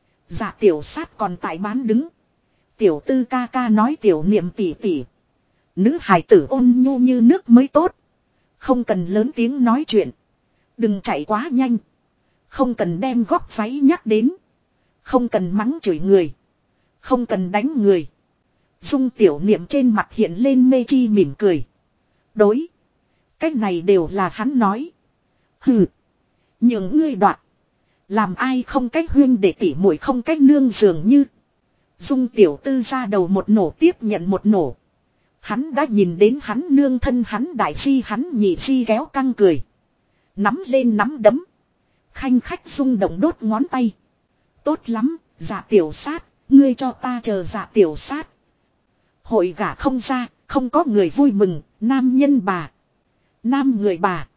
Dạ tiểu sát còn tại bán đứng. Tiểu tư ca ca nói tiểu niệm tỉ tỉ. Nữ hài tử ôn nhu như nước mới tốt. Không cần lớn tiếng nói chuyện. Đừng chạy quá nhanh. Không cần đem góc váy nhắc đến. Không cần mắng chửi người. Không cần đánh người. Dung tiểu niệm trên mặt hiện lên mê chi mỉm cười. Đối. Cách này đều là hắn nói. Hừ. Những ngươi đoạt. Làm ai không cách huyên để tỉ muội không cách nương dường như. Dung tiểu tư ra đầu một nổ tiếp nhận một nổ. Hắn đã nhìn đến hắn nương thân hắn đại si hắn nhị si kéo căng cười. Nắm lên nắm đấm. Khanh khách rung động đốt ngón tay. Tốt lắm, dạ tiểu sát, ngươi cho ta chờ dạ tiểu sát. Hội gả không ra, không có người vui mừng, nam nhân bà. Nam người bà.